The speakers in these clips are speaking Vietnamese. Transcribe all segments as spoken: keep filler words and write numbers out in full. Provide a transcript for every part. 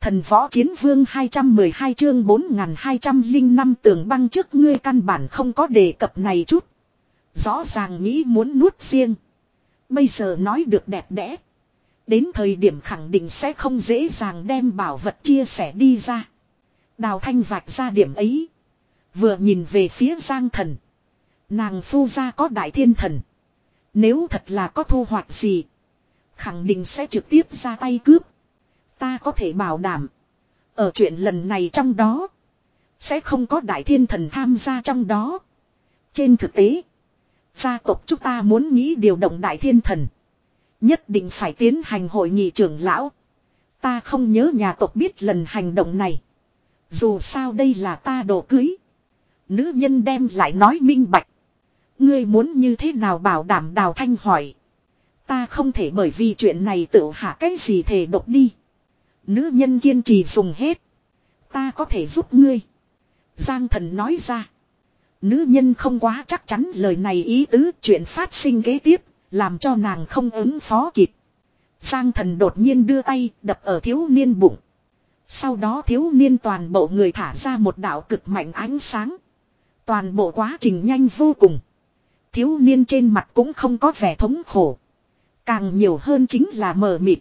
Thần võ chiến vương hai trăm mười hai chương bốn nghìn hai trăm lẻ năm tường băng trước ngươi căn bản không có đề cập này chút. Rõ ràng nghĩ muốn nuốt riêng. Bây giờ nói được đẹp đẽ. Đến thời điểm khẳng định sẽ không dễ dàng đem bảo vật chia sẻ đi ra. Đào Thanh vạch ra điểm ấy. Vừa nhìn về phía Giang Thần. Nàng phu gia có đại thiên thần. Nếu thật là có thu hoạch gì. Khẳng định sẽ trực tiếp ra tay cướp. Ta có thể bảo đảm. Ở chuyện lần này trong đó. Sẽ không có đại thiên thần tham gia trong đó. Trên thực tế. Gia tộc chúng ta muốn nghĩ điều động đại thiên thần. Nhất định phải tiến hành hội nghị trưởng lão. Ta không nhớ nhà tộc biết lần hành động này. Dù sao đây là ta đồ cưới. Nữ nhân đem lại nói minh bạch. Ngươi muốn như thế nào bảo đảm Đào Thanh hỏi. Ta không thể bởi vì chuyện này tự hạ cái gì thể độc đi. Nữ nhân kiên trì dùng hết. Ta có thể giúp ngươi. Giang Thần nói ra. Nữ nhân không quá chắc chắn lời này ý tứ chuyện phát sinh kế tiếp. Làm cho nàng không ứng phó kịp. Giang Thần đột nhiên đưa tay đập ở thiếu niên bụng. Sau đó thiếu niên toàn bộ người thả ra một đạo cực mạnh ánh sáng. Toàn bộ quá trình nhanh vô cùng. Thiếu niên trên mặt cũng không có vẻ thống khổ. Càng nhiều hơn chính là mờ mịt.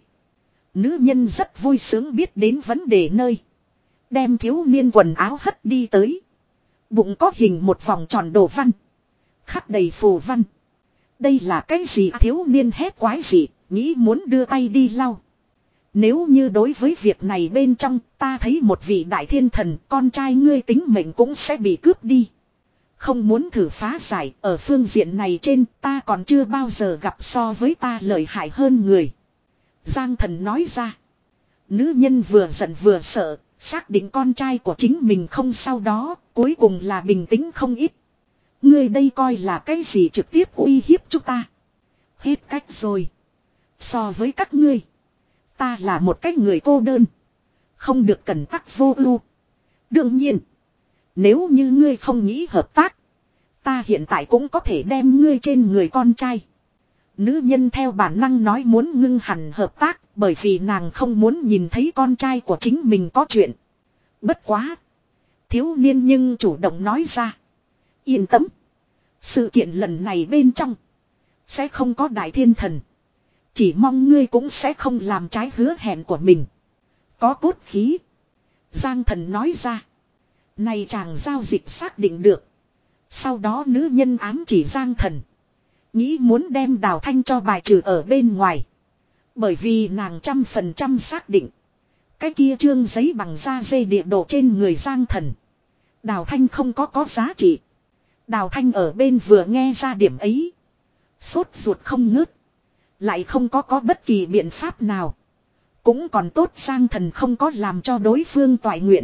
Nữ nhân rất vui sướng biết đến vấn đề nơi. Đem thiếu niên quần áo hất đi tới. Bụng có hình một vòng tròn đồ văn. Khắc đầy phù văn. Đây là cái gì thiếu niên hét quái gì, nghĩ muốn đưa tay đi lau. Nếu như đối với việc này bên trong ta thấy một vị đại thiên thần, con trai ngươi tính mệnh cũng sẽ bị cướp đi. Không muốn thử phá giải, ở phương diện này trên ta còn chưa bao giờ gặp so với ta lợi hại hơn người. Giang Thần nói ra. Nữ nhân vừa giận vừa sợ, xác định con trai của chính mình không sau đó, cuối cùng là bình tĩnh không ít. Ngươi đây coi là cái gì trực tiếp uy hiếp chúng ta. Hết cách rồi. So với các ngươi, ta là một cái người cô đơn. Không được cẩn tắc vô ưu. Đương nhiên, nếu như ngươi không nghĩ hợp tác, ta hiện tại cũng có thể đem ngươi trên người con trai. Nữ nhân theo bản năng nói muốn ngưng hẳn hợp tác, bởi vì nàng không muốn nhìn thấy con trai của chính mình có chuyện. Bất quá. Thiếu niên nhưng chủ động nói ra. Yên tâm. Sự kiện lần này bên trong. Sẽ không có đại thiên thần. Chỉ mong ngươi cũng sẽ không làm trái hứa hẹn của mình. Có cốt khí. Giang Thần nói ra. Này chàng giao dịch xác định được. Sau đó nữ nhân ám chỉ Giang Thần. Nghĩ muốn đem Đào Thanh cho bài trừ ở bên ngoài. Bởi vì nàng trăm phần trăm xác định. Cái kia trương giấy bằng da dê địa đồ trên người Giang Thần. Đào Thanh không có có giá trị. Đào Thanh ở bên vừa nghe ra điểm ấy. Sốt ruột không ngớt. Lại không có có bất kỳ biện pháp nào. Cũng còn tốt Giang Thần không có làm cho đối phương toại nguyện.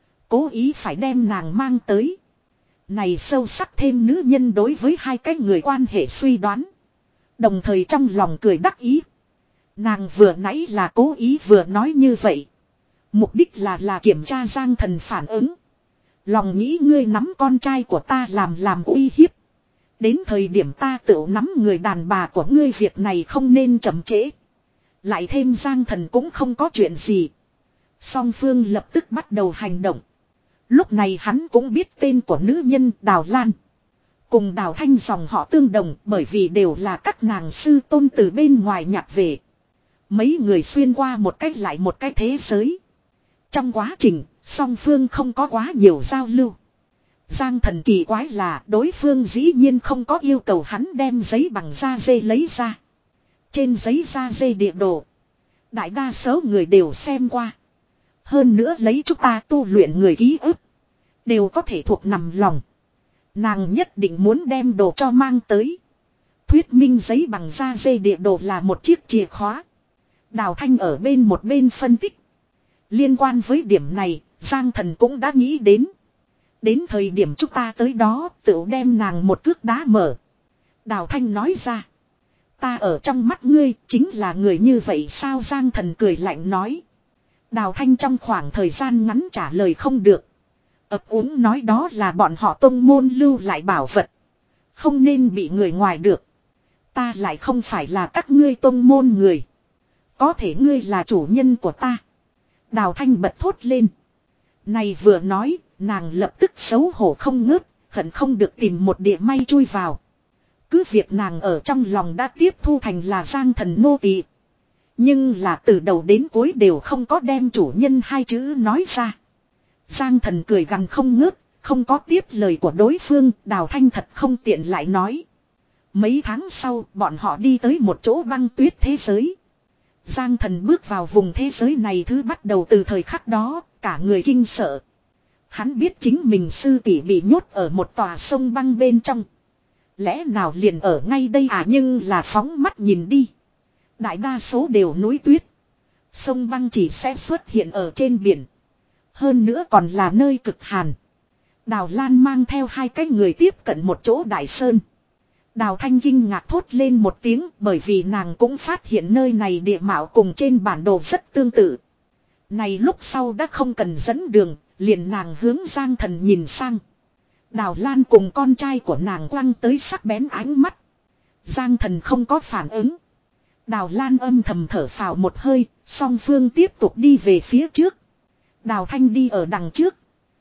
Cố ý phải đem nàng mang tới. Này sâu sắc thêm nữ nhân đối với hai cái người quan hệ suy đoán. Đồng thời trong lòng cười đắc ý. Nàng vừa nãy là cố ý vừa nói như vậy. Mục đích là là kiểm tra Giang Thần phản ứng. Lòng nghĩ ngươi nắm con trai của ta làm làm uy hiếp. Đến thời điểm ta tự nắm người đàn bà của ngươi việc này không nên chậm trễ. Lại thêm Giang Thần cũng không có chuyện gì. Song phương lập tức bắt đầu hành động. Lúc này hắn cũng biết tên của nữ nhân Đào Lan. Cùng Đào Thanh dòng họ tương đồng bởi vì đều là các nàng sư tôn từ bên ngoài nhặt về. Mấy người xuyên qua một cách lại một cái thế giới. Trong quá trình, song phương không có quá nhiều giao lưu. Giang Thần kỳ quái là đối phương dĩ nhiên không có yêu cầu hắn đem giấy bằng da dê lấy ra. Trên giấy da dê địa đồ, đại đa số người đều xem qua. Hơn nữa lấy chúng ta tu luyện người ký ức, đều có thể thuộc nằm lòng. Nàng nhất định muốn đem đồ cho mang tới. Thuyết minh giấy bằng da dê địa đồ là một chiếc chìa khóa. Đào Thanh ở bên một bên phân tích. Liên quan với điểm này, Giang Thần cũng đã nghĩ đến. Đến thời điểm chúng ta tới đó, tự đem nàng một cước đá mở. Đào Thanh nói ra. Ta ở trong mắt ngươi, chính là người như vậy sao? Giang Thần cười lạnh nói. Đào Thanh trong khoảng thời gian ngắn trả lời không được. Ấp úng nói đó là bọn họ tông môn lưu lại bảo vật. Không nên bị người ngoài được. Ta lại không phải là các ngươi tông môn người. Có thể ngươi là chủ nhân của ta. Đào Thanh bật thốt lên. Này vừa nói, nàng lập tức xấu hổ không ngớt, hận không được tìm một địa may chui vào. Cứ việc nàng ở trong lòng đã tiếp thu thành là Giang Thần nô tỳ, nhưng là từ đầu đến cuối đều không có đem chủ nhân hai chữ nói ra. Giang Thần cười gằn không ngớt, không có tiếp lời của đối phương. Đào Thanh thật không tiện lại nói. Mấy tháng sau, bọn họ đi tới một chỗ băng tuyết thế giới. Giang Thần bước vào vùng thế giới này thứ bắt đầu từ thời khắc đó, cả người kinh sợ. Hắn biết chính mình sư tỷ bị nhốt ở một tòa sông băng bên trong. Lẽ nào liền ở ngay đây à, nhưng là phóng mắt nhìn đi. Đại đa số đều núi tuyết. Sông băng chỉ sẽ xuất hiện ở trên biển. Hơn nữa còn là nơi cực hàn. Đào Lan mang theo hai cái người tiếp cận một chỗ đại sơn. Đào Thanh kinh ngạc thốt lên một tiếng, bởi vì nàng cũng phát hiện nơi này địa mạo cùng trên bản đồ rất tương tự. Này lúc sau đã không cần dẫn đường, liền nàng hướng Giang Thần nhìn sang. Đào Lan cùng con trai của nàng quăng tới sắc bén ánh mắt. Giang Thần không có phản ứng. Đào Lan âm thầm thở phào một hơi, song phương tiếp tục đi về phía trước. Đào Thanh đi ở đằng trước.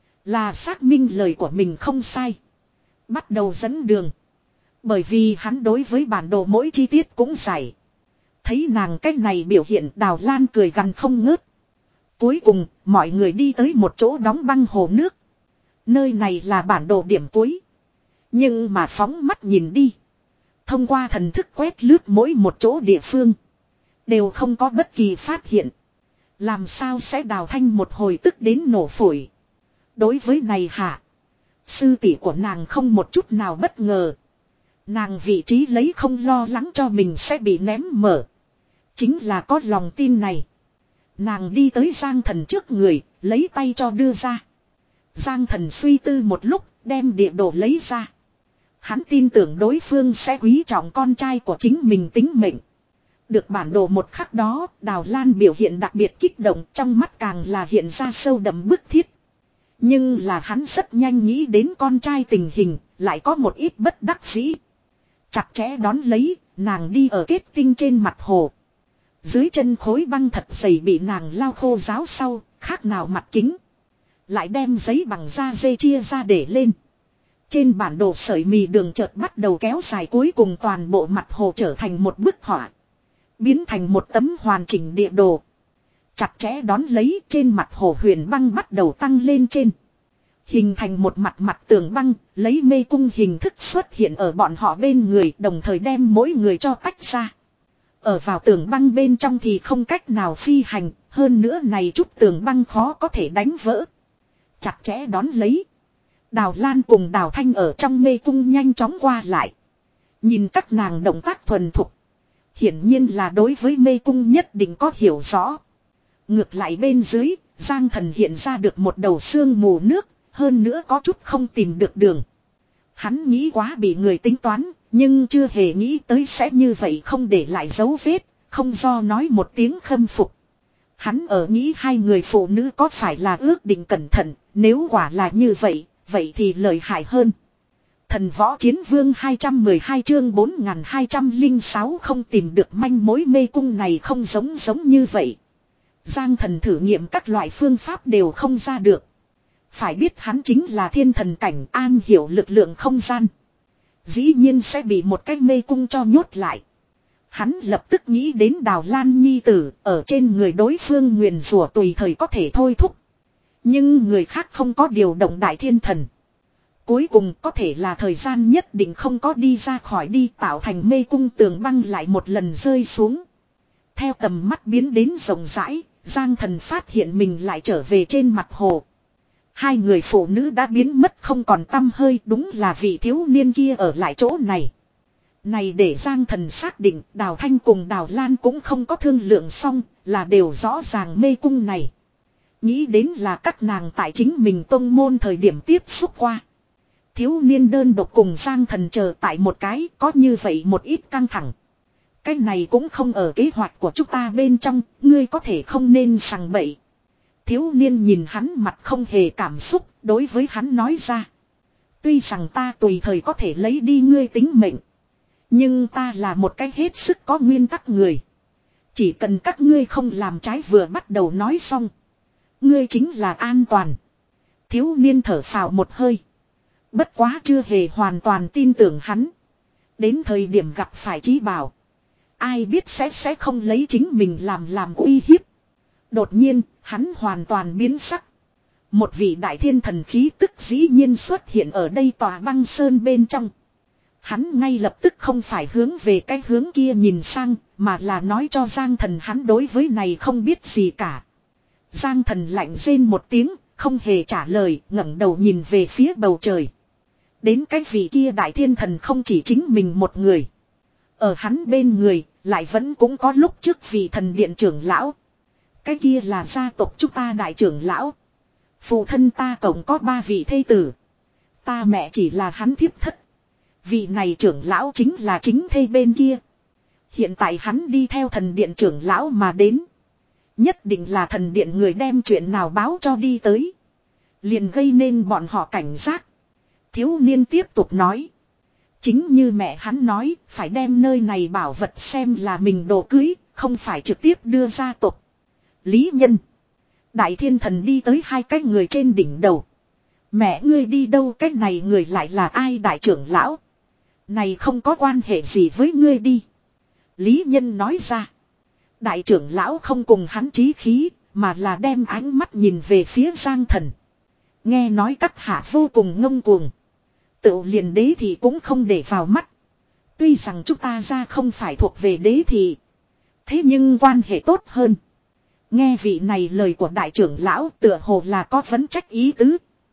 Là xác minh lời của mình không sai. Bắt đầu dẫn đường. Bởi vì hắn đối với bản đồ mỗi chi tiết cũng giải. Thấy nàng cách này biểu hiện, Đào Lan cười gằn không ngớt. Cuối cùng, mọi người đi tới một chỗ đóng băng hồ nước. Nơi này là bản đồ điểm cuối. Nhưng mà phóng mắt nhìn đi. Thông qua thần thức quét lướt mỗi một chỗ địa phương. Đều không có bất kỳ phát hiện. Làm sao sẽ Đào Thanh một hồi tức đến nổ phổi. Đối với này hả? Sư tỷ của nàng không một chút nào bất ngờ. Nàng vị trí lấy không lo lắng cho mình sẽ bị ném mở. Chính là có lòng tin này. Nàng đi tới Giang Thần trước người, lấy tay cho đưa ra. Giang Thần suy tư một lúc, đem địa đồ lấy ra. Hắn tin tưởng đối phương sẽ quý trọng con trai của chính mình tính mệnh. Được bản đồ một khắc đó, Đào Lan biểu hiện đặc biệt kích động, trong mắt càng là hiện ra sâu đậm bức thiết. Nhưng là hắn rất nhanh nghĩ đến con trai tình hình, lại có một ít bất đắc dĩ. Chặt chẽ đón lấy, nàng đi ở kết tinh trên mặt hồ. Dưới chân khối băng thật dày bị nàng lao khô ráo sau, khác nào mặt kính. Lại đem giấy bằng da dê chia ra để lên. Trên bản đồ sợi mì đường chợt bắt đầu kéo dài, cuối cùng toàn bộ mặt hồ trở thành một bức họa. Biến thành một tấm hoàn chỉnh địa đồ. Chặt chẽ đón lấy, trên mặt hồ huyền băng bắt đầu tăng lên trên. Hình thành một mặt mặt tường băng, lấy mê cung hình thức xuất hiện ở bọn họ bên người, đồng thời đem mỗi người cho tách ra. Ở vào tường băng bên trong thì không cách nào phi hành, hơn nữa này chút tường băng khó có thể đánh vỡ. Chặt chẽ đón lấy. Đào Lan cùng Đào Thanh ở trong mê cung nhanh chóng qua lại. Nhìn các nàng động tác thuần thục. Hiển nhiên là đối với mê cung nhất định có hiểu rõ. Ngược lại bên dưới, Giang Thần hiện ra được một đầu sương mù nước, hơn nữa có chút không tìm được đường. Hắn nghĩ quá bị người tính toán, nhưng chưa hề nghĩ tới sẽ như vậy, không để lại dấu vết, không do nói một tiếng khâm phục. Hắn ở nghĩ hai người phụ nữ có phải là ước định cẩn thận, nếu quả là như vậy, vậy thì lợi hại hơn. Thần võ chiến vương hai trăm mười hai chương bốn nghìn hai trăm lẻ sáu không tìm được manh mối, mê cung này không giống giống như vậy. Giang Thần thử nghiệm các loại phương pháp đều không ra được. Phải biết hắn chính là thiên thần cảnh, an hiểu lực lượng không gian. Dĩ nhiên sẽ bị một cái mê cung cho nhốt lại. Hắn lập tức nghĩ đến Đào Lan nhi tử, ở trên người đối phương nguyền rủa tùy thời có thể thôi thúc. Nhưng người khác không có điều động đại thiên thần. Cuối cùng có thể là thời gian nhất định không có đi ra khỏi đi, tạo thành mê cung tường băng lại một lần rơi xuống. Theo tầm mắt biến đến rộng rãi, Giang Thần phát hiện mình lại trở về trên mặt hồ. Hai người phụ nữ đã biến mất không còn tăm hơi, đúng là vị thiếu niên kia ở lại chỗ này. Này để Giang Thần xác định Đào Thanh cùng Đào Lan cũng không có thương lượng xong, là đều rõ ràng mê cung này. Nghĩ đến là các nàng tại chính mình tông môn thời điểm tiếp xúc qua. Thiếu niên đơn độc cùng Giang Thần chờ tại một cái, có như vậy một ít căng thẳng. Cái này cũng không ở kế hoạch của chúng ta bên trong, ngươi có thể không nên sằng bậy. Thiếu niên nhìn hắn mặt không hề cảm xúc, đối với hắn nói ra. Tuy rằng ta tùy thời có thể lấy đi ngươi tính mệnh. Nhưng ta là một cái hết sức có nguyên tắc người. Chỉ cần các ngươi không làm trái, vừa bắt đầu nói xong. Ngươi chính là an toàn. Thiếu niên thở phào một hơi. Bất quá chưa hề hoàn toàn tin tưởng hắn. Đến thời điểm gặp phải Chí Bảo. Ai biết sẽ sẽ không lấy chính mình làm làm uy hiếp. Đột nhiên, hắn hoàn toàn biến sắc. Một vị đại thiên thần khí tức dĩ nhiên xuất hiện ở đây tòa băng sơn bên trong. Hắn ngay lập tức không phải hướng về cái hướng kia nhìn sang, mà là nói cho Giang Thần hắn đối với này không biết gì cả. Giang Thần lạnh rên một tiếng, không hề trả lời, ngẩng đầu nhìn về phía bầu trời. Đến cái vị kia đại thiên thần không chỉ chính mình một người. Ở hắn bên người, lại vẫn cũng có lúc trước vị thần điện trưởng lão. Cái kia là gia tộc chúng ta đại trưởng lão. Phụ thân ta cộng có ba vị thê tử. Ta mẹ chỉ là hắn thiếp thất. Vị này trưởng lão chính là chính thê bên kia. Hiện tại hắn đi theo thần điện trưởng lão mà đến. Nhất định là thần điện người đem chuyện nào báo cho đi tới. Liền gây nên bọn họ cảnh giác. Thiếu niên tiếp tục nói. Chính như mẹ hắn nói, phải đem nơi này bảo vật xem là mình đồ cưới, không phải trực tiếp đưa ra tộc. Lý Nhân. Đại thiên thần đi tới hai cái người trên đỉnh đầu. Mẹ ngươi đi đâu, cái này người lại là ai? Đại trưởng lão. Này không có quan hệ gì với ngươi đi. Lý Nhân nói ra. Đại trưởng lão không cùng hắn chí khí, mà là đem ánh mắt nhìn về phía Giang Thần. Nghe nói các hạ vô cùng ngông cuồng. Tự liền đế thị cũng không để vào mắt. Tuy rằng chúng ta ra không phải thuộc về đế thị. Thế nhưng quan hệ tốt hơn. Nghe vị này lời của đại trưởng lão tựa hồ là có vấn trách ý tứ.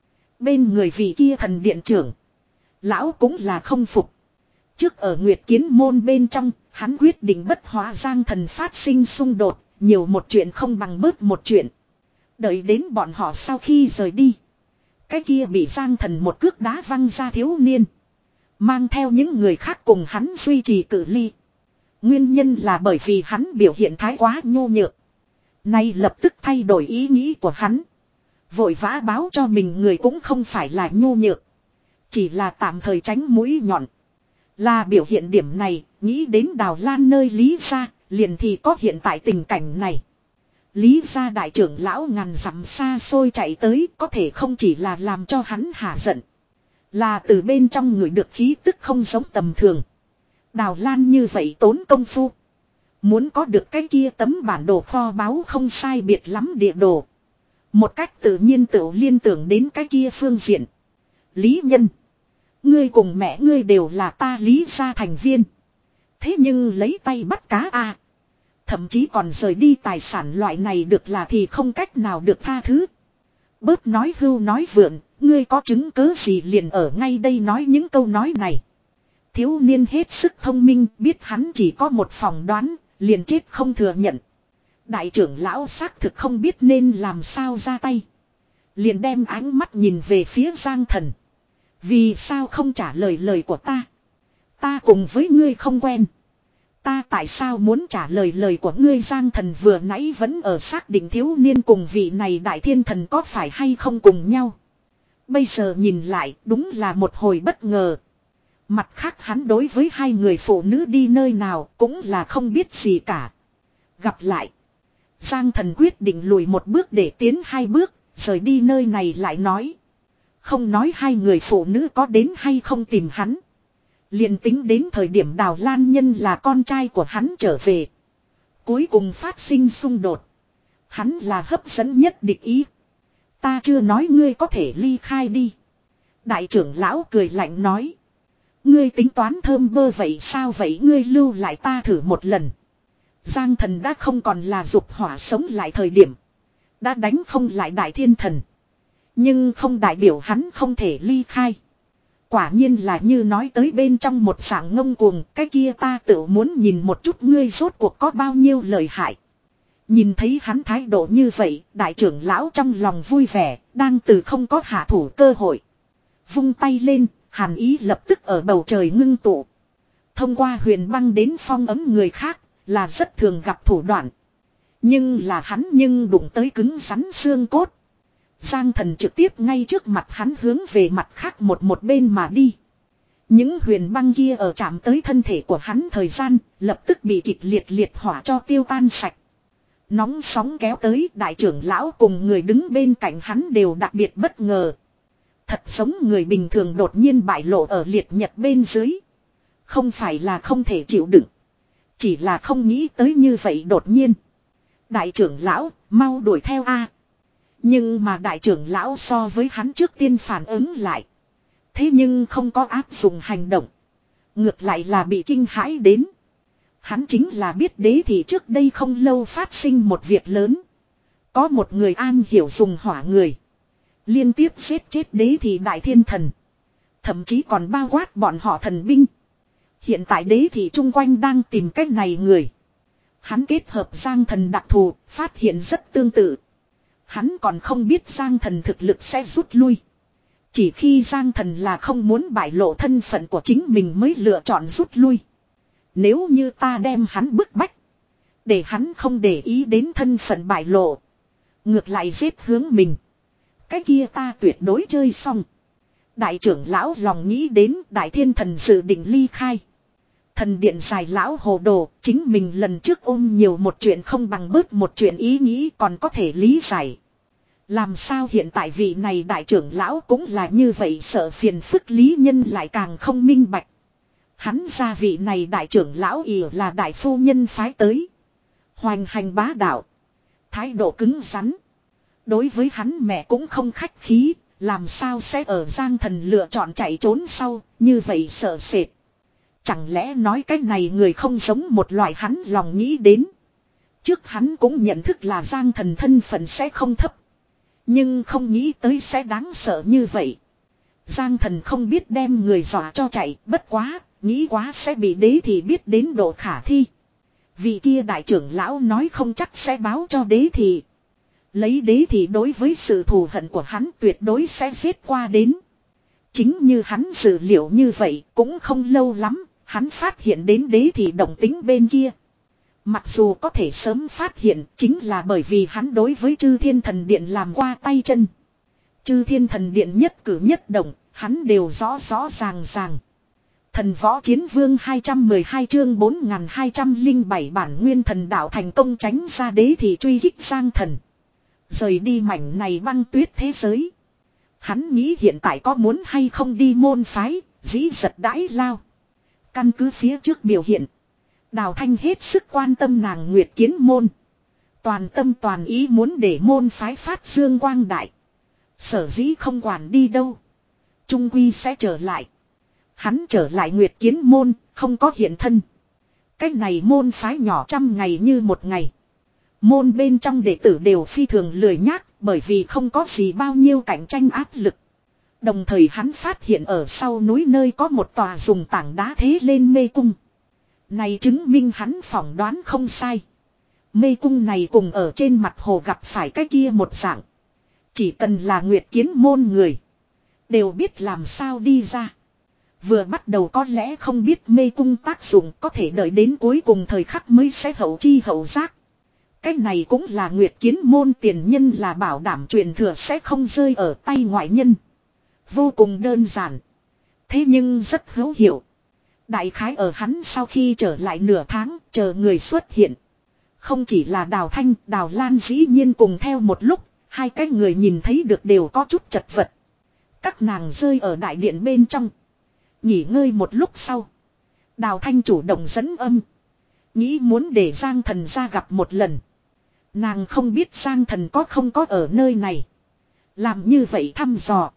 Bên người vị kia thần điện trưởng. Lão cũng là không phục. Trước ở Nguyệt Kiến môn bên trong, hắn quyết định bất hóa Giang Thần phát sinh xung đột. Nhiều một chuyện không bằng bớt một chuyện. Đợi đến bọn họ sau khi rời đi. Cái kia bị Giang Thần một cước đá văng ra thiếu niên. Mang theo những người khác cùng hắn duy trì cự ly. Nguyên nhân là bởi vì hắn biểu hiện thái quá nhu nhược. Nay lập tức thay đổi ý nghĩ của hắn. Vội vã báo cho mình người cũng không phải là nhu nhược. Chỉ là tạm thời tránh mũi nhọn. Là biểu hiện điểm này, nghĩ đến Đào Lan nơi Lý gia, liền thì có hiện tại tình cảnh này. Lý gia đại trưởng lão ngàn dặm xa xôi chạy tới, có thể không chỉ là làm cho hắn hả giận. Là từ bên trong người được khí tức không giống tầm thường. Đào Lan như vậy tốn công phu. Muốn có được cái kia tấm bản đồ kho báu không sai biệt lắm địa đồ. Một cách tự nhiên tự liên tưởng đến cái kia phương diện. Lý Nhân. Ngươi cùng mẹ ngươi đều là ta Lý gia thành viên. Thế nhưng lấy tay bắt cá a à. Thậm chí còn rời đi tài sản loại này được là thì không cách nào được tha thứ. Bớt nói hưu nói vượn, ngươi có chứng cớ gì liền ở ngay đây nói những câu nói này. Thiếu niên hết sức thông minh, biết hắn chỉ có một phỏng đoán, liền chết không thừa nhận. Đại trưởng lão xác thực không biết nên làm sao ra tay. Liền đem ánh mắt nhìn về phía Giang Thần. Vì sao không trả lời lời của ta? Ta cùng với ngươi không quen. Ta tại sao muốn trả lời lời của ngươi? Giang Thần vừa nãy vẫn ở xác định thiếu niên cùng vị này đại thiên thần có phải hay không cùng nhau. Bây giờ nhìn lại đúng là một hồi bất ngờ. Mặt khác hắn đối với hai người phụ nữ đi nơi nào cũng là không biết gì cả. Gặp lại. Giang Thần quyết định lùi một bước để tiến hai bước, rời đi nơi này lại nói. Không nói hai người phụ nữ có đến hay không tìm hắn. Liền tính đến thời điểm Đào Lan Nhân là con trai của hắn trở về. Cuối cùng phát sinh xung đột. Hắn là hấp dẫn nhất địch ý. Ta chưa nói ngươi có thể ly khai đi. Đại trưởng lão cười lạnh nói. Ngươi tính toán thơm bơ vậy sao vậy, ngươi lưu lại ta thử một lần. Giang Thần đã không còn là dục hỏa sống lại thời điểm. Đã đánh không lại đại thiên thần. Nhưng không đại biểu hắn không thể ly khai. Quả nhiên là như nói tới bên trong một dạng ngông cuồng, cái kia ta tự muốn nhìn một chút ngươi rốt cuộc có bao nhiêu lợi hại. Nhìn thấy hắn thái độ như vậy, đại trưởng lão trong lòng vui vẻ, đang từ không có hạ thủ cơ hội. Vung tay lên, hàn ý lập tức ở bầu trời ngưng tụ. Thông qua huyền băng đến phong ấm người khác, là rất thường gặp thủ đoạn. Nhưng là hắn nhưng đụng tới cứng rắn xương cốt. Giang Thần trực tiếp ngay trước mặt hắn hướng về mặt khác một một bên mà đi. Những huyền băng kia ở chạm tới thân thể của hắn thời gian, lập tức bị kịch liệt liệt hỏa cho tiêu tan sạch. Nóng sóng kéo tới, đại trưởng lão cùng người đứng bên cạnh hắn đều đặc biệt bất ngờ. Thật giống người bình thường đột nhiên bại lộ ở liệt nhật bên dưới. Không phải là không thể chịu đựng. Chỉ là không nghĩ tới như vậy đột nhiên. Đại trưởng lão, mau đuổi theo a. Nhưng mà đại trưởng lão so với hắn trước tiên phản ứng lại. Thế nhưng không có áp dụng hành động. Ngược lại là bị kinh hãi đến. Hắn chính là biết đế thì trước đây không lâu phát sinh một việc lớn. Có một người an hiểu dùng hỏa người. Liên tiếp giết chết đế thì đại thiên thần. Thậm chí còn bao quát bọn họ thần binh. Hiện tại đế thì chung quanh đang tìm cách này người. Hắn kết hợp Giang Thần đặc thù, phát hiện rất tương tự. Hắn còn không biết Giang Thần thực lực sẽ rút lui. Chỉ khi Giang Thần là không muốn bại lộ thân phận của chính mình mới lựa chọn rút lui. Nếu như ta đem hắn bức bách. Để hắn không để ý đến thân phận bại lộ. Ngược lại giết hướng mình. Cái kia ta tuyệt đối chơi xong. Đại trưởng lão lòng nghĩ đến đại thiên thần dự định ly khai. Thần điện dài lão hồ đồ, chính mình lần trước ôm nhiều một chuyện không bằng bớt một chuyện ý nghĩ còn có thể lý giải. Làm sao hiện tại vị này đại trưởng lão cũng là như vậy, sợ phiền phức lý nhân lại càng không minh bạch. Hắn ra vị này đại trưởng lão ỉ là đại phu nhân phái tới. Hoành hành bá đạo. Thái độ cứng rắn. Đối với hắn mẹ cũng không khách khí, làm sao sẽ ở Giang Thần lựa chọn chạy trốn sau, như vậy sợ sệt. Chẳng lẽ nói cái này người không giống một loại hắn lòng nghĩ đến. Trước hắn cũng nhận thức là Giang Thần thân phận sẽ không thấp. Nhưng không nghĩ tới sẽ đáng sợ như vậy. Giang Thần không biết đem người dọa cho chạy, bất quá, nghĩ quá sẽ bị đế thì biết đến độ khả thi. Vị kia đại trưởng lão nói không chắc sẽ báo cho đế thì. Lấy đế thì đối với sự thù hận của hắn tuyệt đối sẽ giết qua đến. Chính như hắn dự liệu như vậy, cũng không lâu lắm, hắn phát hiện đến đế thì động tính bên kia. Mặc dù có thể sớm phát hiện, chính là bởi vì hắn đối với Chư Thiên Thần Điện làm qua tay chân. Chư Thiên Thần Điện nhất cử nhất động, hắn đều rõ rõ ràng ràng. Thần Võ Chiến Vương hai trăm mười hai chương bốn nghìn hai trăm lẻ bảy bản nguyên thần đạo thành công tránh ra đế thì truy kích Giang Thần. Rời đi mảnh này băng tuyết thế giới. Hắn nghĩ hiện tại có muốn hay không đi môn phái, dĩ giật đãi lao. Căn cứ phía trước biểu hiện. Đào Thanh hết sức quan tâm nàng Nguyệt Kiến môn. Toàn tâm toàn ý muốn để môn phái phát dương quang đại. Sở dĩ không quản đi đâu. Trung quy sẽ trở lại. Hắn trở lại Nguyệt Kiến môn, không có hiện thân. Cách này môn phái nhỏ trăm ngày như một ngày. Môn bên trong đệ tử đều phi thường lười nhác, bởi vì không có gì bao nhiêu cạnh tranh áp lực. Đồng thời hắn phát hiện ở sau núi nơi có một tòa dùng tảng đá thế lên mê cung. Này chứng minh hắn phỏng đoán không sai. Mê cung này cùng ở trên mặt hồ gặp phải cái kia một dạng. Chỉ cần là Nguyệt Kiến môn người. Đều biết làm sao đi ra. Vừa bắt đầu có lẽ không biết mê cung tác dụng, có thể đợi đến cuối cùng thời khắc mới sẽ hậu chi hậu giác. Cái này cũng là Nguyệt Kiến môn tiền nhân là bảo đảm truyền thừa sẽ không rơi ở tay ngoại nhân. Vô cùng đơn giản. Thế nhưng rất hữu hiệu. Đại khái ở hắn sau khi trở lại nửa tháng, chờ người xuất hiện. Không chỉ là Đào Thanh, Đào Lan dĩ nhiên cùng theo một lúc, hai cái người nhìn thấy được đều có chút chật vật. Các nàng rơi ở đại điện bên trong. Nghỉ ngơi một lúc sau. Đào Thanh chủ động dẫn âm. Nghĩ muốn để Giang Thần ra gặp một lần. Nàng không biết Giang Thần có không có ở nơi này. Làm như vậy thăm dò.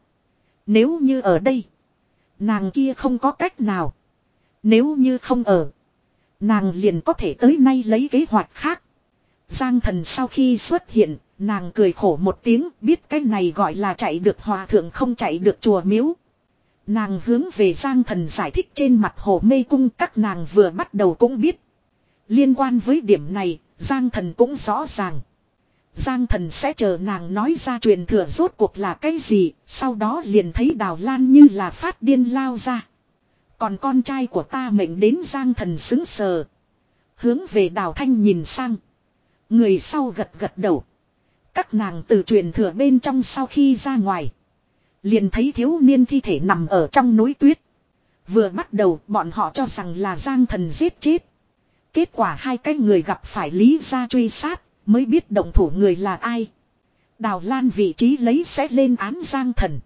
Nếu như ở đây. Nàng kia không có cách nào. Nếu như không ở. Nàng liền có thể tới nay lấy kế hoạch khác. Giang Thần sau khi xuất hiện. Nàng cười khổ một tiếng. Biết cái này gọi là chạy được hòa thượng không chạy được chùa miếu. Nàng hướng về Giang Thần giải thích trên mặt hồ mê cung, các nàng vừa bắt đầu cũng biết. Liên quan với điểm này, Giang Thần cũng rõ ràng. Giang Thần sẽ chờ nàng nói ra truyền thừa rốt cuộc là cái gì, sau đó liền thấy Đào Lan như là phát điên lao ra. Còn con trai của ta mệnh đến Giang Thần xứng sờ. Hướng về Đào Thanh nhìn sang. Người sau gật gật đầu. Các nàng từ truyền thừa bên trong sau khi ra ngoài. Liền thấy thiếu niên thi thể nằm ở trong núi tuyết. Vừa bắt đầu bọn họ cho rằng là Giang Thần giết chết. Kết quả hai cái người gặp phải Lý gia truy sát. mới biết động thủ người là ai. Đào Lan vị trí lấy sẽ lên án Giang Thần.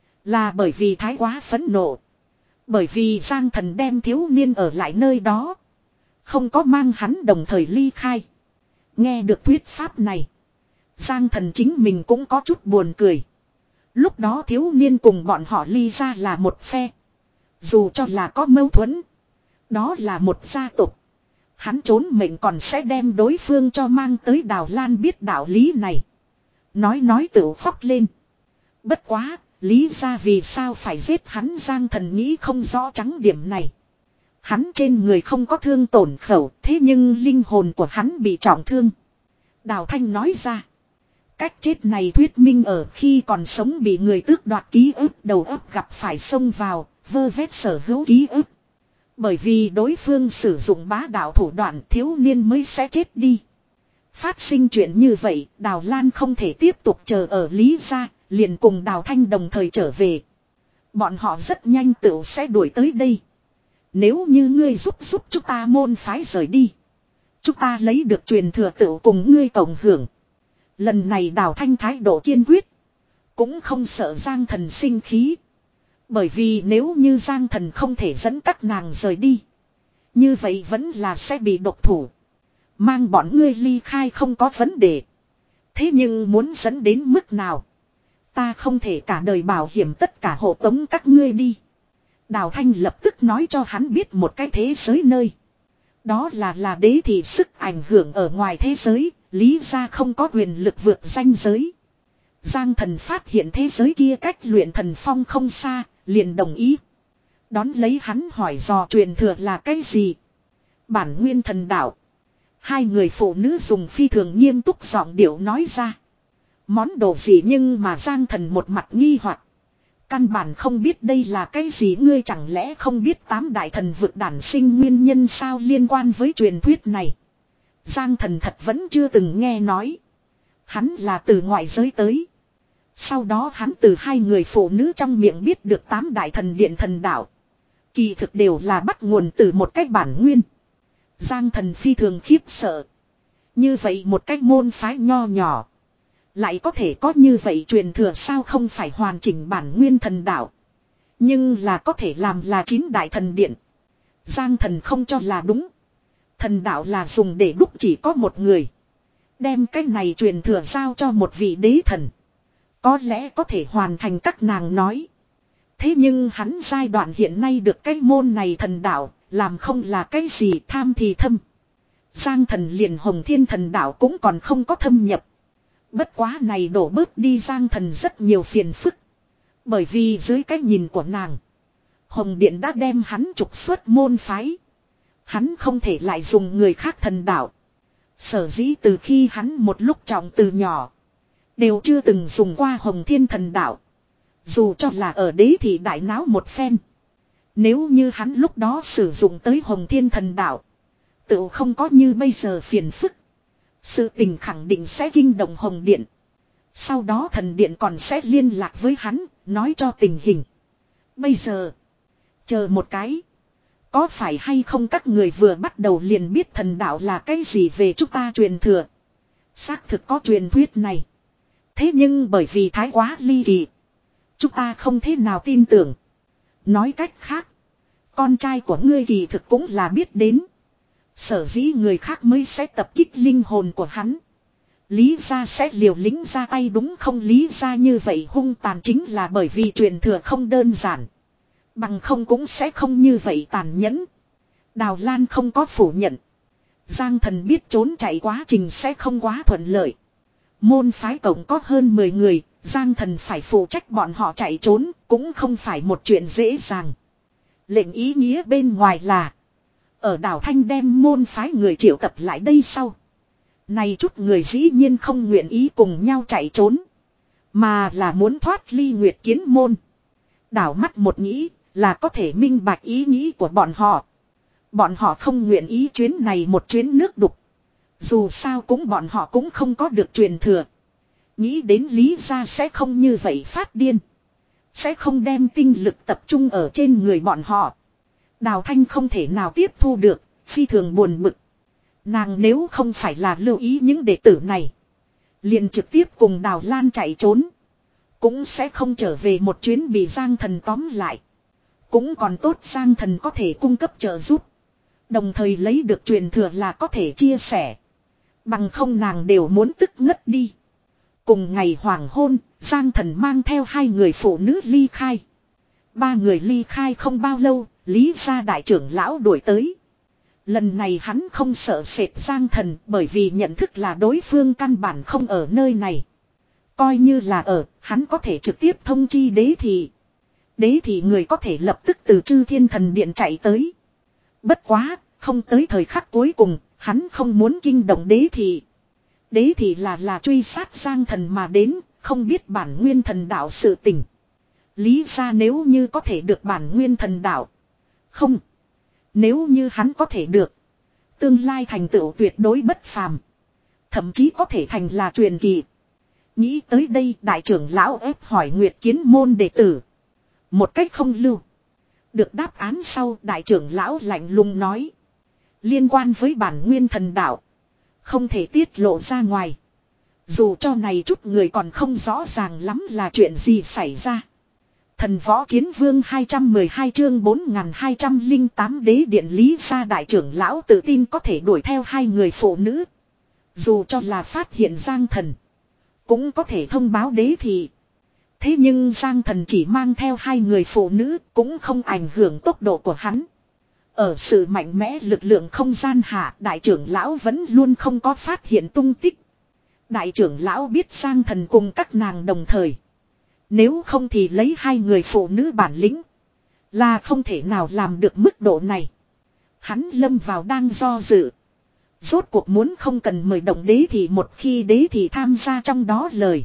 Là bởi vì thái quá phẫn nộ. Bởi vì Giang Thần đem thiếu niên ở lại nơi đó. Không có mang hắn đồng thời ly khai. Nghe được thuyết pháp này. Giang Thần chính mình cũng có chút buồn cười. Lúc đó thiếu niên cùng bọn họ ly ra là một phe. Dù cho là có mâu thuẫn. Đó là một gia tộc. Hắn trốn mệnh còn sẽ đem đối phương cho mang tới Đào Lan biết đạo lý này. Nói nói tự khóc lên. Bất quá, lý ra vì sao phải giết hắn Giang Thần nghĩ không rõ trắng điểm này. Hắn trên người không có thương tổn khẩu, thế nhưng linh hồn của hắn bị trọng thương. Đào Thanh nói ra. Cách chết này thuyết minh ở khi còn sống bị người tước đoạt ký ức đầu óc gặp phải xông vào, vơ vét sở hữu ký ức. Bởi vì đối phương sử dụng bá đạo thủ đoạn thiếu niên mới sẽ chết đi. Phát sinh chuyện như vậy, Đào Lan không thể tiếp tục chờ ở Lý gia, liền cùng Đào Thanh đồng thời trở về. Bọn họ rất nhanh tự sẽ đuổi tới đây. Nếu như ngươi giúp giúp chúng ta môn phái rời đi. Chúng ta lấy được truyền thừa tự cùng ngươi cộng hưởng. Lần này Đào Thanh thái độ kiên quyết. Cũng không sợ Giang Thần sinh khí. Bởi vì nếu như Giang Thần không thể dẫn các nàng rời đi. Như vậy vẫn là sẽ bị độc thủ. Mang bọn ngươi ly khai không có vấn đề. Thế nhưng muốn dẫn đến mức nào. Ta không thể cả đời bảo hiểm tất cả hộ tống các ngươi đi. Đào Thanh lập tức nói cho hắn biết một cái thế giới nơi. Đó là là đế thị sức ảnh hưởng ở ngoài thế giới. Lý gia không có quyền lực vượt ranh giới. Giang Thần phát hiện thế giới kia cách luyện thần phong không xa, liền đồng ý. Đón lấy hắn hỏi dò truyền thừa là cái gì. Bản nguyên thần đạo. Hai người phụ nữ dùng phi thường nghiêm túc giọng điệu nói ra. Món đồ gì nhưng mà Giang Thần một mặt nghi hoặc. Căn bản không biết đây là cái gì, ngươi chẳng lẽ không biết tám đại thần vực đản sinh nguyên nhân sao liên quan với truyền thuyết này. Giang Thần thật vẫn chưa từng nghe nói. Hắn là từ ngoại giới tới. Sau đó hắn từ hai người phụ nữ trong miệng biết được tám đại thần điện thần đạo. Kỳ thực đều là bắt nguồn từ một cách bản nguyên. Giang Thần phi thường khiếp sợ. Như vậy một cách môn phái nho nhỏ. Lại có thể có như vậy truyền thừa sao không phải hoàn chỉnh bản nguyên thần đạo. Nhưng là có thể làm là chín đại thần điện. Giang Thần không cho là đúng. Thần đạo là dùng để đúc chỉ có một người. Đem cái này truyền thừa giao cho một vị đế thần. Có lẽ có thể hoàn thành các nàng nói. Thế nhưng hắn giai đoạn hiện nay được cái môn này thần đạo, làm không là cái gì tham thì thâm. Giang Thần liền Hồng Thiên thần đạo cũng còn không có thâm nhập. Bất quá này đổ bớt đi Giang Thần rất nhiều phiền phức. Bởi vì dưới cái nhìn của nàng, Hồng Điện đã đem hắn trục xuất môn phái. Hắn không thể lại dùng người khác thần đạo. Sở dĩ từ khi hắn một lúc trọng từ nhỏ, đều chưa từng dùng qua Hồng Thiên thần đạo. Dù cho là ở đế thì đại náo một phen. Nếu như hắn lúc đó sử dụng tới Hồng Thiên thần đạo, tự không có như bây giờ phiền phức. Sự tình khẳng định sẽ kinh động Hồng Điện. Sau đó thần điện còn sẽ liên lạc với hắn, nói cho tình hình. Bây giờ, chờ một cái. Có phải hay không các người vừa bắt đầu liền biết thần đạo là cái gì về chúng ta truyền thừa. Xác thực có truyền thuyết này. Thế nhưng bởi vì thái quá ly kỳ, chúng ta không thế nào tin tưởng. Nói cách khác, con trai của ngươi kỳ thực cũng là biết đến. Sở dĩ người khác mới sẽ tập kích linh hồn của hắn. Lý gia sẽ liều lĩnh ra tay đúng không? Lý gia như vậy hung tàn chính là bởi vì truyền thừa không đơn giản. Bằng không cũng sẽ không như vậy tàn nhẫn. Đào Lan không có phủ nhận. Giang Thần biết trốn chạy quá trình sẽ không quá thuận lợi. Môn phái cộng có hơn mười người, Giang Thần phải phụ trách bọn họ chạy trốn, cũng không phải một chuyện dễ dàng. Lệnh ý nghĩa bên ngoài là, ở đảo Thanh đem môn phái người triệu tập lại đây sau. Này chút người dĩ nhiên không nguyện ý cùng nhau chạy trốn, mà là muốn thoát ly Nguyệt Kiến môn. Đảo mắt một nghĩ, là có thể minh bạch ý nghĩ của bọn họ. Bọn họ không nguyện ý chuyến này một chuyến nước đục. Dù sao cũng bọn họ cũng không có được truyền thừa. Nghĩ đến Lý gia sẽ không như vậy phát điên. Sẽ không đem tinh lực tập trung ở trên người bọn họ. Đào Thanh không thể nào tiếp thu được, phi thường buồn bực. Nàng nếu không phải là lưu ý những đệ tử này. Liền trực tiếp cùng Đào Lan chạy trốn. Cũng sẽ không trở về một chuyến bị Giang Thần tóm lại. Cũng còn tốt Giang Thần có thể cung cấp trợ giúp. Đồng thời lấy được truyền thừa là có thể chia sẻ. Bằng không nàng đều muốn tức ngất đi. Cùng ngày hoàng hôn, Giang Thần mang theo hai người phụ nữ ly khai. Ba người ly khai không bao lâu, Lý gia đại trưởng lão đuổi tới. Lần này hắn không sợ sệt Giang Thần bởi vì nhận thức là đối phương căn bản không ở nơi này. Coi như là ở, hắn có thể trực tiếp thông chi đế thị. Đế thị người có thể lập tức từ Chư Thiên Thần Điện chạy tới. Bất quá, không tới thời khắc cuối cùng, hắn không muốn kinh động đế thị. Đế thị là là truy sát Giang Thần mà đến, không biết bản nguyên thần đạo sự tình. Lý ra nếu như có thể được bản nguyên thần đạo. Không. Nếu như hắn có thể được. Tương lai thành tựu tuyệt đối bất phàm. Thậm chí có thể thành là truyền kỳ. Nghĩ tới đây đại trưởng lão ép hỏi Nguyệt Kiến môn đệ tử. Một cách không lưu. Được đáp án sau đại trưởng lão lạnh lùng nói. Liên quan với bản nguyên thần đạo. Không thể tiết lộ ra ngoài. Dù cho này chút người còn không rõ ràng lắm là chuyện gì xảy ra. Thần võ chiến vương hai trăm mười hai chương bốn nghìn hai trăm lẻ tám đế điện Lý gia đại trưởng lão tự tin có thể đuổi theo hai người phụ nữ. Dù cho là phát hiện Giang Thần. Cũng có thể thông báo đế thị. Thế nhưng Giang Thần chỉ mang theo hai người phụ nữ cũng không ảnh hưởng tốc độ của hắn. Ở sự mạnh mẽ lực lượng không gian hạ đại trưởng lão vẫn luôn không có phát hiện tung tích. Đại trưởng lão biết Giang Thần cùng các nàng đồng thời. Nếu không thì lấy hai người phụ nữ bản lĩnh. Là không thể nào làm được mức độ này. Hắn lâm vào đang do dự. Rốt cuộc muốn không cần mời động đế thì một khi đế thì tham gia trong đó lời.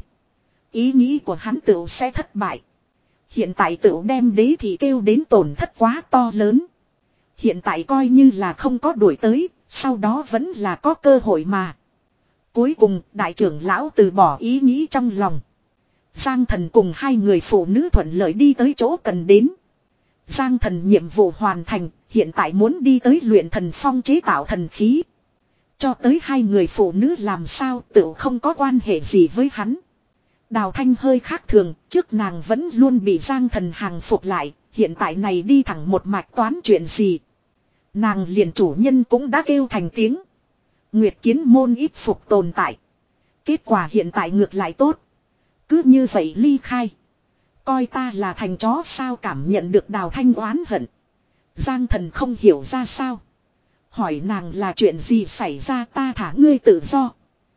Ý nghĩ của hắn tựu sẽ thất bại. Hiện tại tựu đem đế thì kêu đến tổn thất quá to lớn. Hiện tại coi như là không có đuổi tới, sau đó vẫn là có cơ hội mà. Cuối cùng đại trưởng lão từ bỏ ý nghĩ trong lòng. Giang Thần cùng hai người phụ nữ thuận lợi đi tới chỗ cần đến. Giang Thần nhiệm vụ hoàn thành, hiện tại muốn đi tới luyện thần phong chế tạo thần khí. Cho tới hai người phụ nữ làm sao tự không có quan hệ gì với hắn. Đào Thanh hơi khác thường, trước nàng vẫn luôn bị Giang Thần hàng phục lại, hiện tại này đi thẳng một mạch toán chuyện gì. Nàng liền chủ nhân cũng đã kêu thành tiếng. Nguyệt Kiến môn ít phục tồn tại. Kết quả hiện tại ngược lại tốt. Cứ như vậy ly khai. Coi ta là thành chó sao cảm nhận được Đào Thanh oán hận. Giang Thần không hiểu ra sao. Hỏi nàng là chuyện gì xảy ra ta thả ngươi tự do.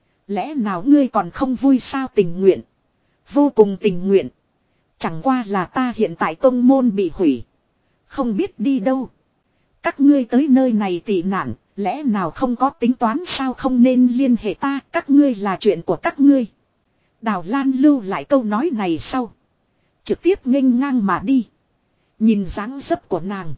Lẽ nào ngươi còn không vui sao tình nguyện. Vô cùng tình nguyện. Chẳng qua là ta hiện tại tông môn bị hủy. Không biết đi đâu. Các ngươi tới nơi này tị nạn. Lẽ nào không có tính toán sao không nên liên hệ ta. Các ngươi là chuyện của các ngươi. Đào Lan lưu lại câu nói này sau. Trực tiếp nghênh ngang mà đi. Nhìn dáng dấp của nàng.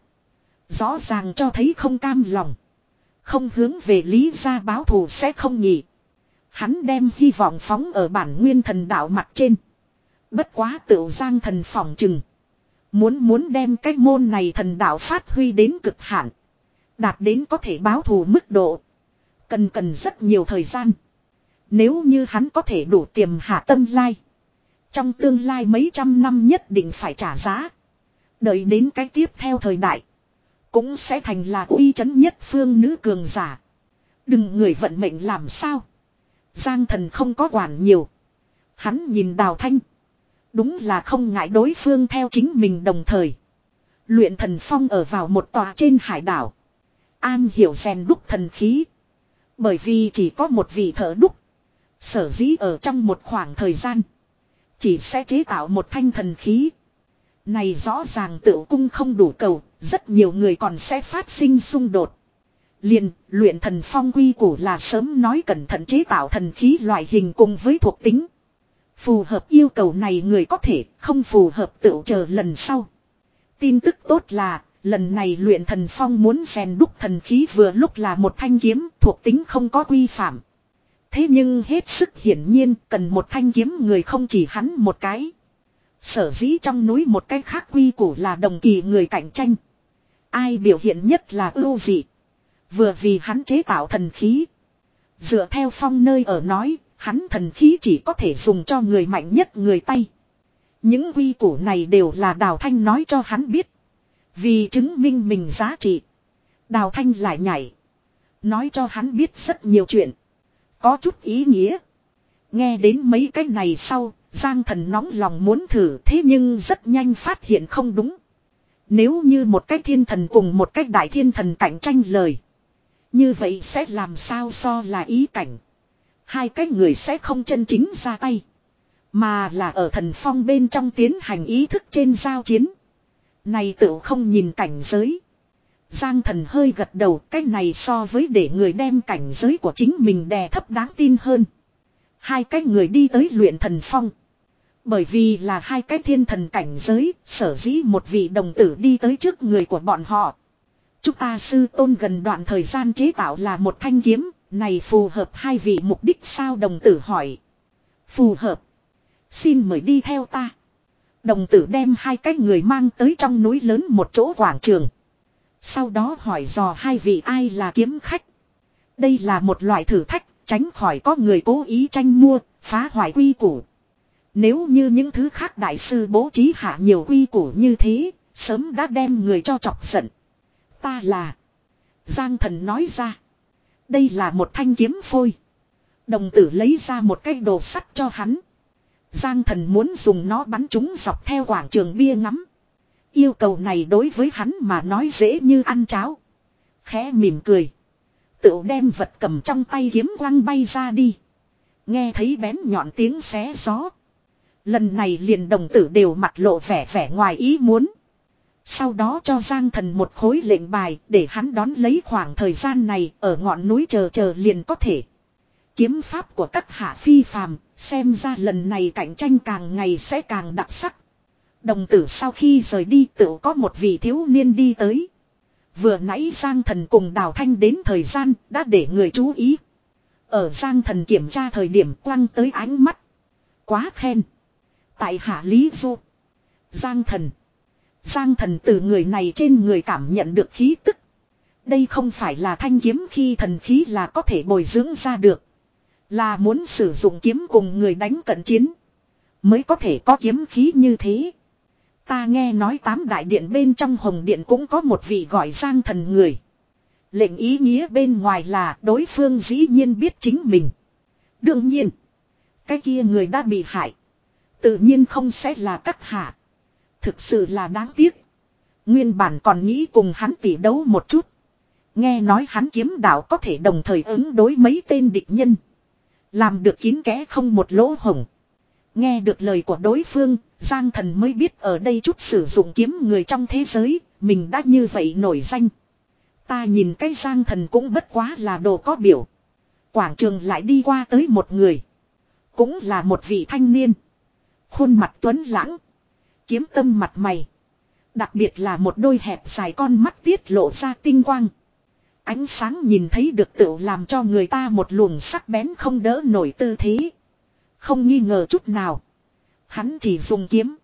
Rõ ràng cho thấy không cam lòng. Không hướng về Lý gia báo thù sẽ không nhỉ. Hắn đem hy vọng phóng ở bản nguyên thần đạo mặt trên. Bất quá tựu Giang Thần phỏng chừng. Muốn muốn đem cái môn này thần đạo phát huy đến cực hạn. Đạt đến có thể báo thù mức độ. Cần cần rất nhiều thời gian. Nếu như hắn có thể đủ tiềm hạ tâm lai. Trong tương lai mấy trăm năm nhất định phải trả giá. Đợi đến cái tiếp theo thời đại. Cũng sẽ thành là uy chấn nhất phương nữ cường giả. Đừng người vận mệnh làm sao. Giang Thần không có quản nhiều. Hắn nhìn Đào Thanh. Đúng là không ngại đối phương theo chính mình đồng thời. Luyện thần phong ở vào một tòa trên hải đảo. An hiểu rèn đúc thần khí. Bởi vì chỉ có một vị thợ đúc. Sở dĩ ở trong một khoảng thời gian. Chỉ sẽ chế tạo một thanh thần khí. Này rõ ràng tự cung không đủ cầu. Rất nhiều người còn sẽ phát sinh xung đột. Liền luyện thần phong quy củ là sớm nói cẩn thận chế tạo thần khí loại hình cùng với thuộc tính. Phù hợp yêu cầu này người có thể, không phù hợp tự chờ lần sau. Tin tức tốt là, lần này luyện thần phong muốn rèn đúc thần khí vừa lúc là một thanh kiếm thuộc tính không có quy phạm. Thế nhưng hết sức hiển nhiên cần một thanh kiếm người không chỉ hắn một cái. Sở dĩ trong núi một cái khác quy củ là đồng kỳ người cạnh tranh. Ai biểu hiện nhất là ưu dị. Vừa vì hắn chế tạo thần khí. Dựa theo Phong nơi ở nói, hắn thần khí chỉ có thể dùng cho người mạnh nhất người tay. Những quy củ này đều là Đào Thanh nói cho hắn biết. Vì chứng minh mình giá trị. Đào Thanh lại nhảy. Nói cho hắn biết rất nhiều chuyện. Có chút ý nghĩa. Nghe đến mấy cái này sau, Giang Thần nóng lòng muốn thử, thế nhưng rất nhanh phát hiện không đúng. Nếu như một cái thiên thần cùng một cái đại thiên thần cạnh tranh lời. Như vậy sẽ làm sao so là ý cảnh. Hai cái người sẽ không chân chính ra tay. Mà là ở thần phong bên trong tiến hành ý thức trên giao chiến. Này tự không nhìn cảnh giới. Giang Thần hơi gật đầu, cái này so với để người đem cảnh giới của chính mình đè thấp đáng tin hơn. Hai cái người đi tới luyện thần phong. Bởi vì là hai cái thiên thần cảnh giới, sở dĩ một vị đồng tử đi tới trước người của bọn họ. Chúng ta sư tôn gần đoạn thời gian chế tạo là một thanh kiếm, này phù hợp hai vị mục đích sao, đồng tử hỏi. Phù hợp. Xin mời đi theo ta. Đồng tử đem hai cái người mang tới trong núi lớn một chỗ quảng trường. Sau đó hỏi dò hai vị ai là kiếm khách. Đây là một loại thử thách, tránh khỏi có người cố ý tranh mua, phá hoại quy củ. Nếu như những thứ khác đại sư bố trí hạ nhiều quy củ như thế, sớm đã đem người cho chọc giận. Ta là... Giang Thần nói ra. Đây là một thanh kiếm phôi. Đồng tử lấy ra một cái đồ sắt cho hắn. Giang Thần muốn dùng nó bắn chúng dọc theo quảng trường bia ngắm. Yêu cầu này đối với hắn mà nói dễ như ăn cháo. Khẽ mỉm cười. Tự đem vật cầm trong tay kiếm quăng bay ra đi. Nghe thấy bén nhọn tiếng xé gió. Lần này liền đồng tử đều mặt lộ vẻ vẻ ngoài ý muốn. Sau đó cho Giang Thần một khối lệnh bài để hắn đón lấy khoảng thời gian này ở ngọn núi chờ chờ liền có thể. Kiếm pháp của các hạ phi phàm, xem ra lần này cạnh tranh càng ngày sẽ càng đặc sắc. Đồng tử sau khi rời đi tự có một vị thiếu niên đi tới. Vừa nãy Giang Thần cùng Đào Thanh đến thời gian đã để người chú ý. Ở Giang Thần kiểm tra thời điểm quăng tới ánh mắt. Quá khen. Tại hạ Lý Du. Giang Thần. Giang Thần từ người này trên người cảm nhận được khí tức. Đây không phải là thanh kiếm khi thần khí là có thể bồi dưỡng ra được. Là muốn sử dụng kiếm cùng người đánh cận chiến. Mới có thể có kiếm khí như thế. Ta nghe nói tám đại điện bên trong Hồng Điện cũng có một vị gọi Giang Thần người. Lệnh ý nghĩa bên ngoài là đối phương dĩ nhiên biết chính mình. Đương nhiên. Cái kia người đã bị hại. Tự nhiên không sẽ là các hạ. Thực sự là đáng tiếc. Nguyên bản còn nghĩ cùng hắn tỉ đấu một chút. Nghe nói hắn kiếm đạo có thể đồng thời ứng đối mấy tên địch nhân. Làm được kín kẽ không một lỗ hổng. Nghe được lời của đối phương, Giang Thần mới biết ở đây chút sử dụng kiếm người trong thế giới, mình đã như vậy nổi danh. Ta nhìn cái Giang Thần cũng bất quá là đồ có biểu. Quảng trường lại đi qua tới một người. Cũng là một vị thanh niên. Khuôn mặt tuấn lãng. Kiếm tâm mặt mày. Đặc biệt là một đôi hẹp dài con mắt tiết lộ ra tinh quang. Ánh sáng nhìn thấy được tựu làm cho người ta một luồng sắc bén không đỡ nổi tư thế. Không nghi ngờ chút nào. Hắn chỉ dùng kiếm.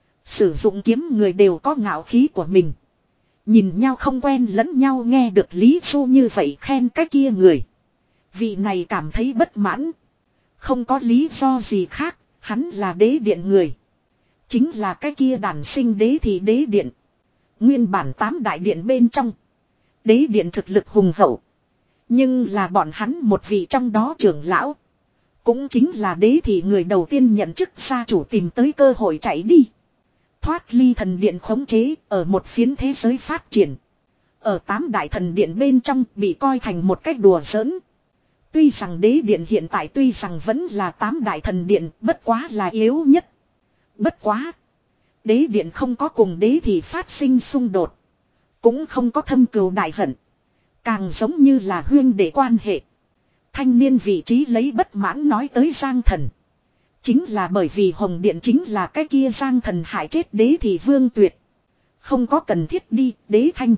Sử dụng kiếm người đều có ngạo khí của mình. Nhìn nhau không quen lẫn nhau nghe được Lý Du như vậy khen cái kia người. Vị này cảm thấy bất mãn. Không có lý do gì khác, hắn là đế điện người. Chính là cái kia đàn sinh đế thì đế điện. Nguyên bản tám đại điện bên trong. Đế điện thực lực hùng hậu. Nhưng là bọn hắn một vị trong đó trưởng lão. Cũng chính là đế thì người đầu tiên nhận chức gia chủ tìm tới cơ hội chạy đi. Thoát ly thần điện khống chế ở một phiến thế giới phát triển. Ở tám đại thần điện bên trong bị coi thành một cách đùa giỡn. Tuy rằng đế điện hiện tại tuy rằng vẫn là tám đại thần điện bất quá là yếu nhất. Bất quá. Đế điện không có cùng đế thì phát sinh xung đột. Cũng không có thâm cừu đại hận. Càng giống như là huyên đệ quan hệ. Thanh niên vị trí lấy bất mãn nói tới Giang Thần. Chính là bởi vì Hồng Điện chính là cái kia Giang Thần hại chết đế thì Vương Tuyệt. Không có cần thiết đi, đế thanh.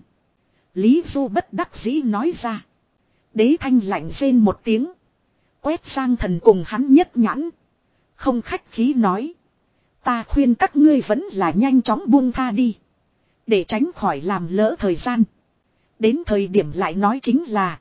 Lý Du bất đắc dĩ nói ra. Đế thanh lạnh rên một tiếng. Quét Giang Thần cùng hắn nhất nhãn. Không khách khí nói. Ta khuyên các ngươi vẫn là nhanh chóng buông tha đi. Để tránh khỏi làm lỡ thời gian. Đến thời điểm lại nói chính là.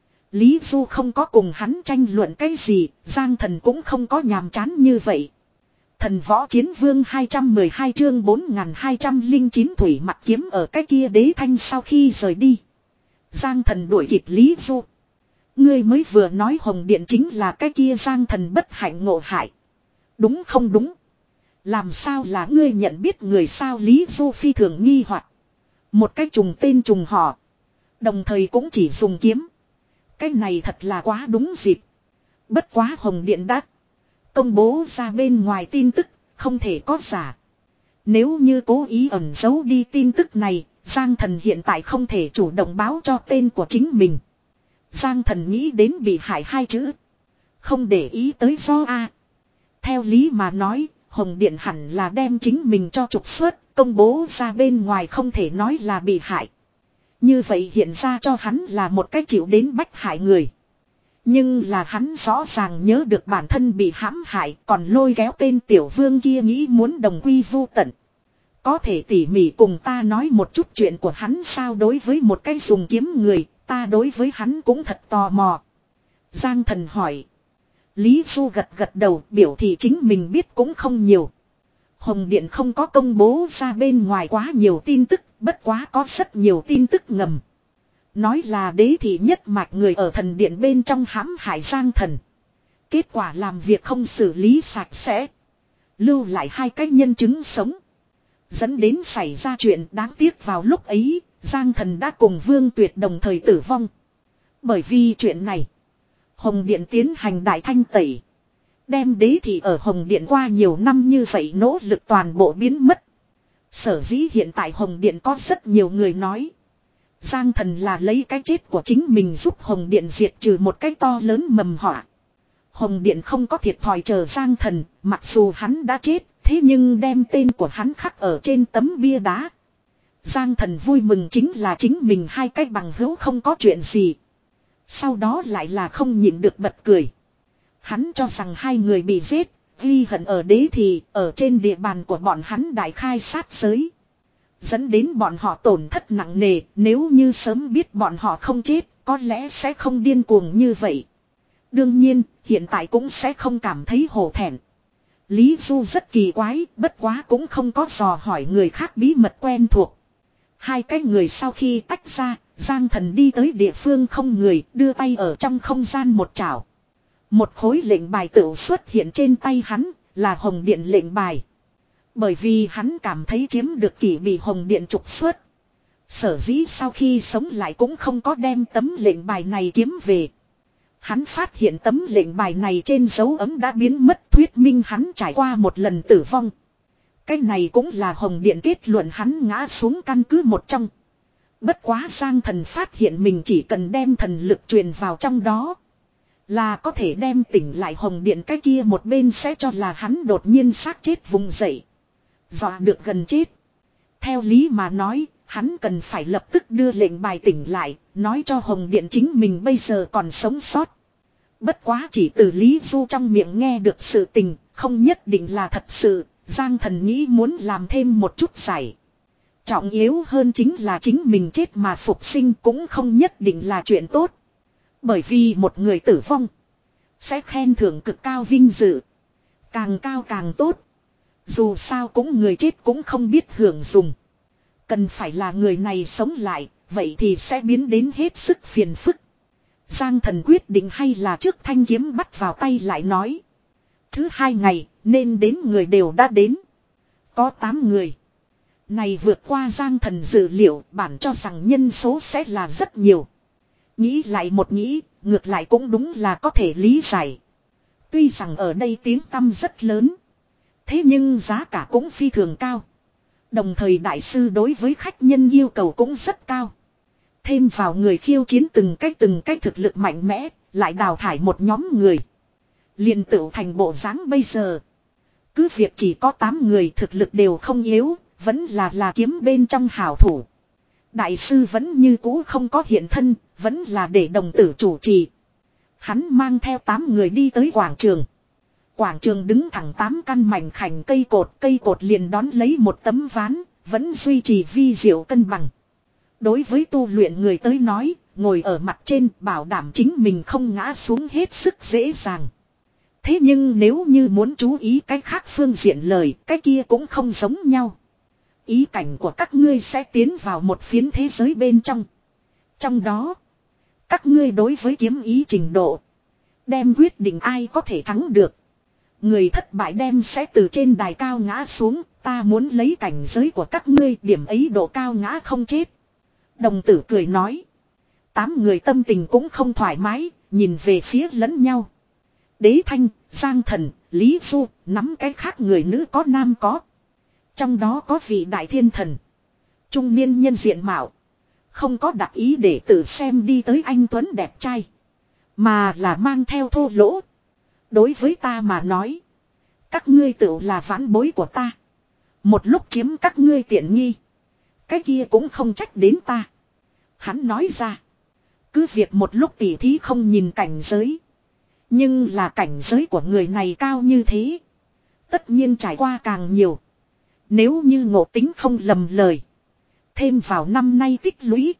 Lý Du không có cùng hắn tranh luận cái gì, Giang Thần cũng không có nhàm chán như vậy. Thần võ chiến vương hai trăm mười hai chương bốn nghìn hai trăm lẻ chín thủy mặt kiếm ở cái kia đế thanh sau khi rời đi. Giang Thần đuổi kịp Lý Du. Ngươi mới vừa nói Hồng Điện chính là cái kia Giang Thần bất hạnh ngộ hại. Đúng không đúng? Làm sao là ngươi nhận biết người sao Lý Du phi thường nghi hoặc. Một cái trùng tên trùng họ. Đồng thời cũng chỉ dùng kiếm. Cái này thật là quá đúng dịp. Bất quá Hồng Điện đã công bố ra bên ngoài tin tức, không thể có giả. Nếu như cố ý ẩn giấu đi tin tức này, Giang Thần hiện tại không thể chủ động báo cho tên của chính mình. Giang Thần nghĩ đến bị hại hai chữ. Không để ý tới do A. Theo lý mà nói, Hồng Điện hẳn là đem chính mình cho trục xuất, công bố ra bên ngoài không thể nói là bị hại. Như vậy hiện ra cho hắn là một cái chịu đến bách hại người. Nhưng là hắn rõ ràng nhớ được bản thân bị hãm hại, còn lôi kéo tên tiểu vương kia nghĩ muốn đồng quy vu tận. Có thể tỉ mỉ cùng ta nói một chút chuyện của hắn sao đối với một cái dùng kiếm người, ta đối với hắn cũng thật tò mò. Giang Thần hỏi. Lý Du gật gật đầu biểu thị chính mình biết cũng không nhiều. Hồng Điện không có công bố ra bên ngoài quá nhiều tin tức, bất quá có rất nhiều tin tức ngầm. Nói là đế thị nhất mạch người ở thần điện bên trong hãm hại Giang Thần. Kết quả làm việc không xử lý sạch sẽ. Lưu lại hai cái nhân chứng sống. Dẫn đến xảy ra chuyện đáng tiếc vào lúc ấy, Giang Thần đã cùng Vương Tuyệt đồng thời tử vong. Bởi vì chuyện này, Hồng Điện tiến hành đại thanh tẩy. Đem đế thị ở Hồng Điện qua nhiều năm như vậy nỗ lực toàn bộ biến mất. Sở dĩ hiện tại Hồng Điện có rất nhiều người nói. Giang Thần là lấy cái chết của chính mình giúp Hồng Điện diệt trừ một cái to lớn mầm họa. Hồng Điện không có thiệt thòi chờ Giang Thần, mặc dù hắn đã chết, thế nhưng đem tên của hắn khắc ở trên tấm bia đá. Giang Thần vui mừng chính là chính mình hai cái bằng hữu không có chuyện gì. Sau đó lại là không nhịn được bật cười. Hắn cho rằng hai người bị giết, ghi hận ở đế thì ở trên địa bàn của bọn hắn đại khai sát giới. Dẫn đến bọn họ tổn thất nặng nề, nếu như sớm biết bọn họ không chết, có lẽ sẽ không điên cuồng như vậy. Đương nhiên, hiện tại cũng sẽ không cảm thấy hổ thẹn. Lý Du rất kỳ quái, bất quá cũng không có dò hỏi người khác bí mật quen thuộc. Hai cái người sau khi tách ra, Giang Thần đi tới địa phương không người, đưa tay ở trong không gian một chảo. Một khối lệnh bài tựu xuất hiện trên tay hắn, là Hồng Điện lệnh bài. Bởi vì hắn cảm thấy chiếm được kỷ bị Hồng Điện trục xuất. Sở dĩ sau khi sống lại cũng không có đem tấm lệnh bài này kiếm về. Hắn phát hiện tấm lệnh bài này trên dấu ấm đã biến mất, thuyết minh hắn trải qua một lần tử vong. Cái này cũng là Hồng Điện kết luận hắn ngã xuống căn cứ một trong. Bất quá Giang Thần phát hiện mình chỉ cần đem thần lực truyền vào trong đó, là có thể đem tỉnh lại Hồng Điện, cái kia một bên sẽ cho là hắn đột nhiên xác chết vùng dậy. Dọa được gần chết. Theo lý mà nói, hắn cần phải lập tức đưa lệnh bài tỉnh lại, nói cho Hồng Điện chính mình bây giờ còn sống sót. Bất quá chỉ từ Lý Du trong miệng nghe được sự tình, không nhất định là thật sự, Giang Thần nghĩ muốn làm thêm một chút giải. Trọng yếu hơn chính là chính mình chết mà phục sinh cũng không nhất định là chuyện tốt. Bởi vì một người tử vong sẽ khen thưởng cực cao vinh dự. Càng cao càng tốt. Dù sao cũng người chết cũng không biết hưởng dùng. Cần phải là người này sống lại, vậy thì sẽ biến đến hết sức phiền phức. Giang Thần quyết định hay là trước thanh kiếm bắt vào tay lại nói. Thứ hai ngày, nên đến người đều đã đến. Có tám người. Này vượt qua Giang Thần dự liệu, bản cho rằng nhân số sẽ là rất nhiều. Nghĩ lại một nghĩ, ngược lại cũng đúng là có thể lý giải. Tuy rằng ở đây tiếng tăm rất lớn, thế nhưng giá cả cũng phi thường cao. Đồng thời đại sư đối với khách nhân yêu cầu cũng rất cao. Thêm vào người khiêu chiến từng cách từng cách thực lực mạnh mẽ, lại đào thải một nhóm người. Liền tựu thành bộ dáng bây giờ. Cứ việc chỉ có tám người thực lực đều không yếu, vẫn là là kiếm bên trong hảo thủ. Đại sư vẫn như cũ không có hiện thân, vẫn là để đồng tử chủ trì. Hắn mang theo tám người đi tới quảng trường. Quảng trường đứng thẳng tám căn mảnh khảnh cây cột, cây cột liền đón lấy một tấm ván, vẫn duy trì vi diệu cân bằng. Đối với tu luyện người tới nói, ngồi ở mặt trên bảo đảm chính mình không ngã xuống hết sức dễ dàng. Thế nhưng nếu như muốn chú ý cái khác phương diện lời, cái kia cũng không giống nhau. Ý cảnh của các ngươi sẽ tiến vào một phiến thế giới bên trong. Trong đó, các ngươi đối với kiếm ý trình độ, đem quyết định ai có thể thắng được. Người thất bại đem sẽ từ trên đài cao ngã xuống, ta muốn lấy cảnh giới của các ngươi, điểm ấy độ cao ngã không chết. Đồng tử cười nói. Tám người tâm tình cũng không thoải mái, nhìn về phía lẫn nhau. Đế Thanh, Giang Thần, Lý Du, nắm cái khác người nữ có nam có. Trong đó có vị đại thiên thần. Trung niên nhân diện mạo. Không có đặc ý để tự xem đi tới anh Tuấn đẹp trai. Mà là mang theo thô lỗ. Đối với ta mà nói. Các ngươi tự là vãn bối của ta. Một lúc chiếm các ngươi tiện nghi. Cái kia cũng không trách đến ta. Hắn nói ra. Cứ việc một lúc tỉ thí không nhìn cảnh giới. Nhưng là cảnh giới của người này cao như thế. Tất nhiên trải qua càng nhiều. Nếu như ngộ tính không lầm lời. Thêm vào năm nay tích lũy.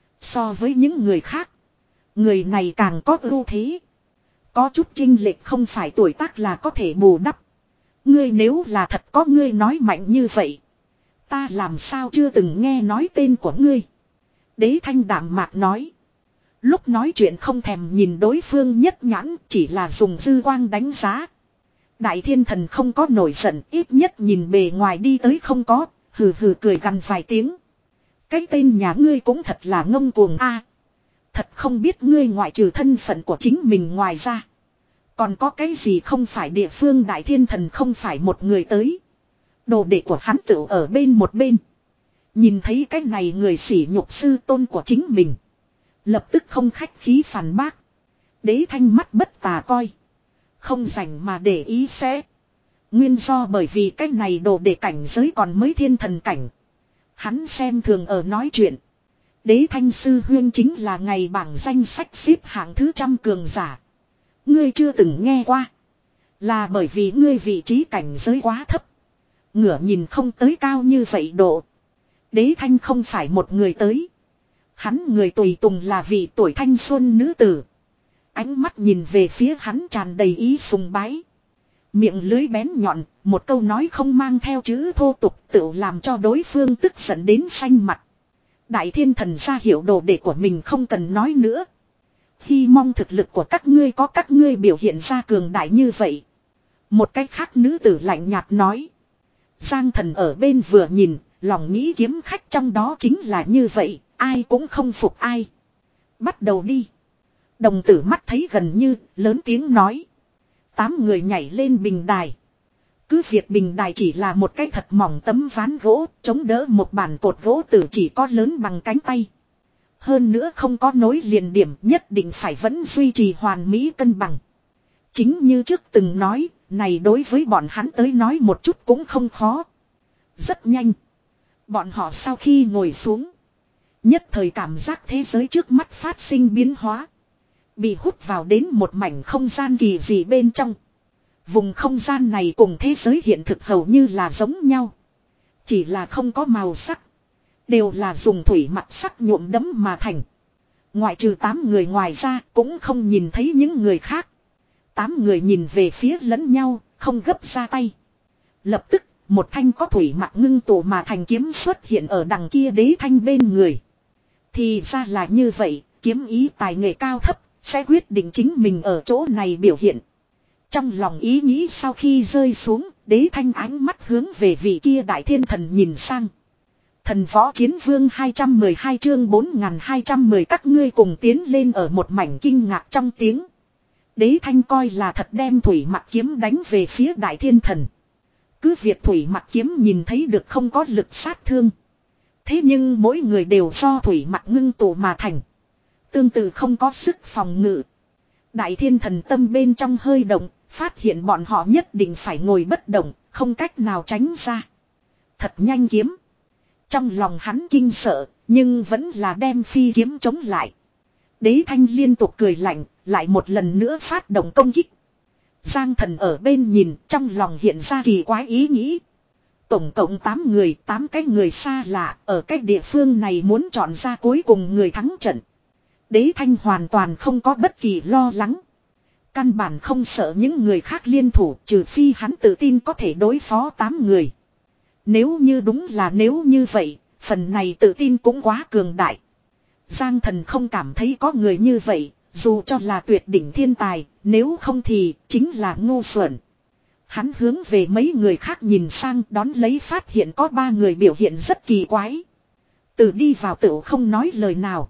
So với những người khác. Người này càng có ưu thế. Có chút chênh lệch không phải tuổi tác là có thể bù đắp. Ngươi nếu là thật có ngươi nói mạnh như vậy. Ta làm sao chưa từng nghe nói tên của ngươi. Đế Thanh đạm mạc nói. Lúc nói chuyện không thèm nhìn đối phương nhất nhãn, chỉ là dùng dư quang đánh giá. Đại thiên thần không có nổi giận, ít nhất nhìn bề ngoài đi tới không có, hừ hừ cười gằn vài tiếng. Cái tên nhà ngươi cũng thật là ngông cuồng a. Thật không biết ngươi ngoại trừ thân phận của chính mình ngoài ra. Còn có cái gì không phải địa phương đại thiên thần không phải một người tới. Đồ đệ của hắn tự ở bên một bên. Nhìn thấy cái này người sỉ nhục sư tôn của chính mình. Lập tức không khách khí phản bác. Đế Thanh mắt bất tà coi. Không rảnh mà để ý sẽ. Nguyên do bởi vì cái này đồ đệ cảnh giới còn mới thiên thần cảnh. Hắn xem thường ở nói chuyện. Đế Thanh sư huyên chính là ngày bảng danh sách xếp hạng thứ trăm cường giả. Ngươi chưa từng nghe qua. Là bởi vì ngươi vị trí cảnh giới quá thấp. Ngửa nhìn không tới cao như vậy độ. Đế Thanh không phải một người tới. Hắn người tùy tùng là vị tuổi thanh xuân nữ tử. Ánh mắt nhìn về phía hắn tràn đầy ý sùng bái. Miệng lưới bén nhọn, một câu nói không mang theo chữ thô tục tự làm cho đối phương tức giận đến xanh mặt. Đại thiên thần ra hiểu đồ đệ của mình không cần nói nữa. Hy mong thực lực của các ngươi có các ngươi biểu hiện ra cường đại như vậy. Một cách khác nữ tử lạnh nhạt nói. Giang Thần ở bên vừa nhìn, lòng nghĩ kiếm khách trong đó chính là như vậy, ai cũng không phục ai. Bắt đầu đi. Đồng tử mắt thấy gần như, lớn tiếng nói. Tám người nhảy lên bình đài. Cứ việc bình đài chỉ là một cái thật mỏng tấm ván gỗ, chống đỡ một bản cột gỗ tử chỉ có lớn bằng cánh tay. Hơn nữa không có nối liền điểm, nhất định phải vẫn duy trì hoàn mỹ cân bằng. Chính như trước từng nói, này đối với bọn hắn tới nói một chút cũng không khó. Rất nhanh. Bọn họ sau khi ngồi xuống. Nhất thời cảm giác thế giới trước mắt phát sinh biến hóa. Bị hút vào đến một mảnh không gian kỳ dị bên trong. Vùng không gian này cùng thế giới hiện thực hầu như là giống nhau. Chỉ là không có màu sắc. Đều là dùng thủy mặc sắc nhuộm đẫm mà thành. Ngoại trừ tám người ngoài ra cũng không nhìn thấy những người khác. Tám người nhìn về phía lẫn nhau, không gấp ra tay. Lập tức, một thanh có thủy mặc ngưng tụ mà thành kiếm xuất hiện ở đằng kia Đế Thanh bên người. Thì ra là như vậy, kiếm ý tài nghệ cao thấp, sẽ quyết định chính mình ở chỗ này biểu hiện. Trong lòng ý nghĩ sau khi rơi xuống, Đế Thanh ánh mắt hướng về vị kia đại thiên thần nhìn sang. Thần võ chiến vương hai trăm mười hai chương bốn nghìn hai trăm mười các ngươi cùng tiến lên ở một mảnh kinh ngạc trong tiếng. Đế Thanh coi là thật đem thủy mặc kiếm đánh về phía đại thiên thần. Cứ việc thủy mặc kiếm nhìn thấy được không có lực sát thương. Thế nhưng mỗi người đều do thủy mặc ngưng tụ mà thành. Tương tự không có sức phòng ngự. Đại thiên thần tâm bên trong hơi động, phát hiện bọn họ nhất định phải ngồi bất động, không cách nào tránh ra. Thật nhanh kiếm. Trong lòng hắn kinh sợ, nhưng vẫn là đem phi kiếm chống lại. Đế Thanh liên tục cười lạnh, lại một lần nữa phát động công kích. Giang Thần ở bên nhìn, trong lòng hiện ra kỳ quái ý nghĩ. tổng cộng tám người, tám cái người xa lạ, ở cái địa phương này muốn chọn ra cuối cùng người thắng trận. Đế Thanh hoàn toàn không có bất kỳ lo lắng. Căn bản không sợ những người khác liên thủ, trừ phi hắn tự tin có thể đối phó tám người. Nếu như đúng là nếu như vậy, phần này tự tin cũng quá cường đại. Giang Thần không cảm thấy có người như vậy, dù cho là tuyệt đỉnh thiên tài, nếu không thì chính là ngu xuẩn. Hắn hướng về mấy người khác nhìn sang, đón lấy phát hiện có ba người biểu hiện rất kỳ quái. Từ đi vào tựu không nói lời nào.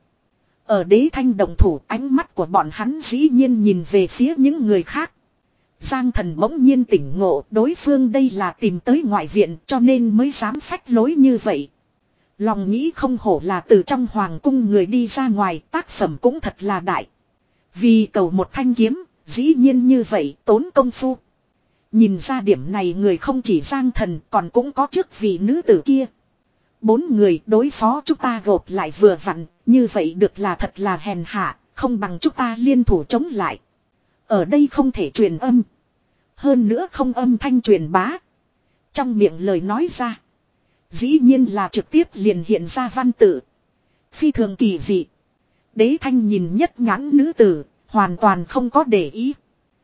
Ở Đế Thanh động thủ, ánh mắt của bọn hắn dĩ nhiên nhìn về phía những người khác. Giang Thần bỗng nhiên tỉnh ngộ, đối phương đây là tìm tới ngoại viện cho nên mới dám phách lối như vậy. Lòng nghĩ không hổ là từ trong hoàng cung người đi ra ngoài, tác phẩm cũng thật là đại. Vì cầu một thanh kiếm, dĩ nhiên như vậy tốn công phu. Nhìn ra điểm này người không chỉ Giang Thần còn cũng có trước vị nữ tử kia. Bốn người đối phó chúng ta gộp lại vừa vặn, như vậy được là thật là hèn hạ, không bằng chúng ta liên thủ chống lại. Ở đây không thể truyền âm. Hơn nữa không âm thanh truyền bá. Trong miệng lời nói ra. Dĩ nhiên là trực tiếp liền hiện ra văn tự. Phi thường kỳ dị. Đế Thanh nhìn nhất nhãn nữ tử, hoàn toàn không có để ý.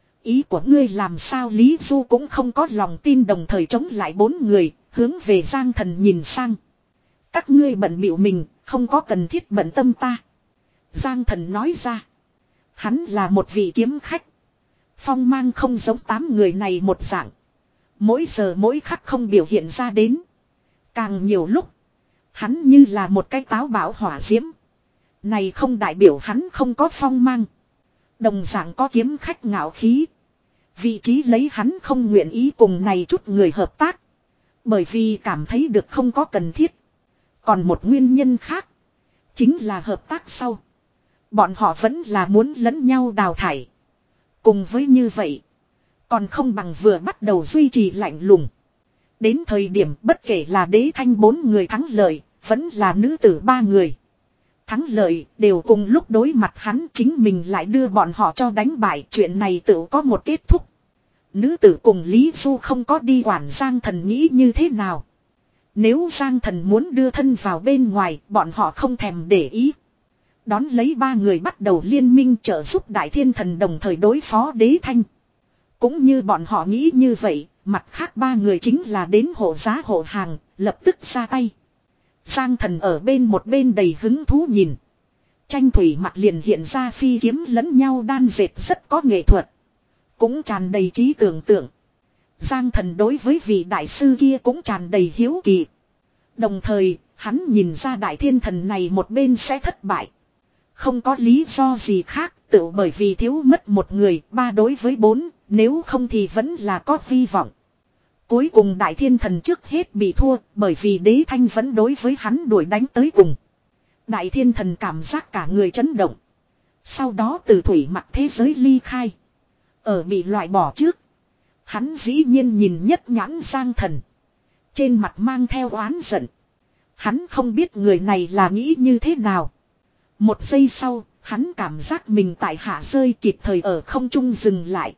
Ý của ngươi làm sao Lý Du cũng không có lòng tin đồng thời chống lại bốn người, hướng về Giang Thần nhìn sang. Các ngươi bận bịu mình, không có cần thiết bận tâm ta. Giang Thần nói ra. Hắn là một vị kiếm khách. Phong mang không giống tám người này một dạng. Mỗi giờ mỗi khắc không biểu hiện ra đến. Càng nhiều lúc, hắn như là một cái táo bão hỏa diễm. Này không đại biểu hắn không có phong mang. Đồng dạng có kiếm khách ngạo khí. Vị trí lấy hắn không nguyện ý cùng này chút người hợp tác. Bởi vì cảm thấy được không có cần thiết. Còn một nguyên nhân khác. Chính là hợp tác sau. Bọn họ vẫn là muốn lẫn nhau đào thải. Cùng với như vậy. Còn không bằng vừa bắt đầu duy trì lạnh lùng. Đến thời điểm bất kể là Đế Thanh bốn người thắng lợi. Vẫn là nữ tử ba người. Thắng lợi đều cùng lúc đối mặt hắn, chính mình lại đưa bọn họ cho đánh bại. Chuyện này tự có một kết thúc. Nữ tử cùng Lý Du không có đi quản Giang Thần nghĩ như thế nào. Nếu Giang Thần muốn đưa thân vào bên ngoài, bọn họ không thèm để ý. Đón lấy ba người bắt đầu liên minh trợ giúp Đại Thiên Thần đồng thời đối phó Đế Thanh. Cũng như bọn họ nghĩ như vậy, mặt khác ba người chính là đến hộ giá hộ hàng, lập tức ra tay. Giang Thần ở bên một bên đầy hứng thú nhìn. Tranh thủy mặt liền hiện ra phi kiếm lẫn nhau đan dệt rất có nghệ thuật. Cũng tràn đầy trí tưởng tượng. Giang Thần đối với vị đại sư kia cũng tràn đầy hiếu kỳ. Đồng thời, hắn nhìn ra Đại Thiên Thần này một bên sẽ thất bại. Không có lý do gì khác, tự bởi vì thiếu mất một người, ba đối với bốn, nếu không thì vẫn là có hy vọng. Cuối cùng Đại Thiên Thần trước hết bị thua, bởi vì Đế Thanh vẫn đối với hắn đuổi đánh tới cùng. Đại Thiên Thần cảm giác cả người chấn động. Sau đó từ thủy mặc thế giới ly khai. Ở bị loại bỏ trước. Hắn dĩ nhiên nhìn nhất nhãn Giang Thần. Trên mặt mang theo oán giận. Hắn không biết người này là nghĩ như thế nào. Một giây sau, hắn cảm giác mình tại hạ rơi kịp thời ở không trung dừng lại.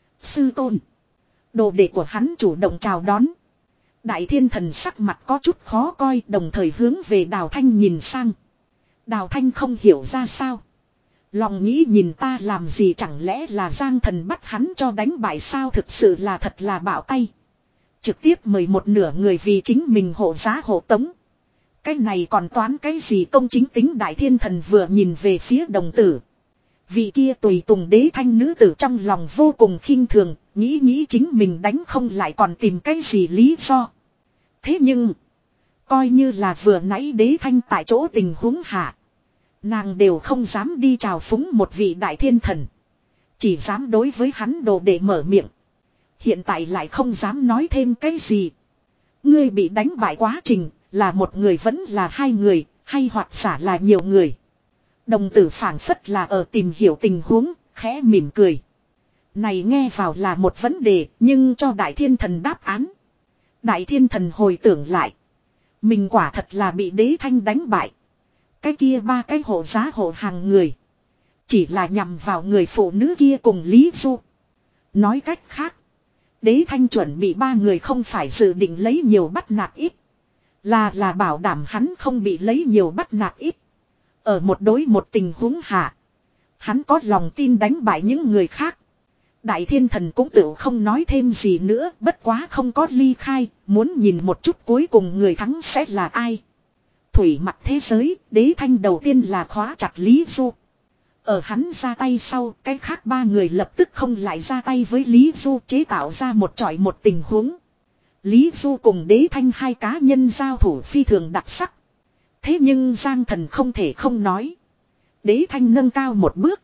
Sư tôn. Đồ đệ của hắn chủ động chào đón. Đại Thiên Thần sắc mặt có chút khó coi, đồng thời hướng về Đào Thanh nhìn sang. Đào Thanh không hiểu ra sao. Lòng nghĩ nhìn ta làm gì, chẳng lẽ là Giang Thần bắt hắn cho đánh bại sao, thực sự là thật là bạo tay. Trực tiếp mời một nửa người vì chính mình hộ giá hộ tống. Cái này còn toán cái gì công chính tính. Đại Thiên Thần vừa nhìn về phía đồng tử. Vị kia tùy tùng Đế Thanh nữ tử trong lòng vô cùng khinh thường, nghĩ nghĩ chính mình đánh không lại còn tìm cái gì lý do. Thế nhưng, coi như là vừa nãy Đế Thanh tại chỗ tình huống hạ. Nàng đều không dám đi chào phúng một vị Đại Thiên Thần. Chỉ dám đối với hắn đồ để mở miệng. Hiện tại lại không dám nói thêm cái gì. Ngươi bị đánh bại quá trình, là một người vẫn là hai người, hay hoặc giả là nhiều người. Đồng tử phảng phất là ở tìm hiểu tình huống, khẽ mỉm cười. Này nghe vào là một vấn đề, nhưng cho Đại Thiên Thần đáp án. Đại Thiên Thần hồi tưởng lại. Mình quả thật là bị Đế Thanh đánh bại. Cái kia ba cái hộ giá hộ hàng người. Chỉ là nhằm vào người phụ nữ kia cùng Lý Du. Nói cách khác. Đế Thanh chuẩn bị ba người không phải dự định lấy nhiều bắt nạt ít. Là là bảo đảm hắn không bị lấy nhiều bắt nạt ít. Ở một đối một tình huống hạ. Hắn có lòng tin đánh bại những người khác. Đại Thiên Thần cũng tự không nói thêm gì nữa. Bất quá không có ly khai. Muốn nhìn một chút cuối cùng người thắng sẽ là ai. Thủy mặt thế giới. Đế Thanh đầu tiên là khóa chặt Lý Du. Ở hắn ra tay sau. Cái khác ba người lập tức không lại ra tay với Lý Du. Chế tạo ra một chọi một tình huống. Lý Du cùng Đế Thanh hai cá nhân giao thủ phi thường đặc sắc. Thế nhưng Giang Thần không thể không nói. Đế Thanh nâng cao một bước.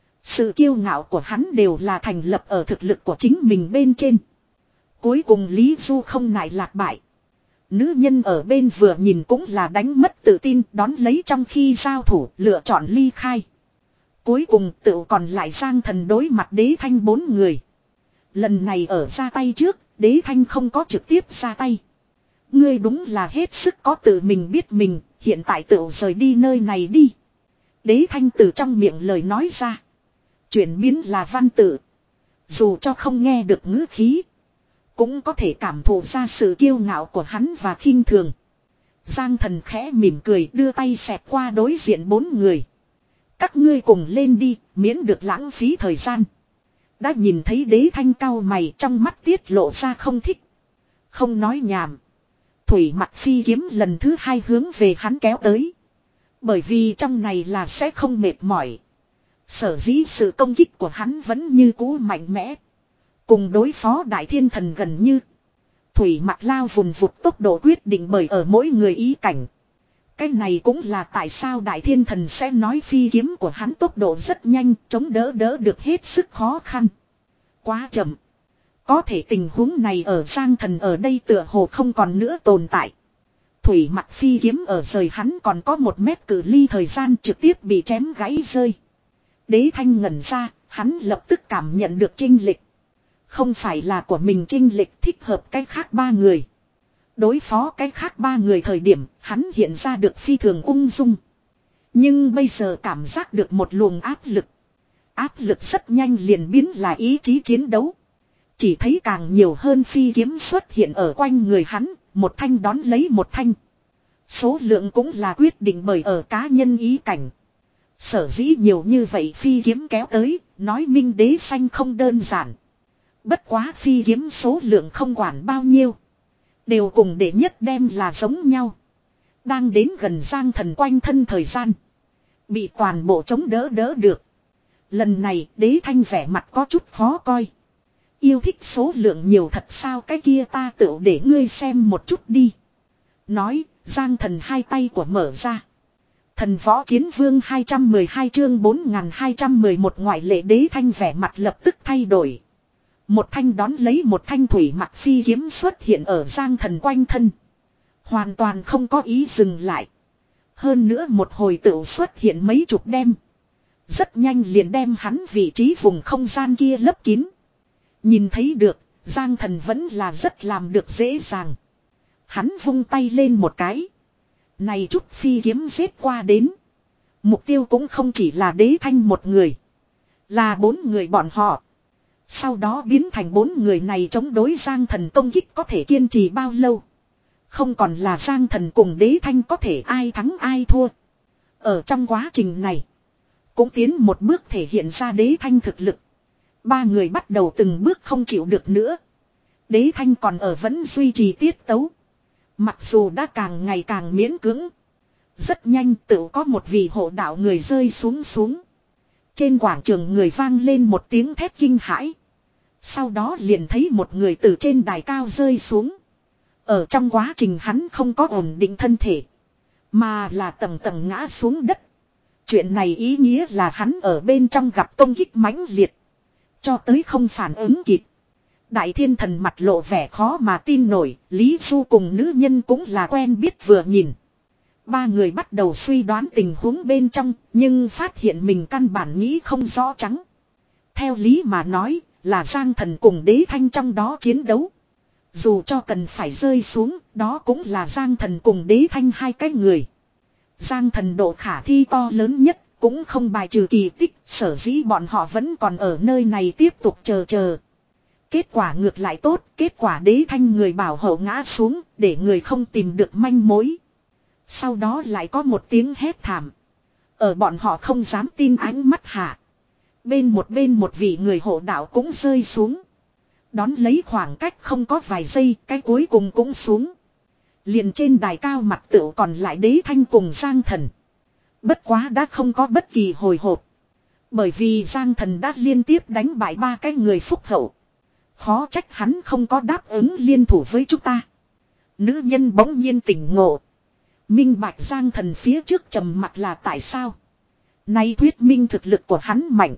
Sự kiêu ngạo của hắn đều là thành lập ở thực lực của chính mình bên trên. Cuối cùng Lý Du không nại lạc bại. Nữ nhân ở bên vừa nhìn cũng là đánh mất tự tin, đón lấy trong khi giao thủ lựa chọn ly khai. Cuối cùng tự còn lại Giang Thần đối mặt Đế Thanh bốn người. Lần này ở ra tay trước, Đế Thanh không có trực tiếp ra tay. Ngươi đúng là hết sức có tự mình biết mình, hiện tại tự rời đi nơi này đi. Đế Thanh từ trong miệng lời nói ra. Chuyển biến là văn tự. Dù cho không nghe được ngữ khí. Cũng có thể cảm thụ ra sự kiêu ngạo của hắn và khinh thường. Giang Thần khẽ mỉm cười đưa tay xẹt qua đối diện bốn người. Các ngươi cùng lên đi, miễn được lãng phí thời gian. Đã nhìn thấy Đế Thanh cau mày trong mắt tiết lộ ra không thích. Không nói nhảm. Thủy mặt phi kiếm lần thứ hai hướng về hắn kéo tới. Bởi vì trong này là sẽ không mệt mỏi. Sở dĩ sự công kích của hắn vẫn như cũ mạnh mẽ. Cùng đối phó Đại Thiên Thần gần như. Thủy mặt lao vùn vụt tốc độ quyết định bởi ở mỗi người ý cảnh. Cái này cũng là tại sao Đại Thiên Thần sẽ nói phi kiếm của hắn tốc độ rất nhanh, chống đỡ đỡ được hết sức khó khăn. Quá chậm. Có thể tình huống này ở Giang Thần ở đây tựa hồ không còn nữa tồn tại. Thủy mặt phi kiếm ở rời hắn còn có một mét cự ly thời gian trực tiếp bị chém gãy rơi. Đế Thanh ngẩn ra, hắn lập tức cảm nhận được chênh lệch. Không phải là của mình chênh lệch thích hợp cái khác ba người. Đối phó cái khác ba người thời điểm, hắn hiện ra được phi thường ung dung. Nhưng bây giờ cảm giác được một luồng áp lực. Áp lực rất nhanh liền biến là ý chí chiến đấu. Chỉ thấy càng nhiều hơn phi kiếm xuất hiện ở quanh người hắn, một thanh đón lấy một thanh. Số lượng cũng là quyết định bởi ở cá nhân ý cảnh. Sở dĩ nhiều như vậy phi kiếm kéo tới, nói minh đế xanh không đơn giản. Bất quá phi kiếm số lượng không quản bao nhiêu. Đều cùng đệ nhất đem là giống nhau. Đang đến gần Giang Thần quanh thân thời gian. Bị toàn bộ chống đỡ đỡ được. Lần này Đế Thanh vẻ mặt có chút khó coi. Yêu thích số lượng nhiều thật sao, cái kia ta tự để ngươi xem một chút đi. Nói, Giang Thần hai tay của mở ra. Thần võ chiến vương hai trăm mười hai chương bốn nghìn hai trăm mười một ngoại lệ. Đế Thanh vẻ mặt lập tức thay đổi. Một thanh đón lấy một thanh thủy mặc phi kiếm xuất hiện ở Giang Thần quanh thân. Hoàn toàn không có ý dừng lại. Hơn nữa một hồi tựu xuất hiện mấy chục đem. Rất nhanh liền đem hắn vị trí vùng không gian kia lấp kín. Nhìn thấy được, Giang Thần vẫn là rất làm được dễ dàng. Hắn vung tay lên một cái. Này chút phi kiếm giết qua đến. Mục tiêu cũng không chỉ là Đế Thanh một người. Là bốn người bọn họ. Sau đó biến thành bốn người này chống đối Giang Thần công kích có thể kiên trì bao lâu. Không còn là Giang Thần cùng Đế Thanh có thể ai thắng ai thua. Ở trong quá trình này. Cũng tiến một bước thể hiện ra Đế Thanh thực lực. Ba người bắt đầu từng bước không chịu được nữa. Đế Thanh còn ở vẫn duy trì tiết tấu. Mặc dù đã càng ngày càng miễn cưỡng. Rất nhanh tự có một vị hộ đạo người rơi xuống xuống. Trên quảng trường người vang lên một tiếng thét kinh hãi. Sau đó liền thấy một người từ trên đài cao rơi xuống. Ở trong quá trình hắn không có ổn định thân thể. Mà là tầng tầng ngã xuống đất. Chuyện này ý nghĩa là hắn ở bên trong gặp công kích mãnh liệt. Cho tới không phản ứng kịp. Đại Thiên Thần mặt lộ vẻ khó mà tin nổi. Lý Du cùng nữ nhân cũng là quen biết vừa nhìn. Ba người bắt đầu suy đoán tình huống bên trong. Nhưng phát hiện mình căn bản nghĩ không rõ trắng. Theo lý mà nói là Giang Thần cùng Đế Thanh trong đó chiến đấu. Dù cho cần phải rơi xuống, đó cũng là Giang Thần cùng Đế Thanh hai cái người. Giang Thần độ khả thi to lớn nhất, cũng không bài trừ kỳ tích, sở dĩ bọn họ vẫn còn ở nơi này tiếp tục chờ chờ. Kết quả ngược lại tốt, kết quả Đế Thanh người bảo hộ ngã xuống, để người không tìm được manh mối. Sau đó lại có một tiếng hét thảm. Ở bọn họ không dám tin ánh mắt hạ. Bên một bên một vị người hộ đạo cũng rơi xuống. Đón lấy khoảng cách không có vài giây, cái cuối cùng cũng xuống. Liền trên đài cao mặt tựu còn lại Đế Thanh cùng Giang Thần. Bất quá đã không có bất kỳ hồi hộp. Bởi vì Giang Thần đã liên tiếp đánh bại ba cái người phúc hậu. Khó trách hắn không có đáp ứng liên thủ với chúng ta. Nữ nhân bỗng nhiên tỉnh ngộ. Minh bạch Giang Thần phía trước trầm mặt là tại sao. Nay thuyết minh thực lực của hắn mạnh.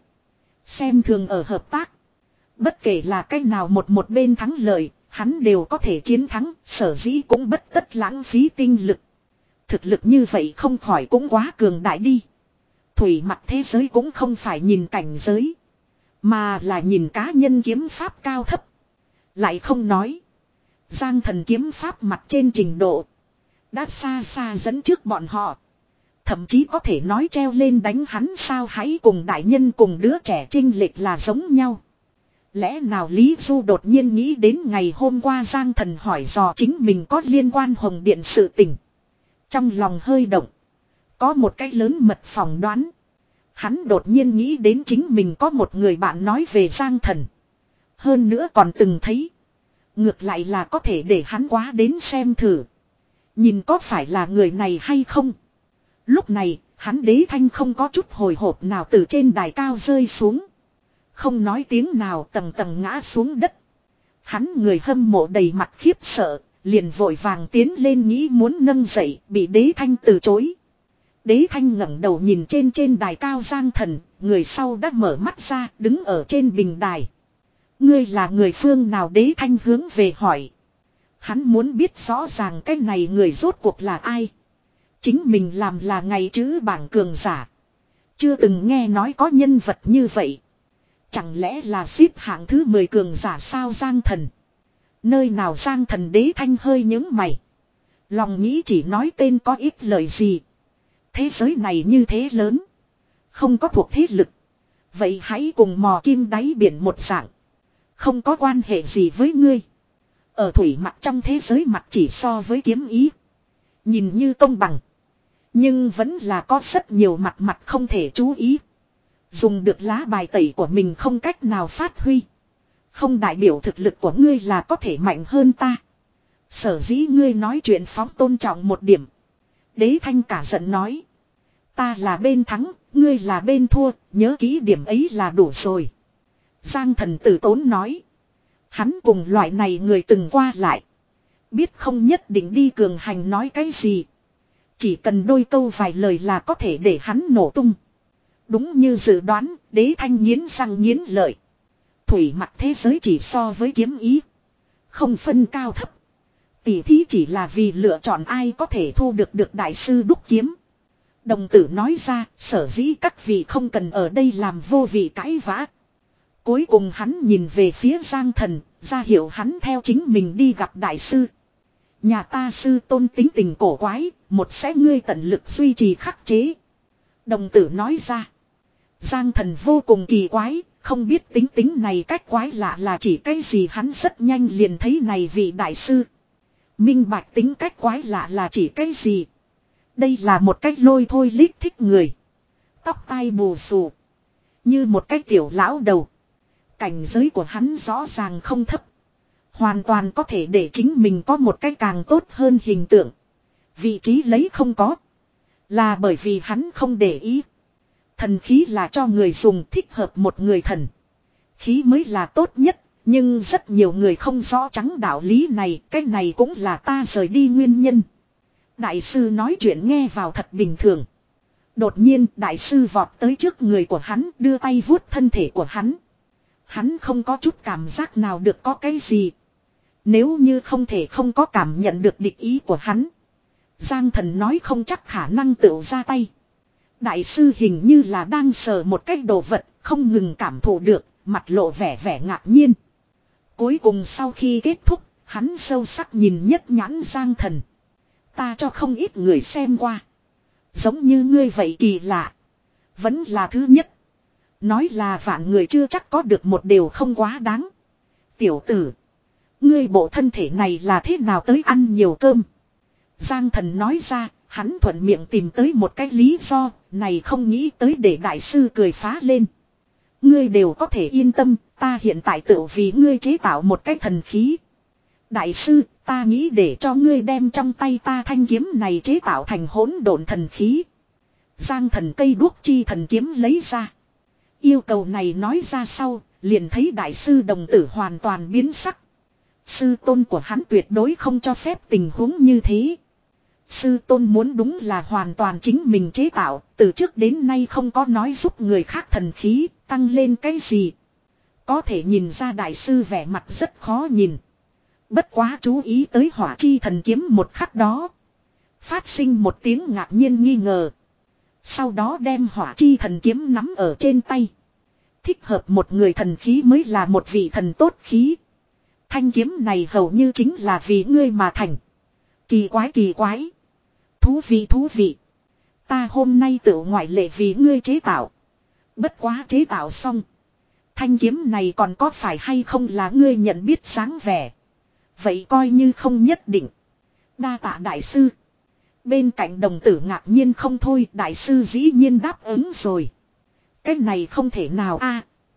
Xem thường ở hợp tác. Bất kể là cách nào một một bên thắng lợi, hắn đều có thể chiến thắng, sở dĩ cũng bất tất lãng phí tinh lực. Thực lực như vậy không khỏi cũng quá cường đại đi. Thủy mặt thế giới cũng không phải nhìn cảnh giới, mà là nhìn cá nhân kiếm pháp cao thấp. Lại không nói, Giang Thần kiếm pháp mặt trên trình độ đã xa xa dẫn trước bọn họ. Thậm chí có thể nói treo lên đánh hắn sao, hãy cùng đại nhân cùng đứa trẻ chênh lệch là giống nhau. Lẽ nào Lý Du đột nhiên nghĩ đến ngày hôm qua Giang Thần hỏi dò chính mình có liên quan Hồng Điện sự tình. Trong lòng hơi động. Có một cái lớn mật phỏng đoán. Hắn đột nhiên nghĩ đến chính mình có một người bạn nói về Giang Thần. Hơn nữa còn từng thấy. Ngược lại là có thể để hắn quá đến xem thử. Nhìn có phải là người này hay không. Lúc này, hắn Đế Thanh không có chút hồi hộp nào từ trên đài cao rơi xuống. Không nói tiếng nào, tầng tầng ngã xuống đất. Hắn người hâm mộ đầy mặt khiếp sợ, liền vội vàng tiến lên nghĩ muốn nâng dậy, bị Đế Thanh từ chối. Đế Thanh ngẩng đầu nhìn trên trên đài cao Giang Thần, người sau đã mở mắt ra, đứng ở trên bình đài. Ngươi là người phương nào? Đế Thanh hướng về hỏi. Hắn muốn biết rõ ràng cái này người rốt cuộc là ai. Chính mình làm là ngày chữ bảng cường giả. Chưa từng nghe nói có nhân vật như vậy. Chẳng lẽ là xếp hạng thứ mười cường giả sao? Giang Thần. Nơi nào? Giang Thần Đế Thanh hơi nhướng mày. Lòng nghĩ chỉ nói tên có ít lời gì. Thế giới này như thế lớn. Không có thuộc thế lực. Vậy hãy cùng mò kim đáy biển một dạng. Không có quan hệ gì với ngươi. Ở thủy mặt trong thế giới mặt chỉ so với kiếm ý. Nhìn như công bằng. Nhưng vẫn là có rất nhiều mặt mặt không thể chú ý. Dùng được lá bài tẩy của mình không cách nào phát huy. Không đại biểu thực lực của ngươi là có thể mạnh hơn ta. Sở dĩ ngươi nói chuyện phóng tôn trọng một điểm. Đế Thanh cả giận nói. Ta là bên thắng, ngươi là bên thua, nhớ kỹ điểm ấy là đủ rồi. Giang Thần tử tốn nói. Hắn cùng loại này người từng qua lại. Biết không nhất định đi cường hành nói cái gì. Chỉ cần đôi câu vài lời là có thể để hắn nổ tung. Đúng như dự đoán, Đế Thanh nghiến răng nghiến lợi. Thủy mặt thế giới chỉ so với kiếm ý. Không phân cao thấp. Tỷ thí chỉ là vì lựa chọn ai có thể thu được được đại sư đúc kiếm. Đồng tử nói ra, sở dĩ các vị không cần ở đây làm vô vị cãi vã. Cuối cùng hắn nhìn về phía Giang Thần, ra hiệu hắn theo chính mình đi gặp đại sư. Nhà ta sư tôn tính tình cổ quái, một sẽ ngươi tận lực duy trì khắc chế. Đồng tử nói ra. Giang Thần vô cùng kỳ quái, không biết tính tính này cách quái lạ là chỉ cái gì. Hắn rất nhanh liền thấy này vị đại sư. Minh bạch tính cách quái lạ là chỉ cái gì. Đây là một cách lôi thôi lít thích người. Tóc tai bù xù. Như một cái tiểu lão đầu. Cảnh giới của hắn rõ ràng không thấp. Hoàn toàn có thể để chính mình có một cái càng tốt hơn hình tượng. Vị trí lấy không có. Là bởi vì hắn không để ý. Thần khí là cho người dùng, thích hợp một người thần. Khí mới là tốt nhất. Nhưng rất nhiều người không rõ trắng đạo lý này. Cái này cũng là ta rời đi nguyên nhân. Đại sư nói chuyện nghe vào thật bình thường. Đột nhiên đại sư vọt tới trước người của hắn, đưa tay vuốt thân thể của hắn. Hắn không có chút cảm giác nào được có cái gì. Nếu như không thể không có cảm nhận được địch ý của hắn. Giang Thần nói không chắc khả năng tự ra tay. Đại sư hình như là đang sờ một cái đồ vật, không ngừng cảm thụ được, mặt lộ vẻ vẻ ngạc nhiên. Cuối cùng sau khi kết thúc, hắn sâu sắc nhìn nhất nhãn Giang Thần. Ta cho không ít người xem qua. Giống như ngươi vậy kỳ lạ. Vẫn là thứ nhất. Nói là vạn người chưa chắc có được một điều không quá đáng. Tiểu tử. Ngươi bộ thân thể này là thế nào tới ăn nhiều cơm. Giang Thần nói ra, hắn thuận miệng tìm tới một cái lý do, này không nghĩ tới để đại sư cười phá lên. Ngươi đều có thể yên tâm, ta hiện tại tự vì ngươi chế tạo một cái thần khí. Đại sư, ta nghĩ để cho ngươi đem trong tay ta thanh kiếm này chế tạo thành hỗn độn thần khí. Giang Thần cây đuốc chi thần kiếm lấy ra. Yêu cầu này nói ra sau, liền thấy đại sư đồng tử hoàn toàn biến sắc. Sư tôn của hắn tuyệt đối không cho phép tình huống như thế. Sư tôn muốn đúng là hoàn toàn chính mình chế tạo, từ trước đến nay không có nói giúp người khác thần khí, tăng lên cái gì. Có thể nhìn ra đại sư vẻ mặt rất khó nhìn. Bất quá chú ý tới hỏa chi thần kiếm một khắc đó. Phát sinh một tiếng ngạc nhiên nghi ngờ. Sau đó đem hỏa chi thần kiếm nắm ở trên tay. Thích hợp một người thần khí mới là một vị thần tốt khí. Thanh kiếm này hầu như chính là vì ngươi mà thành. Kỳ quái kỳ quái. Thú vị thú vị. Ta hôm nay tự ngoại lệ vì ngươi chế tạo. Bất quá chế tạo xong. Thanh kiếm này còn có phải hay không là ngươi nhận biết sáng vẻ. Vậy coi như không nhất định. Đa tạ đại sư. Bên cạnh đồng tử ngạc nhiên không thôi. Đại sư dĩ nhiên đáp ứng rồi. Cái này không thể nào a.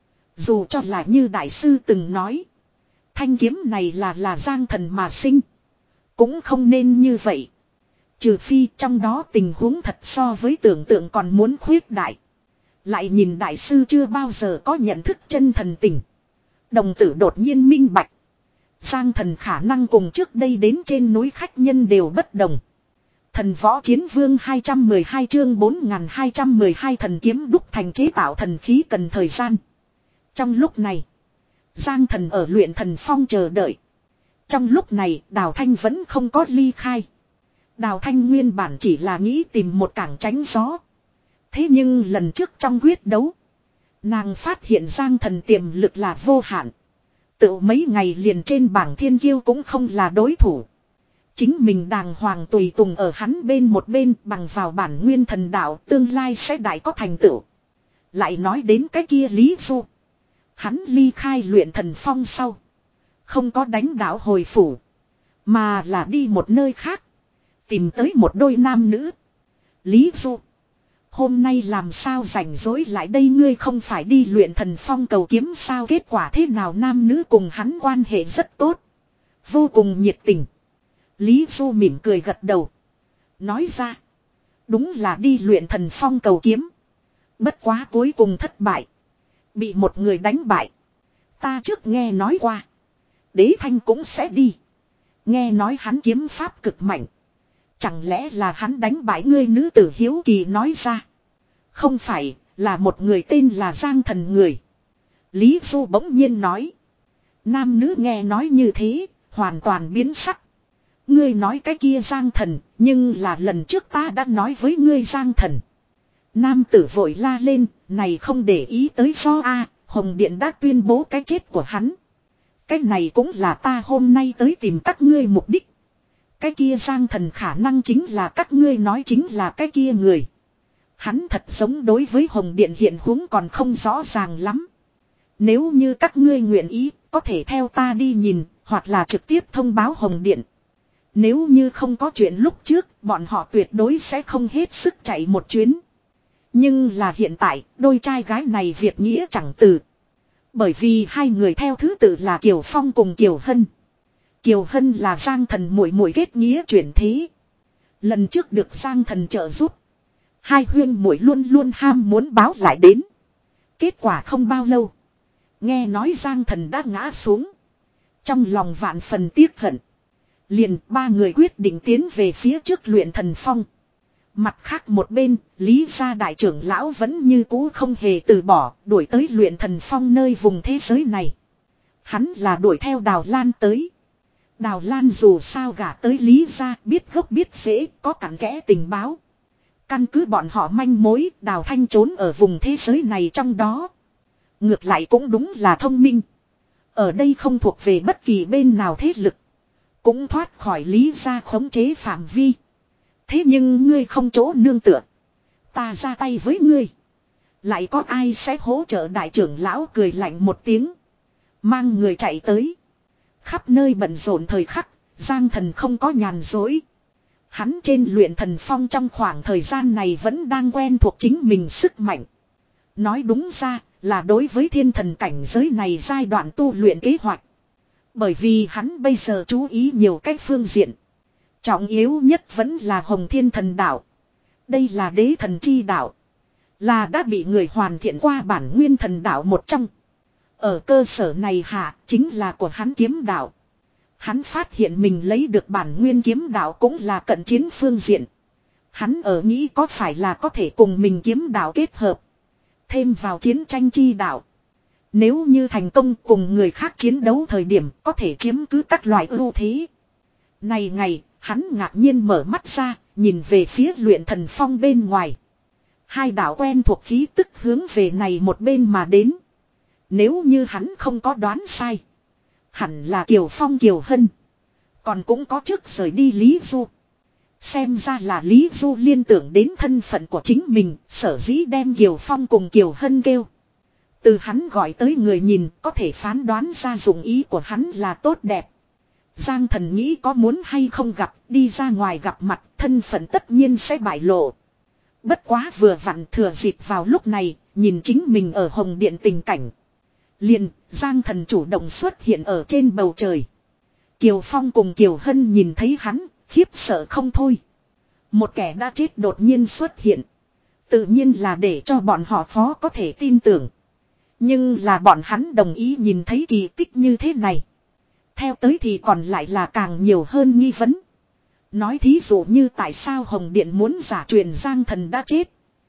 Dù cho là như đại sư từng nói. Thanh kiếm này là là Giang Thần mà sinh. Cũng không nên như vậy. Trừ phi trong đó tình huống thật so với tưởng tượng còn muốn khuyết đại. Lại nhìn đại sư chưa bao giờ có nhận thức chân thần tình. Đồng tử đột nhiên minh bạch. Giang Thần khả năng cùng trước đây đến trên núi khách nhân đều bất đồng. Thần võ chiến vương hai trăm mười hai chương bốn nghìn hai trăm mười hai thần kiếm đúc thành chế tạo thần khí cần thời gian. Trong lúc này, Giang Thần ở luyện thần phong chờ đợi. Trong lúc này Đào Thanh vẫn không có ly khai. Đào Thanh nguyên bản chỉ là nghĩ tìm một cảng tránh gió. Thế nhưng lần trước trong quyết đấu, nàng phát hiện Giang Thần tiềm lực là vô hạn. Tự mấy ngày liền trên bảng thiên kiêu cũng không là đối thủ. Chính mình đàng hoàng tùy tùng ở hắn bên một bên bằng vào bản nguyên thần đạo tương lai sẽ đại có thành tựu. Lại nói đến cái kia Lý Du. Hắn ly khai luyện thần phong sau. Không có đánh đảo hồi phủ. Mà là đi một nơi khác. Tìm tới một đôi nam nữ. Lý Du. Hôm nay làm sao rảnh rỗi lại đây ngươi không phải đi luyện thần phong cầu kiếm sao kết quả thế nào nam nữ cùng hắn quan hệ rất tốt. Vô cùng nhiệt tình. Lý Du mỉm cười gật đầu. Nói ra. Đúng là đi luyện thần phong cầu kiếm. Bất quá cuối cùng thất bại. Bị một người đánh bại. Ta trước nghe nói qua. Đế Thanh cũng sẽ đi. Nghe nói hắn kiếm pháp cực mạnh. Chẳng lẽ là hắn đánh bại ngươi nữ tử hiếu kỳ nói ra. Không phải là một người tên là Giang Thần người. Lý Du bỗng nhiên nói. Nam nữ nghe nói như thế. Hoàn toàn biến sắc. Ngươi nói cái kia Giang Thần. Nhưng là lần trước ta đã nói với ngươi Giang Thần. Nam tử vội la lên. Này không để ý tới do A. Hồng Điện đã tuyên bố cái chết của hắn. Cái này cũng là ta hôm nay tới tìm các ngươi mục đích. Cái kia Giang Thần khả năng chính là các ngươi nói chính là cái kia người. Hắn thật giống đối với Hồng Điện hiện huống còn không rõ ràng lắm. Nếu như các ngươi nguyện ý, có thể theo ta đi nhìn, hoặc là trực tiếp thông báo Hồng Điện. Nếu như không có chuyện lúc trước, bọn họ tuyệt đối sẽ không hết sức chạy một chuyến. Nhưng là hiện tại, đôi trai gái này việc nghĩa chẳng từ. Bởi vì hai người theo thứ tự là Kiều Phong cùng Kiều Hân. Kiều Hân là Giang Thần muội muội kết nghĩa chuyển thế. Lần trước được Giang Thần trợ giúp. Hai huyên muội luôn luôn ham muốn báo lại đến. Kết quả không bao lâu. Nghe nói Giang Thần đã ngã xuống. Trong lòng vạn phần tiếc hận. Liền ba người quyết định tiến về phía trước luyện thần phong. Mặt khác một bên, Lý gia đại trưởng lão vẫn như cũ không hề từ bỏ, đuổi tới luyện thần phong nơi vùng thế giới này. Hắn là đuổi theo Đào Lan tới. Đào Lan dù sao gả tới Lý gia, biết gốc biết rễ, có cặn kẽ tình báo. Căn cứ bọn họ manh mối, Đào Thanh trốn ở vùng thế giới này trong đó. Ngược lại cũng đúng là thông minh. Ở đây không thuộc về bất kỳ bên nào thế lực. Cũng thoát khỏi Lý gia khống chế phạm vi. Thế nhưng ngươi không chỗ nương tựa. Ta ra tay với ngươi. Lại có ai sẽ hỗ trợ đại trưởng lão cười lạnh một tiếng. Mang người chạy tới. Khắp nơi bận rộn thời khắc, Giang Thần không có nhàn dối. Hắn trên luyện thần phong trong khoảng thời gian này vẫn đang quen thuộc chính mình sức mạnh. Nói đúng ra là đối với thiên thần cảnh giới này giai đoạn tu luyện kế hoạch. Bởi vì hắn bây giờ chú ý nhiều cách phương diện. Trọng yếu nhất vẫn là Hồng Thiên Thần Đạo. Đây là đế thần chi đạo. Là đã bị người hoàn thiện qua bản nguyên thần đạo một trong. Ở cơ sở này hạ chính là của hắn kiếm đạo. Hắn phát hiện mình lấy được bản nguyên kiếm đạo cũng là cận chiến phương diện. Hắn ở nghĩ có phải là có thể cùng mình kiếm đạo kết hợp. Thêm vào chiến tranh chi đạo. Nếu như thành công cùng người khác chiến đấu thời điểm có thể chiếm cứ các loại ưu thế. Này ngày, hắn ngạc nhiên mở mắt ra, nhìn về phía luyện thần phong bên ngoài. Hai đạo quen thuộc khí tức hướng về này một bên mà đến. Nếu như hắn không có đoán sai. Hẳn là Kiều Phong Kiều Hân. Còn cũng có trước rời đi Lý Du. Xem ra là Lý Du liên tưởng đến thân phận của chính mình, sở dĩ đem Kiều Phong cùng Kiều Hân kêu. Từ hắn gọi tới người nhìn có thể phán đoán ra dụng ý của hắn là tốt đẹp. Giang Thần nghĩ có muốn hay không gặp, đi ra ngoài gặp mặt, thân phận tất nhiên sẽ bại lộ. Bất quá vừa vặn thừa dịp vào lúc này, nhìn chính mình ở Hồng Điện tình cảnh. Liền, Giang Thần chủ động xuất hiện ở trên bầu trời. Kiều Phong cùng Kiều Hân nhìn thấy hắn, khiếp sợ không thôi. Một kẻ đã chết đột nhiên xuất hiện. Tự nhiên là để cho bọn họ khó có thể tin tưởng. Nhưng là bọn hắn đồng ý nhìn thấy kỳ tích như thế này. Theo tới thì còn lại là càng nhiều hơn nghi vấn. Nói thí dụ như tại sao Hồng Điện muốn giả truyền Giang Thần đã chết.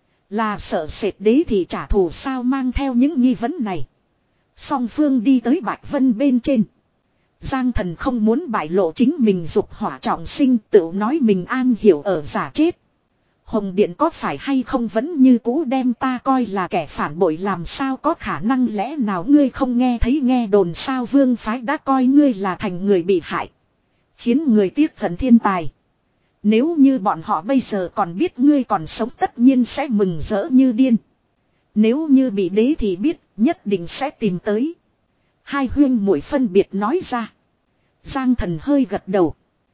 Là sợ sệt đế thì trả thù sao mang theo những nghi vấn này. Song phương đi tới Bạch Vân bên trên. Giang Thần không muốn bại lộ chính mình dục hỏa trọng sinh tự nói mình an hiểu ở giả chết. Hồng Điện có phải hay không vẫn như cũ đem ta coi là kẻ phản bội làm sao có khả năng lẽ nào ngươi không nghe thấy nghe đồn sao vương phái đã coi ngươi là thành người bị hại. Khiến người tiếc hận thiên tài. Nếu như bọn họ bây giờ còn biết ngươi còn sống tất nhiên sẽ mừng rỡ như điên. Nếu như bị đế thì biết nhất định sẽ tìm tới. Hai huyên muội phân biệt nói ra. Giang Thần hơi gật đầu.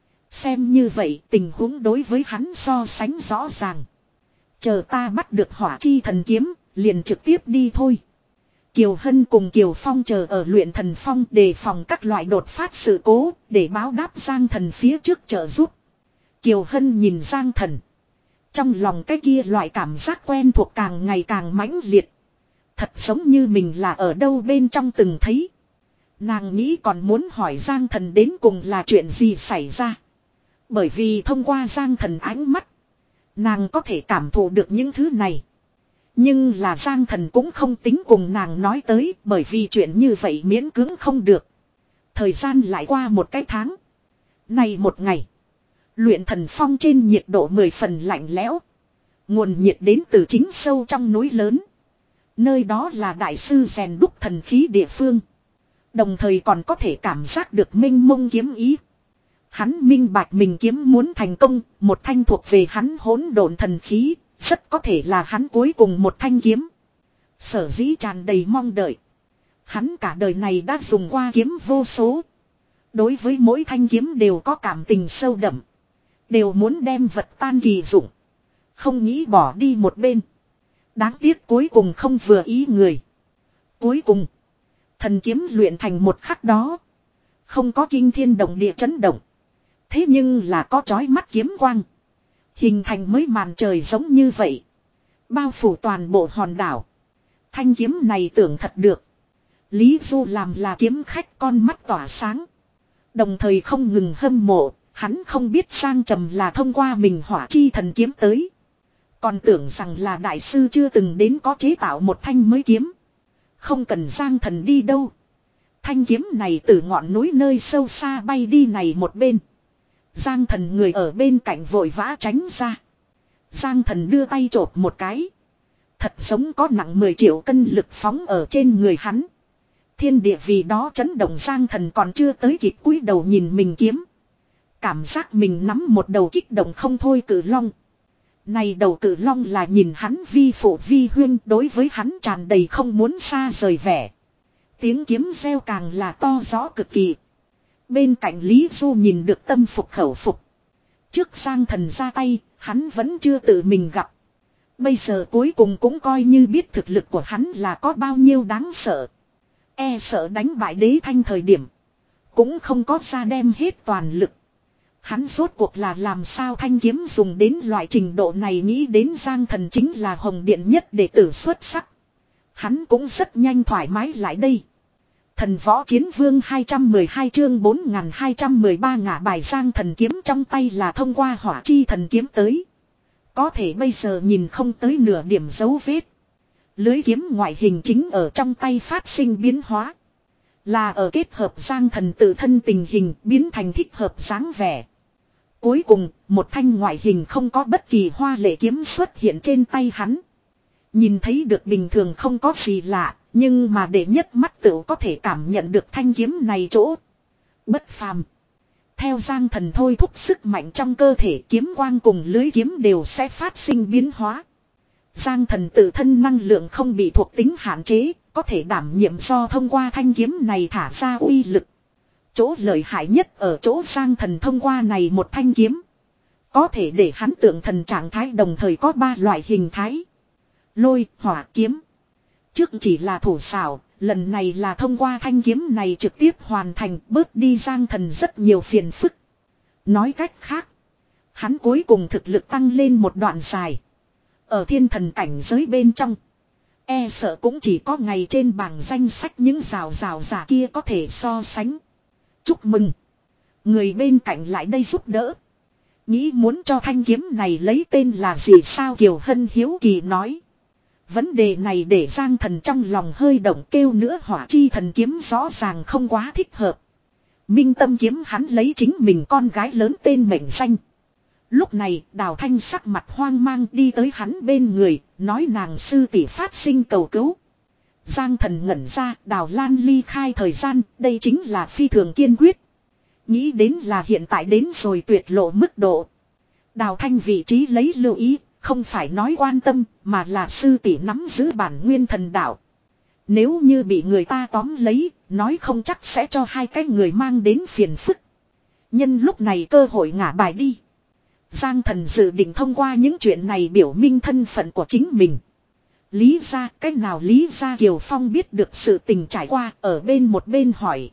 Xem như vậy tình huống đối với hắn so sánh rõ ràng. Chờ ta bắt được hỏa chi thần kiếm, liền trực tiếp đi thôi. Kiều Hân cùng Kiều Phong chờ ở luyện thần phong đề phòng các loại đột phát sự cố, để báo đáp Giang Thần phía trước trợ giúp. Kiều Hân nhìn Giang Thần. Trong lòng cái kia loại cảm giác quen thuộc càng ngày càng mãnh liệt. Thật giống như mình là ở đâu bên trong từng thấy. Nàng nghĩ còn muốn hỏi Giang Thần đến cùng là chuyện gì xảy ra. Bởi vì thông qua Giang Thần ánh mắt, nàng có thể cảm thụ được những thứ này. Nhưng là Giang Thần cũng không tính cùng nàng nói tới, bởi vì chuyện như vậy miễn cưỡng không được. Thời gian lại qua một cái tháng. Này một ngày, luyện thần phong trên nhiệt độ mười phần lạnh lẽo. Nguồn nhiệt đến từ chính sâu trong núi lớn. Nơi đó là đại sư rèn đúc thần khí địa phương. Đồng thời còn có thể cảm giác được minh mông kiếm ý. Hắn minh bạch mình kiếm muốn thành công, một thanh thuộc về hắn hỗn độn thần khí, rất có thể là hắn cuối cùng một thanh kiếm. Sở dĩ tràn đầy mong đợi. Hắn cả đời này đã dùng qua kiếm vô số. Đối với mỗi thanh kiếm đều có cảm tình sâu đậm. Đều muốn đem vật tan kỳ dụng. Không nghĩ bỏ đi một bên. Đáng tiếc cuối cùng không vừa ý người. Cuối cùng, thần kiếm luyện thành một khắc đó. Không có kinh thiên động địa chấn động. Thế nhưng là có chói mắt kiếm quang. Hình thành mới màn trời giống như vậy. Bao phủ toàn bộ hòn đảo. Thanh kiếm này tưởng thật được. Lý Du làm là kiếm khách con mắt tỏa sáng. Đồng thời không ngừng hâm mộ. Hắn không biết Giang Trầm là thông qua mình hỏa chi thần kiếm tới. Còn tưởng rằng là đại sư chưa từng đến có chế tạo một thanh mới kiếm. Không cần Giang Thần đi đâu. Thanh kiếm này từ ngọn núi nơi sâu xa bay đi này một bên. Giang Thần người ở bên cạnh vội vã tránh ra. Giang Thần đưa tay chộp một cái. Thật giống có nặng mười triệu cân lực phóng ở trên người hắn. Thiên địa vì đó chấn động Giang Thần còn chưa tới kịp cúi đầu nhìn mình kiếm. Cảm giác mình nắm một đầu kích động không thôi cử long. Này đầu cử long là nhìn hắn vi phụ vi huyên đối với hắn tràn đầy không muốn xa rời vẻ. Tiếng kiếm reo càng là to rõ cực kỳ. Bên cạnh Lý Du nhìn được tâm phục khẩu phục. Trước Giang Thần ra tay, hắn vẫn chưa tự mình gặp. Bây giờ cuối cùng cũng coi như biết thực lực của hắn là có bao nhiêu đáng sợ. E sợ đánh bại Đế Thanh thời điểm. Cũng không có ra đem hết toàn lực. Hắn rốt cuộc là làm sao thanh kiếm dùng đến loại trình độ này, nghĩ đến Giang Thần chính là Hồng Điện nhất đệ tử xuất sắc. Hắn cũng rất nhanh thoải mái lại đây. Thần Võ Chiến Vương hai trăm mười hai chương bốn nghìn hai trăm mười ba ngả bài. Giang Thần kiếm trong tay là thông qua hỏa chi thần kiếm tới. Có thể bây giờ nhìn không tới nửa điểm dấu vết. Lưới kiếm ngoại hình chính ở trong tay phát sinh biến hóa. Là ở kết hợp Giang Thần tự thân tình hình biến thành thích hợp dáng vẻ. Cuối cùng, một thanh ngoại hình không có bất kỳ hoa lệ kiếm xuất hiện trên tay hắn. Nhìn thấy được bình thường không có gì lạ, nhưng mà để nhất mắt tự có thể cảm nhận được thanh kiếm này chỗ bất phàm. Theo Giang Thần thôi thúc sức mạnh trong cơ thể, kiếm quang cùng lưới kiếm đều sẽ phát sinh biến hóa. Giang Thần tự thân năng lượng không bị thuộc tính hạn chế, có thể đảm nhiệm do thông qua thanh kiếm này thả ra uy lực. Chỗ lợi hại nhất ở chỗ Giang Thần thông qua này một thanh kiếm. Có thể để hắn tượng thần trạng thái đồng thời có ba loại hình thái. Lôi, hỏa, kiếm. Trước chỉ là thủ xảo, lần này là thông qua thanh kiếm này trực tiếp hoàn thành, bớt đi Giang Thần rất nhiều phiền phức. Nói cách khác, hắn cuối cùng thực lực tăng lên một đoạn dài. Ở thiên thần cảnh giới bên trong, e sợ cũng chỉ có ngày trên bảng danh sách những rào rào giả kia có thể so sánh. Chúc mừng. Người bên cạnh lại đây giúp đỡ. Nghĩ muốn cho thanh kiếm này lấy tên là gì sao, Kiều Hân hiếu kỳ nói. Vấn đề này để Giang Thần trong lòng hơi động, kêu nữa hỏa chi thần kiếm rõ ràng không quá thích hợp. Minh Tâm kiếm hắn lấy chính mình con gái lớn tên mệnh danh. Lúc này Đào Thanh sắc mặt hoang mang đi tới hắn bên người, nói nàng sư tỷ phát sinh cầu cứu. Giang Thần ngẩn ra, Đào Lan ly khai thời gian, đây chính là phi thường kiên quyết. Nghĩ đến là hiện tại đến rồi tuyệt lộ mức độ. Đào Thanh vị trí lấy lưu ý, không phải nói quan tâm, mà là sư tỷ nắm giữ bản nguyên thần đạo. Nếu như bị người ta tóm lấy, nói không chắc sẽ cho hai cái người mang đến phiền phức. Nhân lúc này cơ hội ngả bài đi. Giang Thần dự định thông qua những chuyện này biểu minh thân phận của chính mình. Lý gia, cách nào Lý gia? Kiều Phong biết được sự tình trải qua, ở bên một bên hỏi.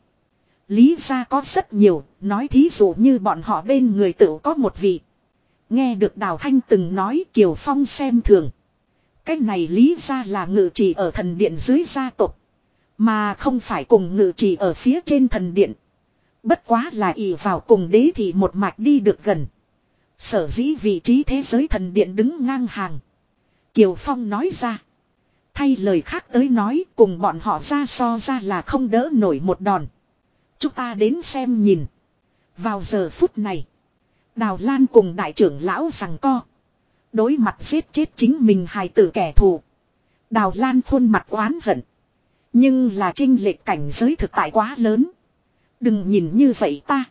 Lý gia có rất nhiều, nói thí dụ như bọn họ bên người tự có một vị. Nghe được Đào Thanh từng nói, Kiều Phong xem thường. Cái này Lý gia là ngự trì ở thần điện dưới gia tộc, mà không phải cùng ngự trì ở phía trên thần điện. Bất quá là ỷ vào cùng đế thị một mạch đi được gần. Sở dĩ vị trí thế giới thần điện đứng ngang hàng. Kiều Phong nói ra. Thay lời khác tới nói, cùng bọn họ ra so ra là không đỡ nổi một đòn. Chúng ta đến xem nhìn. Vào giờ phút này, Đào Lan cùng đại trưởng lão giằng co. Đối mặt giết chết chính mình hài tử kẻ thù. Đào Lan khuôn mặt oán hận. Nhưng là chênh lệch cảnh giới thực tại quá lớn. Đừng nhìn như vậy ta.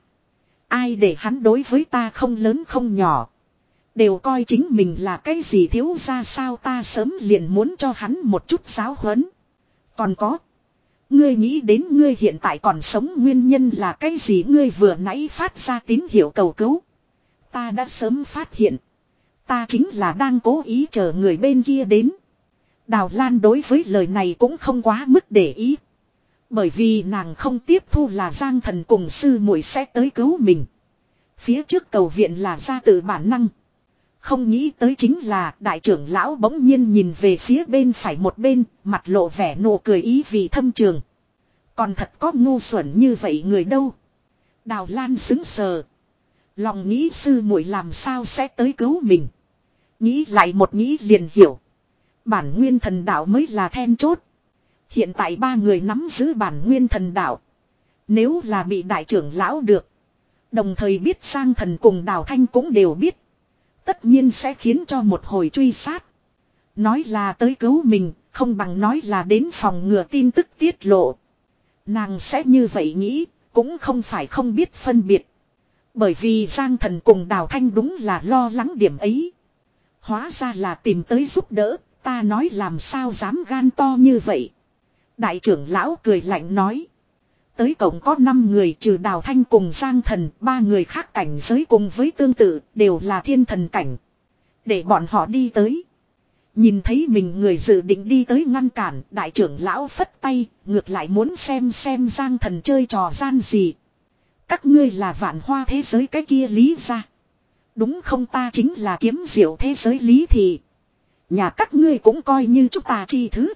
Ai để hắn đối với ta không lớn không nhỏ. Đều coi chính mình là cái gì thiếu ra sao, ta sớm liền muốn cho hắn một chút giáo huấn. Còn có. Ngươi nghĩ đến ngươi hiện tại còn sống nguyên nhân là cái gì? Ngươi vừa nãy phát ra tín hiệu cầu cứu. Ta đã sớm phát hiện. Ta chính là đang cố ý chờ người bên kia đến. Đào Lan đối với lời này cũng không quá mức để ý. Bởi vì nàng không tiếp thu là Giang Thần cùng sư muội sẽ tới cứu mình. Phía trước cầu viện là ra từ bản năng. Không nghĩ tới chính là đại trưởng lão bỗng nhiên nhìn về phía bên phải một bên, mặt lộ vẻ nụ cười ý vì thâm trường. Còn thật có ngu xuẩn như vậy người đâu. Đào Lan sững sờ. Lòng nghĩ sư muội làm sao sẽ tới cứu mình. Nghĩ lại một nghĩ liền hiểu. Bản nguyên thần đạo mới là then chốt. Hiện tại ba người nắm giữ bản nguyên thần đạo. Nếu là bị đại trưởng lão được. Đồng thời biết Giang Thần cùng Đào Thanh cũng đều biết. Tất nhiên sẽ khiến cho một hồi truy sát. Nói là tới cứu mình, không bằng nói là đến phòng ngừa tin tức tiết lộ. Nàng sẽ như vậy nghĩ, cũng không phải không biết phân biệt. Bởi vì Giang Thần cùng Đào Thanh đúng là lo lắng điểm ấy. Hóa ra là tìm tới giúp đỡ, ta nói làm sao dám gan to như vậy. Đại trưởng lão cười lạnh nói. Tới cổng có năm người trừ Đào Thanh cùng Giang Thần, ba người khác cảnh giới cùng với tương tự, đều là thiên thần cảnh. Để bọn họ đi tới. Nhìn thấy mình người dự định đi tới ngăn cản, đại trưởng lão phất tay, ngược lại muốn xem xem Giang Thần chơi trò gian gì. Các ngươi là vạn hoa thế giới cái kia Lý gia. Đúng không, ta chính là kiếm diệu thế giới Lý thị. Nhà các ngươi cũng coi như chúng ta chi thứ.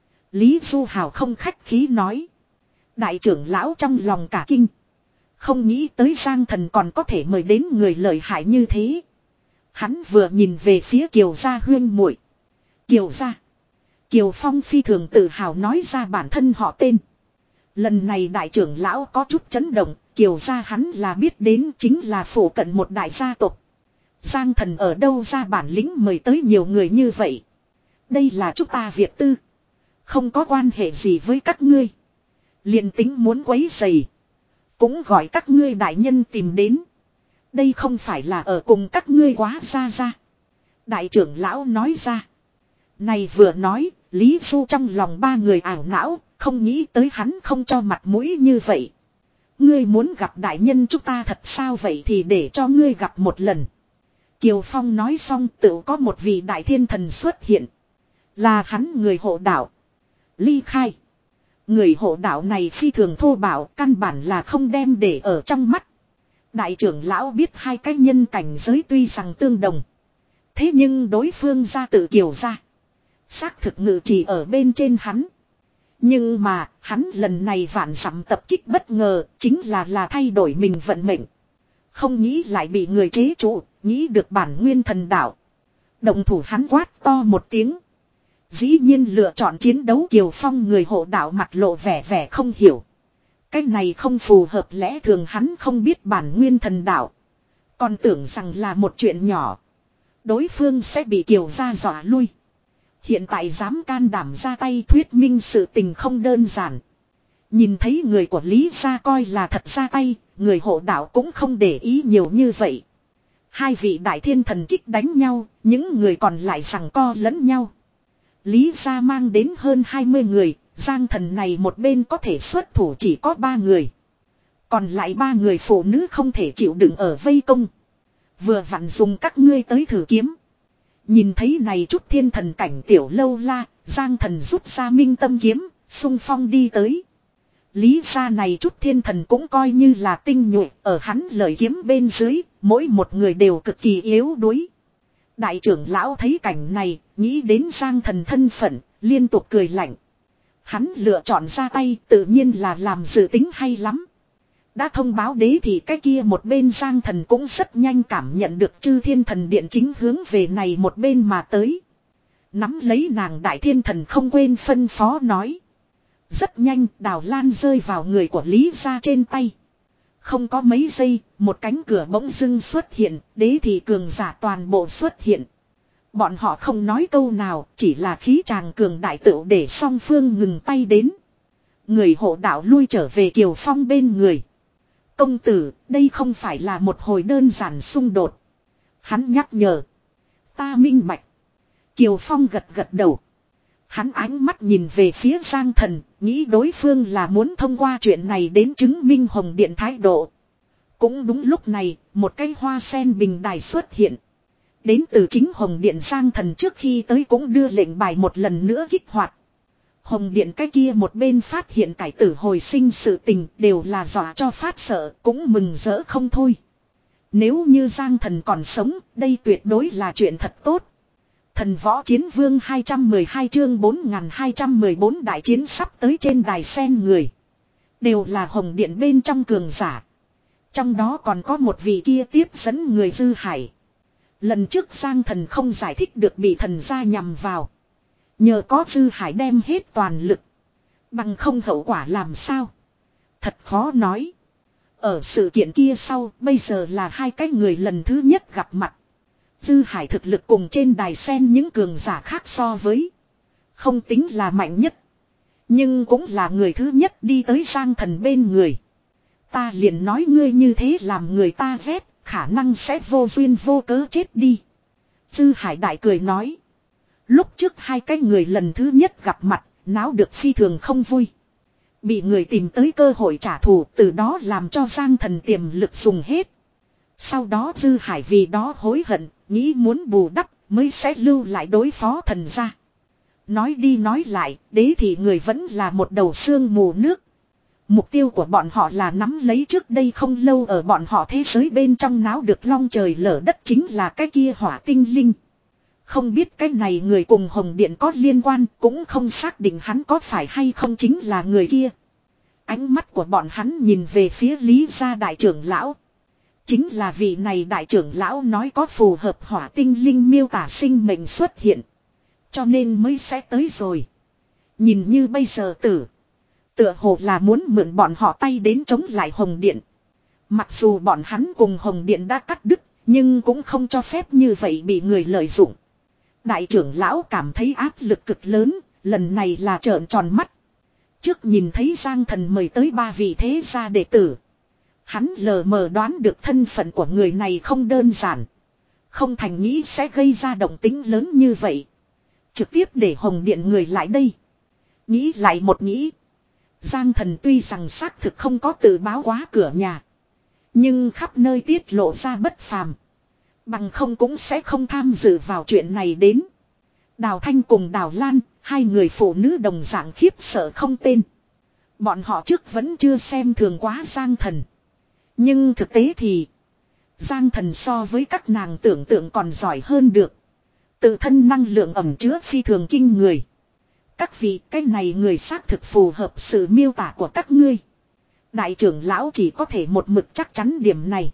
Lý Du Hào không khách khí nói. Đại trưởng lão trong lòng cả kinh. Không nghĩ tới Giang Thần còn có thể mời đến người lợi hại như thế. Hắn vừa nhìn về phía Kiều gia huyên muội. Kiều gia. Kiều Phong phi thường tự hào nói ra bản thân họ tên. Lần này đại trưởng lão có chút chấn động. Kiều gia hắn là biết đến chính là phủ cận một đại gia tộc. Giang Thần ở đâu ra bản lĩnh mời tới nhiều người như vậy. Đây là chúng ta việc tư. Không có quan hệ gì với các ngươi. Liền tính muốn quấy rầy. Cũng gọi các ngươi đại nhân tìm đến. Đây không phải là ở cùng các ngươi quá ra ra. Đại trưởng lão nói ra. Này vừa nói, Lý Du trong lòng ba người ảo não, không nghĩ tới hắn không cho mặt mũi như vậy. Ngươi muốn gặp đại nhân chúng ta thật sao, vậy thì để cho ngươi gặp một lần. Kiều Phong nói xong tự có một vị đại thiên thần xuất hiện. Là hắn người hộ đạo. Ly Khai. Người hộ đạo này phi thường thô bạo, căn bản là không đem để ở trong mắt. Đại trưởng lão biết hai cái nhân cảnh giới tuy rằng tương đồng. Thế nhưng đối phương ra tự Kiều ra. Xác thực ngự chỉ ở bên trên hắn. Nhưng mà, hắn lần này vạn dặm tập kích bất ngờ, chính là là thay đổi mình vận mệnh. Không nghĩ lại bị người chế trụ, nghĩ được bản nguyên thần đạo. Động thủ hắn quát to một tiếng. Dĩ nhiên lựa chọn chiến đấu. Kiều Phong người hộ đạo mặt lộ vẻ vẻ không hiểu. Cái này không phù hợp lẽ thường, hắn không biết bản nguyên thần đạo. Còn tưởng rằng là một chuyện nhỏ. Đối phương sẽ bị Kiều gia dọa lui. Hiện tại dám can đảm ra tay thuyết minh sự tình không đơn giản. Nhìn thấy người của Lý gia coi là thật ra tay, người hộ đạo cũng không để ý nhiều như vậy. Hai vị đại thiên thần kích đánh nhau, những người còn lại giằng co lẫn nhau. Lý gia mang đến hơn hai mươi người, Giang Thần này một bên có thể xuất thủ chỉ có ba người. Còn lại ba người phụ nữ không thể chịu đựng ở vây công. Vừa vặn dùng các ngươi tới thử kiếm. Nhìn thấy này chút thiên thần cảnh tiểu lâu la, Giang Thần rút ra minh tâm kiếm, xung phong đi tới. Lý gia này chút thiên thần cũng coi như là tinh nhuệ, ở hắn lời kiếm bên dưới, mỗi một người đều cực kỳ yếu đuối. Đại trưởng lão thấy cảnh này, nghĩ đến Giang Thần thân phận, liên tục cười lạnh. Hắn lựa chọn ra tay tự nhiên là làm dự tính hay lắm. Đã thông báo đế thì cái kia một bên Giang Thần cũng rất nhanh cảm nhận được chư thiên thần điện chính hướng về này một bên mà tới. Nắm lấy nàng đại thiên thần không quên phân phó nói. Rất nhanh Đào Lan rơi vào người của Lý gia trên tay. Không có mấy giây, một cánh cửa bỗng dưng xuất hiện, đế thì cường giả toàn bộ xuất hiện. Bọn họ không nói câu nào, chỉ là khí tràng cường đại tựu để song phương ngừng tay đến. Người hộ đạo lui trở về Kiều Phong bên người. Công tử, đây không phải là một hồi đơn giản xung đột. Hắn nhắc nhở. Ta minh bạch. Kiều Phong gật gật đầu. Hắn ánh mắt nhìn về phía Giang Thần, nghĩ đối phương là muốn thông qua chuyện này đến chứng minh Hồng Điện thái độ. Cũng đúng lúc này, một cây hoa sen bình đài xuất hiện. Đến từ chính Hồng Điện Giang Thần trước khi tới cũng đưa lệnh bài một lần nữa kích hoạt. Hồng Điện cái kia một bên phát hiện cải tử hồi sinh sự tình đều là dọa cho phát sợ, cũng mừng rỡ không thôi. Nếu như Giang Thần còn sống, đây tuyệt đối là chuyện thật tốt. Thần Võ Chiến Vương hai trăm mười hai chương bốn nghìn hai trăm mười bốn đại chiến sắp tới. Trên đài sen người đều là Hồng Điện bên trong cường giả. Trong đó còn có một vị kia tiếp dẫn người Dư Hải. Lần trước Giang Thần không giải thích được bị thần gia nhằm vào. Nhờ có Dư Hải đem hết toàn lực. Bằng không hậu quả làm sao? Thật khó nói. Ở sự kiện kia sau, bây giờ là hai cái người lần thứ nhất gặp mặt. Dư Hải thực lực cùng trên đài sen những cường giả khác so với. Không tính là mạnh nhất. Nhưng cũng là người thứ nhất đi tới Giang Thần bên người. Ta liền nói ngươi như thế làm người ta ghét, khả năng sẽ vô duyên vô cớ chết đi. Dư Hải đại cười nói. Lúc trước hai cái người lần thứ nhất gặp mặt, náo được phi thường không vui. Bị người tìm tới cơ hội trả thù, từ đó làm cho Giang Thần tiềm lực dùng hết. Sau đó Dư Hải vì đó hối hận, nghĩ muốn bù đắp mới sẽ lưu lại đối phó thần gia. Nói đi nói lại, đế thị người vẫn là một đầu xương mù nước. Mục tiêu của bọn họ là nắm lấy trước đây không lâu ở bọn họ thế giới bên trong náo được long trời lở đất chính là cái kia hỏa tinh linh. Không biết cái này người cùng Hồng Điện có liên quan, cũng không xác định hắn có phải hay không chính là người kia. Ánh mắt của bọn hắn nhìn về phía Lý gia đại trưởng lão. Chính là vị này đại trưởng lão nói có phù hợp hỏa tinh linh miêu tả sinh mệnh xuất hiện. Cho nên mới sẽ tới rồi. Nhìn như bây giờ tử. Tựa hồ là muốn mượn bọn họ tay đến chống lại Hồng Điện. Mặc dù bọn hắn cùng Hồng Điện đã cắt đứt, nhưng cũng không cho phép như vậy bị người lợi dụng. Đại trưởng lão cảm thấy áp lực cực lớn, lần này là trợn tròn mắt. Trước nhìn thấy Giang Thần mời tới ba vị thế gia đệ tử. Hắn lờ mờ đoán được thân phận của người này không đơn giản. Không thành nghĩ sẽ gây ra động tính lớn như vậy. Trực tiếp để Hồng Điện người lại đây. Nghĩ lại một nghĩ. Giang Thần tuy rằng xác thực không có tự báo quá cửa nhà. Nhưng khắp nơi tiết lộ ra bất phàm. Bằng không cũng sẽ không tham dự vào chuyện này đến. Đào Thanh cùng Đào Lan, hai người phụ nữ đồng dạng khiếp sợ không tên. Bọn họ trước vẫn chưa xem thường quá Giang Thần. Nhưng thực tế thì Giang Thần so với các nàng tưởng tượng còn giỏi hơn được. Tự thân năng lượng ẩm chứa phi thường kinh người. Các vị, cái này người xác thực phù hợp sự miêu tả của các ngươi. Đại trưởng lão chỉ có thể một mực chắc chắn điểm này.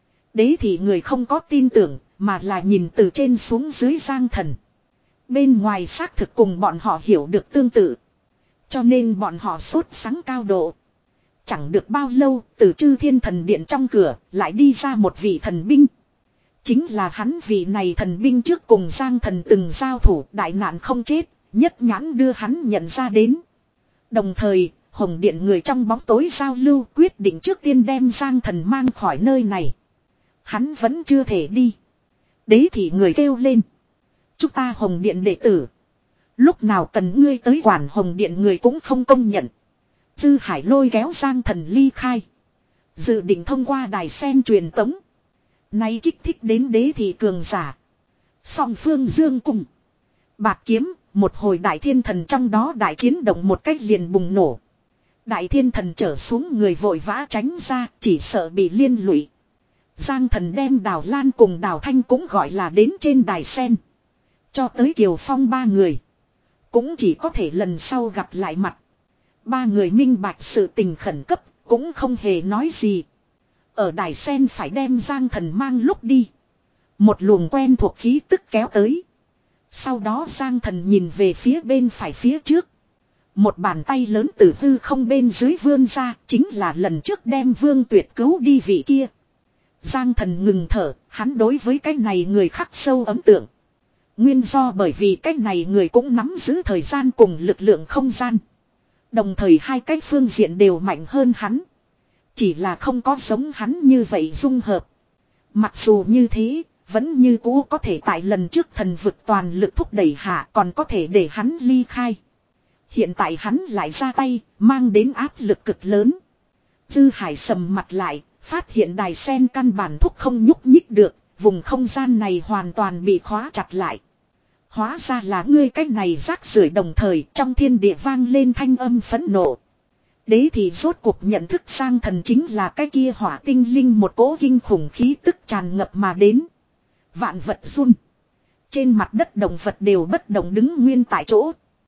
Đế thì người không có tin tưởng, mà là nhìn từ trên xuống dưới Giang Thần. Bên ngoài xác thực cùng bọn họ hiểu được tương tự. Cho nên bọn họ sốt sắng cao độ. Chẳng được bao lâu, từ Chư Thiên Thần Điện trong cửa, lại đi ra một vị thần binh. Chính là hắn vị này thần binh trước cùng Giang Thần từng giao thủ, đại nạn không chết, nhất nhãn đưa hắn nhận ra đến. Đồng thời, Hồng Điện người trong bóng tối giao lưu quyết định trước tiên đem Giang Thần mang khỏi nơi này. Hắn vẫn chưa thể đi. Đế thị người kêu lên. Chúng ta Hồng Điện đệ tử. Lúc nào cần ngươi tới quản Hồng Điện người cũng không công nhận. Dư Hải lôi kéo Giang Thần ly khai. Dự định thông qua đài sen truyền tống. Nay kích thích đến đế thị cường giả. Song phương dương cùng. Bạt kiếm, một hồi đại thiên thần trong đó đại chiến động một cách liền bùng nổ. Đại thiên thần trở xuống người vội vã tránh ra, chỉ sợ bị liên lụy. Giang Thần đem Đào Lan cùng Đào Thanh cũng gọi là đến trên đài sen. Cho tới Kiều Phong ba người. Cũng chỉ có thể lần sau gặp lại mặt. Ba người minh bạch sự tình khẩn cấp, cũng không hề nói gì. Ở đài sen phải đem Giang Thần mang lúc đi. Một luồng quen thuộc khí tức kéo tới. Sau đó Giang Thần nhìn về phía bên phải phía trước. Một bàn tay lớn từ hư không bên dưới vươn ra, chính là lần trước đem Vương Tuyệt cứu đi vị kia. Giang Thần ngừng thở, hắn đối với cái này người khắc sâu ấn tượng. Nguyên do bởi vì cái này người cũng nắm giữ thời gian cùng lực lượng không gian. Đồng thời hai cái phương diện đều mạnh hơn hắn. Chỉ là không có giống hắn như vậy dung hợp. Mặc dù như thế, vẫn như cũ có thể tại lần trước thần vực toàn lực thúc đẩy hạ còn có thể để hắn ly khai. Hiện tại hắn lại ra tay, mang đến áp lực cực lớn. Dư Hải sầm mặt lại, phát hiện đài sen căn bản thúc không nhúc nhích được, vùng không gian này hoàn toàn bị khóa chặt lại. Hóa ra là ngươi cách này rác rưởi, đồng thời trong thiên địa vang lên thanh âm phẫn nộ. Đế thì rốt cuộc nhận thức Giang Thần chính là cái kia hỏa tinh linh, một cỗ kinh khủng khí tức tràn ngập mà đến. Vạn vật run. Trên mặt đất động vật đều bất động đứng nguyên tại chỗ.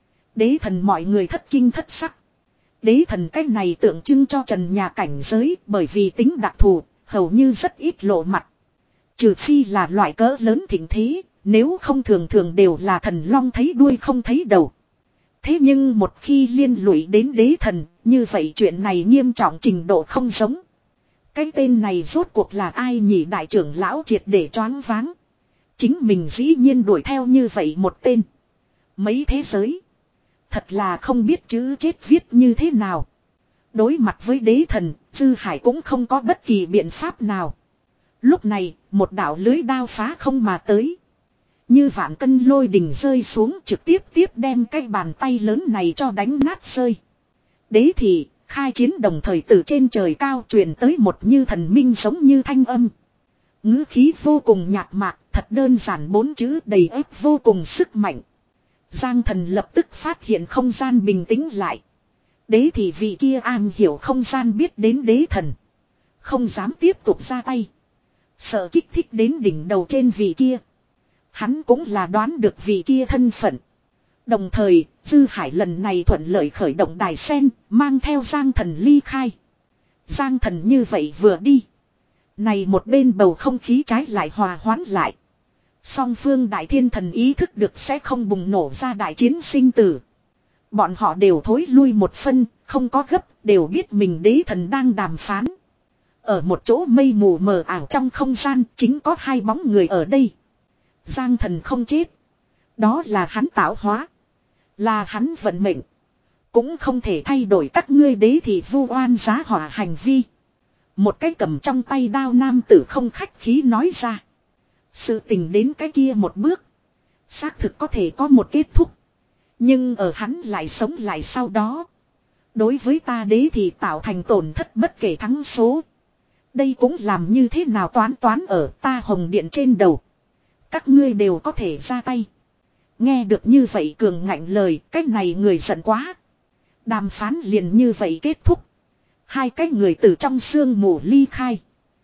Đế thần mọi người thất kinh thất sắc. Đế thần cách này tượng trưng cho trần nhà cảnh giới, bởi vì tính đặc thù, hầu như rất ít lộ mặt. Trừ phi là loại cỡ lớn thịnh thế, nếu không thường thường đều là thần long thấy đuôi không thấy đầu. Thế nhưng một khi liên lụy đến đế thần, như vậy chuyện này nghiêm trọng trình độ không giống. Cái tên này rốt cuộc là ai nhỉ? Đại trưởng lão triệt để choáng váng. Chính mình dĩ nhiên đuổi theo như vậy một tên. Mấy thế giới. Thật là không biết chữ chết viết như thế nào. Đối mặt với đế thần, Dư Hải cũng không có bất kỳ biện pháp nào. Lúc này, một đạo lưới đao phá không mà tới. Như vạn cân lôi đình rơi xuống trực tiếp tiếp đem cái bàn tay lớn này cho đánh nát rơi. Đế thì, khai chiến đồng thời từ trên trời cao truyền tới một như thần minh giống như thanh âm. Ngữ khí vô cùng nhạt mạc, thật đơn giản bốn chữ đầy ép vô cùng sức mạnh. Giang thần lập tức phát hiện không gian bình tĩnh lại. Đế thì vị kia an hiểu không gian biết đến đế thần. Không dám tiếp tục ra tay. Sợ kích thích đến đỉnh đầu trên vị kia. Hắn cũng là đoán được vị kia thân phận. Đồng thời, Dư Hải lần này thuận lợi khởi động đài sen, mang theo Giang thần ly khai. Giang thần như vậy vừa đi. Này một bên bầu không khí trái lại hòa hoãn lại. Song phương đại thiên thần ý thức được sẽ không bùng nổ ra đại chiến sinh tử. Bọn họ đều thối lui một phân, không có gấp, đều biết mình đế thần đang đàm phán. Ở một chỗ mây mù mờ ảo trong không gian, chính có hai bóng người ở đây. Giang thần không chết. Đó là hắn tạo hóa. Là hắn vận mệnh. Cũng không thể thay đổi các ngươi đế thì vu oan giá họa hành vi. Một cái cầm trong tay đao nam tử không khách khí nói ra. Sự tình đến cái kia một bước. Xác thực có thể có một kết thúc. Nhưng ở hắn lại sống lại sau đó. Đối với ta đế thì tạo thành tổn thất bất kể thắng số. Đây cũng làm như thế nào toán toán ở ta hồng điện trên đầu. Các ngươi đều có thể ra tay. Nghe được như vậy cường ngạnh lời, cái này người giận quá. Đàm phán liền như vậy kết thúc. Hai cái người từ trong sương mù ly khai.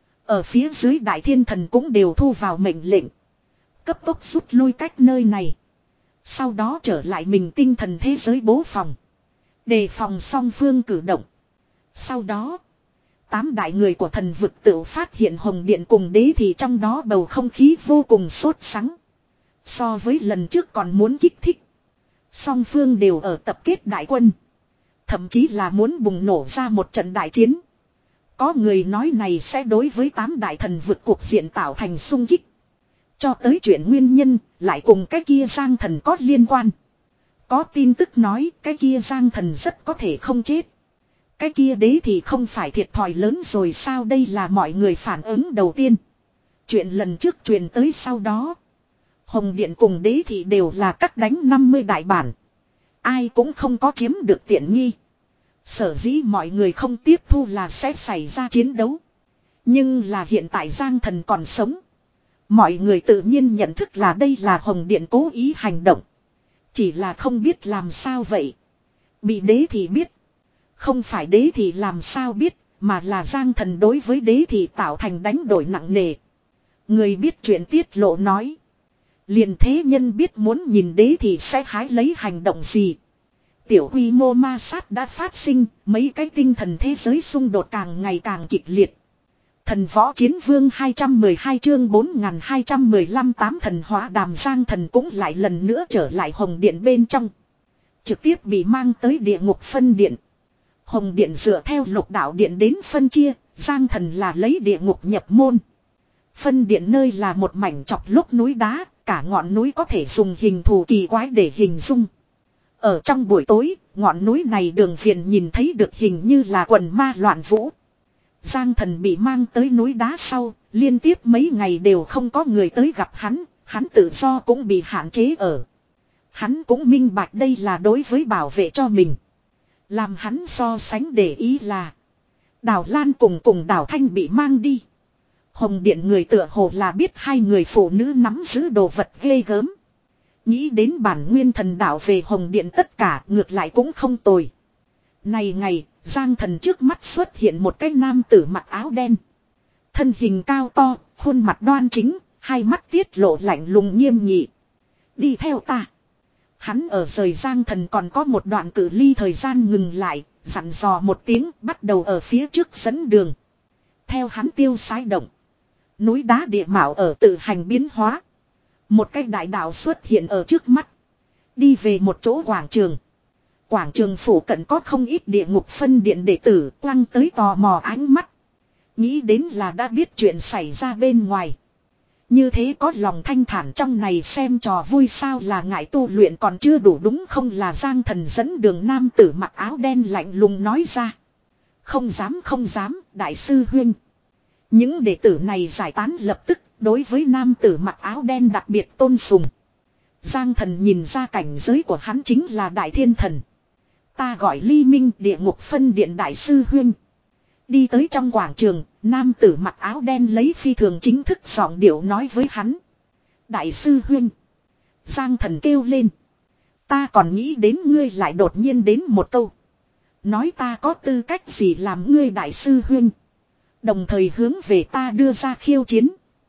Ở phía dưới đại thiên thần cũng đều thu vào mệnh lệnh. Cấp tốc rút lui cách nơi này. Sau đó trở lại mình tinh thần thế giới bố phòng. Đề phòng song phương cử động. Sau đó, tám đại người của thần vực tự phát hiện hồng điện cùng đế thì trong đó bầu không khí vô cùng sốt sắng. So với lần trước còn muốn kích thích. Song phương đều ở tập kết đại quân. Thậm chí là muốn bùng nổ ra một trận đại chiến. Có người nói này sẽ đối với tám đại thần vực cuộc diện tạo thành xung kích. Cho tới chuyện nguyên nhân, lại cùng cái kia Giang thần có liên quan. Có tin tức nói cái kia Giang thần rất có thể không chết. Cái kia đế thì không phải thiệt thòi lớn rồi sao, đây là mọi người phản ứng đầu tiên. Chuyện lần trước truyền tới sau đó. Hồng điện cùng đế thì đều là cắt đánh năm mươi đại bản. Ai cũng không có chiếm được tiện nghi. Sở dĩ mọi người không tiếp thu là sẽ xảy ra chiến đấu. Nhưng là hiện tại Giang thần còn sống. Mọi người tự nhiên nhận thức là đây là hồng điện cố ý hành động. Chỉ là không biết làm sao vậy. Bị đế thì biết. Không phải đế thì làm sao biết, mà là Giang thần đối với đế thì tạo thành đánh đổi nặng nề. Người biết chuyện tiết lộ nói. Liền thế nhân biết muốn nhìn đế thì sẽ hái lấy hành động gì. Tiểu quy mô ma sát đã phát sinh, mấy cái tinh thần thế giới xung đột càng ngày càng kịch liệt. Thần võ chiến vương hai trăm mười hai chương bốn nghìn hai trăm mười lăm tám thần hóa đàm Giang thần cũng lại lần nữa trở lại hồng điện bên trong. Trực tiếp bị mang tới địa ngục phân điện. Hồng điện dựa theo lục đạo điện đến phân chia, Giang thần là lấy địa ngục nhập môn. Phân điện nơi là một mảnh chọc lúc núi đá, cả ngọn núi có thể dùng hình thù kỳ quái để hình dung. Ở trong buổi tối, ngọn núi này đường viền nhìn thấy được hình như là quần ma loạn vũ. Giang thần bị mang tới núi đá sau, liên tiếp mấy ngày đều không có người tới gặp hắn, hắn tự do cũng bị hạn chế ở. Hắn cũng minh bạch đây là đối với bảo vệ cho mình. Làm hắn so sánh để ý là Đào Lan cùng cùng Đào Thanh bị mang đi. Hồng điện người tựa hồ là biết hai người phụ nữ nắm giữ đồ vật ghê gớm. Nghĩ đến bản nguyên thần đạo về hồng điện tất cả ngược lại cũng không tồi. Này ngày, Giang thần trước mắt xuất hiện một cái nam tử mặc áo đen. Thân hình cao to, khuôn mặt đoan chính, hai mắt tiết lộ lạnh lùng nghiêm nghị. Đi theo ta. Hắn ở rời Giang thần còn có một đoạn cự ly thời gian ngừng lại, dặn dò một tiếng bắt đầu ở phía trước dẫn đường. Theo hắn tiêu sái động. Núi đá địa mạo ở tự hành biến hóa. Một cái đại đạo xuất hiện ở trước mắt. Đi về một chỗ quảng trường. Quảng trường phủ cận có không ít địa ngục phân điện đệ tử quăng tới tò mò ánh mắt. Nghĩ đến là đã biết chuyện xảy ra bên ngoài. Như thế có lòng thanh thản trong này xem trò vui sao là ngại tu luyện còn chưa đủ đúng không là Giang thần dẫn đường nam tử mặc áo đen lạnh lùng nói ra. Không dám không dám, đại sư huynh. Những đệ tử này giải tán lập tức Đối với nam tử mặc áo đen đặc biệt tôn sùng. Giang Thần nhìn ra cảnh giới của hắn chính là đại thiên thần. Ta gọi Ly Minh, địa ngục phân điện đại sư huynh. Đi tới trong quảng trường, nam tử mặc áo đen lấy phi thường chính thức giọng điệu nói với hắn. Đại sư huynh. Giang Thần kêu lên. Ta còn nghĩ đến ngươi lại đột nhiên đến một câu. Nói ta có tư cách gì làm ngươi đại sư huynh. Đồng thời hướng về ta đưa ra khiêu chiến.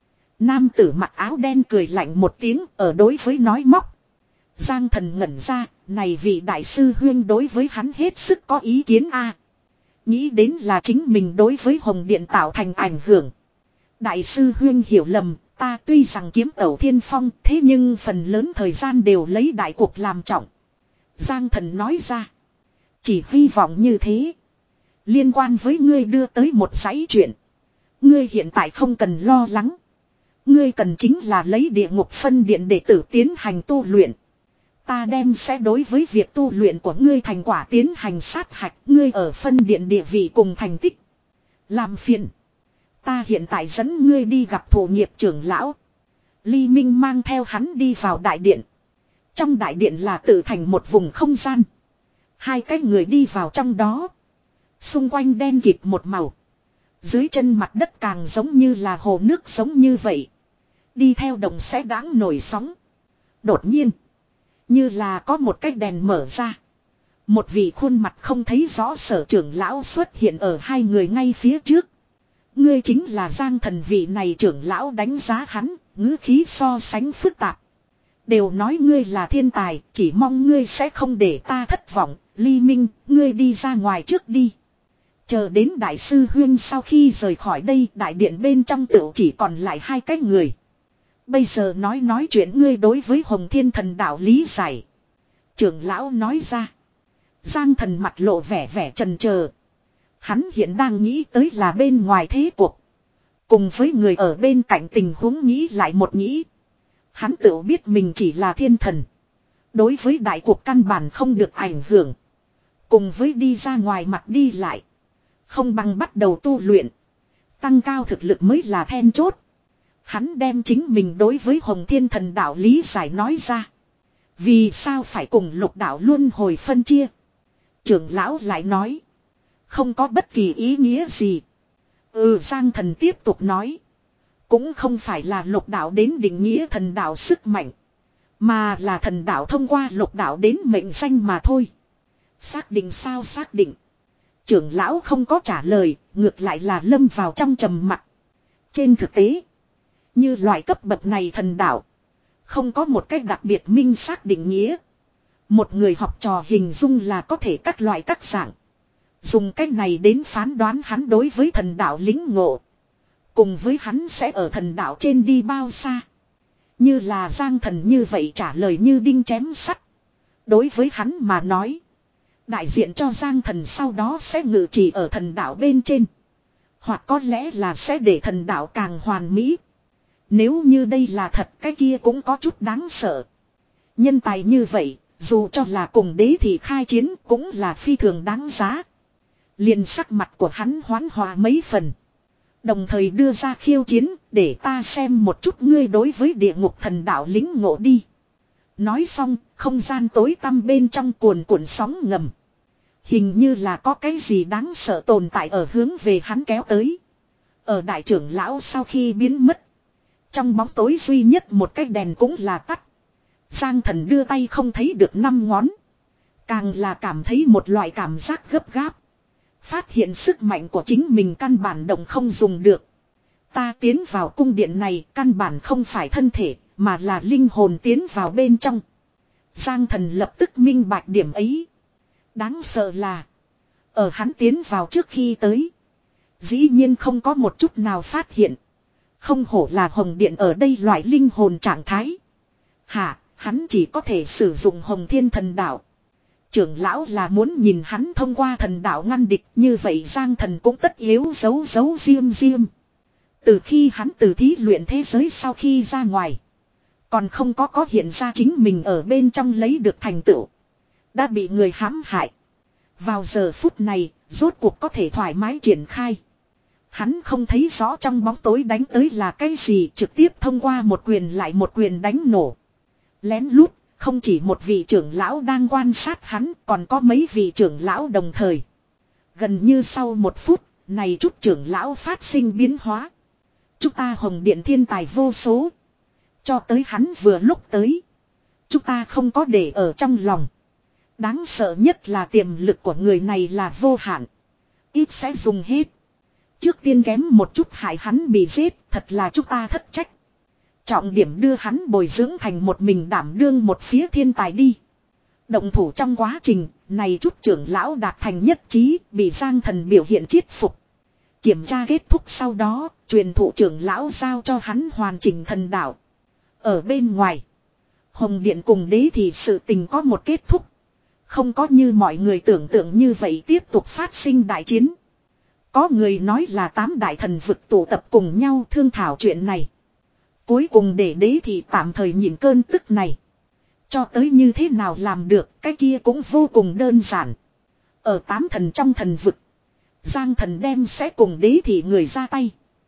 Nam tử mặc áo đen cười lạnh một tiếng ở đối với nói móc. Giang Thần ngẩn ra, này vị đại sư huynh đối với hắn hết sức có ý kiến a. Nghĩ đến là chính mình đối với Hồng Điện tạo thành ảnh hưởng. Đại sư huynh hiểu lầm, ta tuy rằng kiếm tẩu thiên phong, thế nhưng phần lớn thời gian đều lấy đại cuộc làm trọng. Giang Thần nói ra. Chỉ hy vọng như thế. Liên quan với ngươi đưa tới một dãy chuyện. Ngươi hiện tại không cần lo lắng. Ngươi cần chính là lấy địa ngục phân điện để tử tiến hành tu luyện. Ta đem sẽ đối với việc tu luyện của ngươi thành quả tiến hành sát hạch ngươi ở phân điện địa vị cùng thành tích. Làm phiền. Ta hiện tại dẫn ngươi đi gặp thủ nghiệp trưởng lão. Ly Minh mang theo hắn đi vào đại điện. Trong đại điện là tự thành một vùng không gian. Hai cái người đi vào trong đó. Xung quanh đen kịt một màu. Dưới chân mặt đất càng giống như là hồ nước giống như vậy. Đi theo đồng sẽ đáng nổi sóng. Đột nhiên. Như là có một cái đèn mở ra. Một vị khuôn mặt không thấy rõ sở trưởng lão xuất hiện ở hai người ngay phía trước. Ngươi chính là Giang Thần, vị này trưởng lão đánh giá hắn, ngữ khí so sánh phức tạp. Đều nói ngươi là thiên tài, chỉ mong ngươi sẽ không để ta thất vọng. Ly Minh, ngươi đi ra ngoài trước đi. Chờ đến đại sư huynh sau khi rời khỏi đây, đại điện bên trong tựu chỉ còn lại hai cái người. Bây giờ nói nói chuyện ngươi đối với Hồng Thiên Thần đạo lý giải. Trưởng lão nói ra. Giang Thần mặt lộ vẻ vẻ trần chờ. Hắn hiện đang nghĩ tới là bên ngoài thế cuộc. Cùng với người ở bên cạnh tình huống nghĩ lại một nghĩ. Hắn tự biết mình chỉ là thiên thần. Đối với đại cuộc căn bản không được ảnh hưởng. Cùng với đi ra ngoài mặt đi lại. Không bằng bắt đầu tu luyện. Tăng cao thực lực mới là then chốt. Hắn đem chính mình đối với Hồng Thiên Thần đạo lý giải nói ra. Vì sao phải cùng lục đạo luân hồi phân chia? Trưởng lão lại nói. Không có bất kỳ ý nghĩa gì. Ừ, Giang Thần tiếp tục nói. Cũng không phải là lục đạo đến định nghĩa thần đạo sức mạnh. Mà là thần đạo thông qua lục đạo đến mệnh danh mà thôi. Xác định sao xác định? Trưởng lão không có trả lời, ngược lại là lâm vào trong trầm mặc. Trên thực tế, như loại cấp bậc này thần đạo, không có một cách đặc biệt minh xác định nghĩa. Một người học trò hình dung là có thể các loại các dạng. Dùng cách này đến phán đoán hắn đối với thần đạo lính ngộ. Cùng với hắn sẽ ở thần đạo trên đi bao xa. Như là Giang Thần như vậy trả lời như đinh chém sắt. Đối với hắn mà nói. Đại diện cho Giang Thần sau đó sẽ ngự trị ở thần đạo bên trên. Hoặc có lẽ là sẽ để thần đạo càng hoàn mỹ. Nếu như đây là thật, cái kia cũng có chút đáng sợ. Nhân tài như vậy, dù cho là cùng đế thì khai chiến cũng là phi thường đáng giá. Liền sắc mặt của hắn hoán hòa mấy phần. Đồng thời đưa ra khiêu chiến để ta xem một chút ngươi đối với địa ngục thần đạo lính ngộ đi. Nói xong, không gian tối tăm bên trong cuồn cuộn sóng ngầm. Hình như là có cái gì đáng sợ tồn tại ở hướng về hắn kéo tới. Ở đại trưởng lão sau khi biến mất. Trong bóng tối duy nhất một cái đèn cũng là tắt. Giang Thần đưa tay không thấy được năm ngón. Càng là cảm thấy một loại cảm giác gấp gáp. Phát hiện sức mạnh của chính mình căn bản động không dùng được. Ta tiến vào cung điện này căn bản không phải thân thể, mà là linh hồn tiến vào bên trong. Giang Thần lập tức minh bạch điểm ấy. Đáng sợ là, ở hắn tiến vào trước khi tới, dĩ nhiên không có một chút nào phát hiện. Không hổ là Hồng Điện ở đây loại linh hồn trạng thái. Hả, hắn chỉ có thể sử dụng Hồng Thiên Thần đạo. Trưởng lão là muốn nhìn hắn thông qua thần đạo ngăn địch, như vậy Giang Thần cũng tất yếu giấu giấu riêng riêng. Từ khi hắn từ thí luyện thế giới sau khi ra ngoài, còn không có có hiện ra chính mình ở bên trong lấy được thành tựu, đã bị người hãm hại. Vào giờ phút này, rốt cuộc có thể thoải mái triển khai. Hắn không thấy rõ trong bóng tối đánh tới là cái gì, trực tiếp thông qua một quyền lại một quyền đánh nổ. Lén lút, không chỉ một vị trưởng lão đang quan sát hắn, còn có mấy vị trưởng lão đồng thời. Gần như sau một phút, này chút trưởng lão phát sinh biến hóa. Chúng ta Hồng Điện thiên tài vô số. Cho tới hắn vừa lúc tới. Chúng ta không có để ở trong lòng. Đáng sợ nhất là tiềm lực của người này là vô hạn. Ít sẽ dùng hết. Trước tiên kém một chút hại hắn bị giết, thật là chúng ta thất trách. Trọng điểm đưa hắn bồi dưỡng thành một mình đảm đương một phía thiên tài đi. Động thủ trong quá trình, này chút trưởng lão đạt thành nhất trí, bị Giang Thần biểu hiện chiết phục. Kiểm tra kết thúc sau đó, truyền thụ trưởng lão giao cho hắn hoàn chỉnh thần đạo. Ở bên ngoài, Hồng Điện cùng đế thì sự tình có một kết thúc. Không có như mọi người tưởng tượng như vậy tiếp tục phát sinh đại chiến. Có người nói là tám đại thần vực tụ tập cùng nhau thương thảo chuyện này. Cuối cùng để đế thì tạm thời nhịn cơn tức này. Cho tới như thế nào làm được, cái kia cũng vô cùng đơn giản. Ở tám thần trong thần vực, Giang Thần đem sẽ cùng đế thị người ra tay.